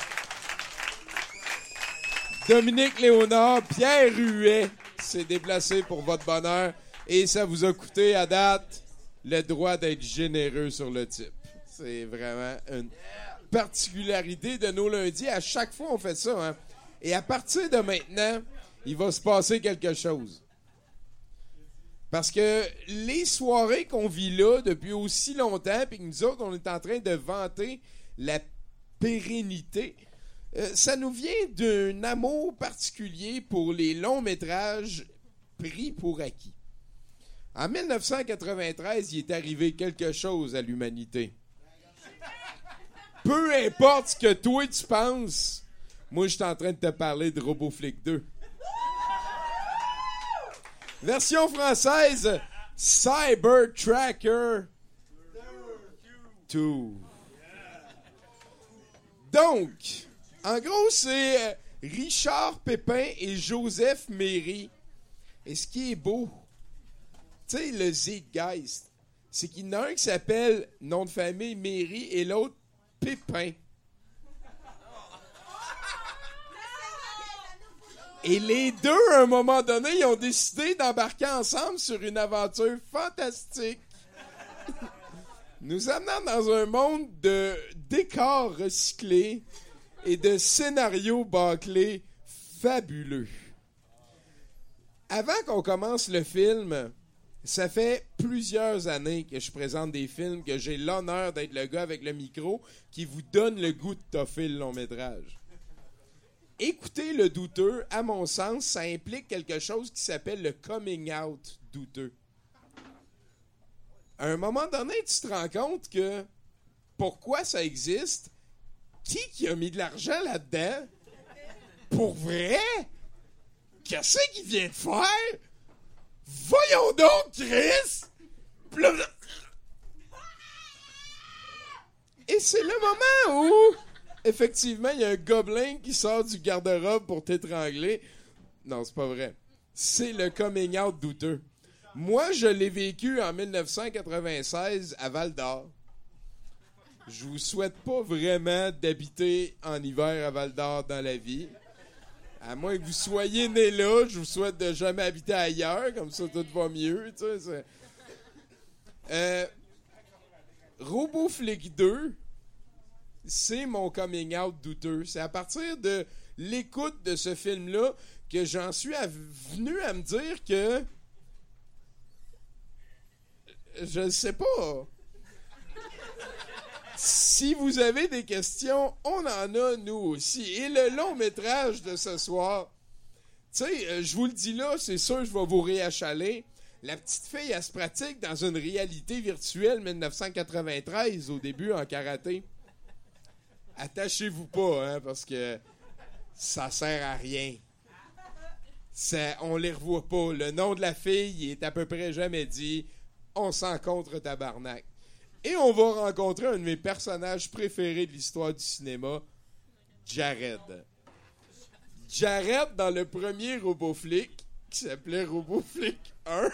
Dominique Léonard, Pierre Huet s'est déplacé pour votre bonheur. Et ça vous a coûté, à date, le droit d'être généreux sur le type. C'est vraiment une particularité de nos lundis. À chaque fois, on fait ça. Hein? Et à partir de maintenant, il va se passer quelque chose. Parce que les soirées qu'on vit là depuis aussi longtemps, puis que nous autres, on est en train de vanter la pérennité, euh, ça nous vient d'un amour particulier pour les longs métrages pris pour acquis. En dix-neuf cent quatre-vingt-treize, il est arrivé quelque chose à l'humanité. Peu importe ce que toi tu penses, moi je suis en train de te parler de RoboFlick deux. Version française, Cyber Tracker deux. Donc, en gros, c'est Richard Pépin et Joseph Méry. Et ce qui est beau, tu sais, le Zeitgeist, c'est qu'il y en a un qui s'appelle, nom de famille, Méry, et l'autre, Pépin. Et les deux, à un moment donné, ils ont décidé d'embarquer ensemble sur une aventure fantastique. Nous amenant dans un monde de décors recyclés et de scénarios bâclés fabuleux. Avant qu'on commence le film, ça fait plusieurs années que je présente des films, que j'ai l'honneur d'être le gars avec le micro qui vous donne le goût de toffer le long métrage. Écouter le douteux, à mon sens, ça implique quelque chose qui s'appelle le coming out douteux. À un moment donné, tu te rends compte que pourquoi ça existe? Qui qui a mis de l'argent là-dedans? Pour vrai? Qu'est-ce qu'il vient de faire? Voyons donc, Chris! Pis là- Et c'est le moment où, effectivement, il y a un gobelin qui sort du garde-robe pour t'étrangler. Non, c'est pas vrai. C'est le coming out douteux. Moi, je l'ai vécu en dix-neuf cent quatre-vingt-seize à Val-d'Or. Je vous souhaite pas vraiment d'habiter en hiver à Val-d'Or dans la vie. À moins que vous soyez né là, je vous souhaite de jamais habiter ailleurs, comme ça tout va mieux, tu sais. c'est- Euh, RoboFlick deux, c'est mon coming out douteux. C'est à partir de l'écoute de ce film-là que j'en suis à- venu à me dire que... Je ne sais pas. Si vous avez des questions, on en a, nous aussi. Et le long métrage de ce soir, tu sais, euh, je vous le dis là, c'est sûr, je vais vous réachaler. La petite fille, elle se pratique dans une réalité virtuelle dix-neuf cent quatre-vingt-treize au début en karaté. Attachez-vous pas, hein, parce que ça sert à rien. Ça, on les revoit pas. Le nom de la fille il est à peu près jamais dit. On s'en contre tabarnak. Et on va rencontrer un de mes personnages préférés de l'histoire du cinéma, Jared. Jared, dans le premier RoboFlick, qui s'appelait RoboFlick un.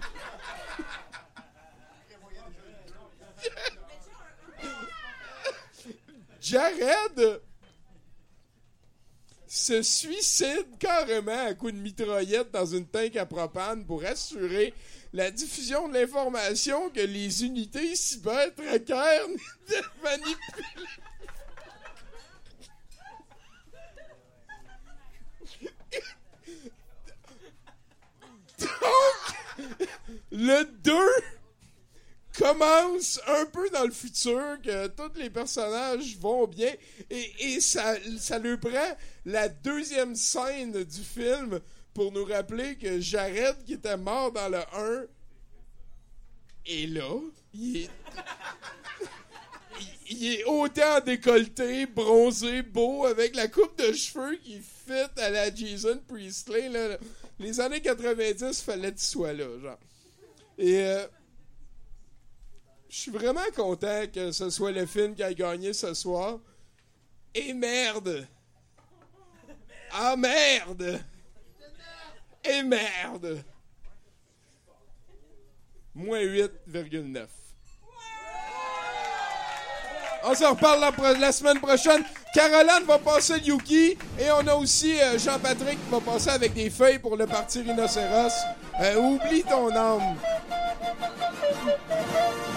Jared se suicide carrément à coups de mitraillette dans une tank à propane pour assurer la diffusion de l'information que les unités cyber-traqueurs manipulent. Donc, le deux commence un peu dans le futur, que tous les personnages vont bien, et, et ça, ça lui prend la deuxième scène du film pour nous rappeler que Jared, qui était mort dans le un, est là. Il est, il, il est autant décolleté, bronzé, beau, avec la coupe de cheveux qui fit à la Jason Priestley. Là. Les années quatre-vingt-dix, fallait qu'il soit là, genre. Et euh, je suis vraiment content que ce soit le film qui a gagné ce soir. Et merde! Ah merde! Et merde! Moins huit virgule neuf. On s'en reparle la, la semaine prochaine. Caroline va passer le Yuki. Et on a aussi euh, Jean-Patrick qui va passer avec des feuilles pour le parti rhinocéros. Euh, oublie ton âme.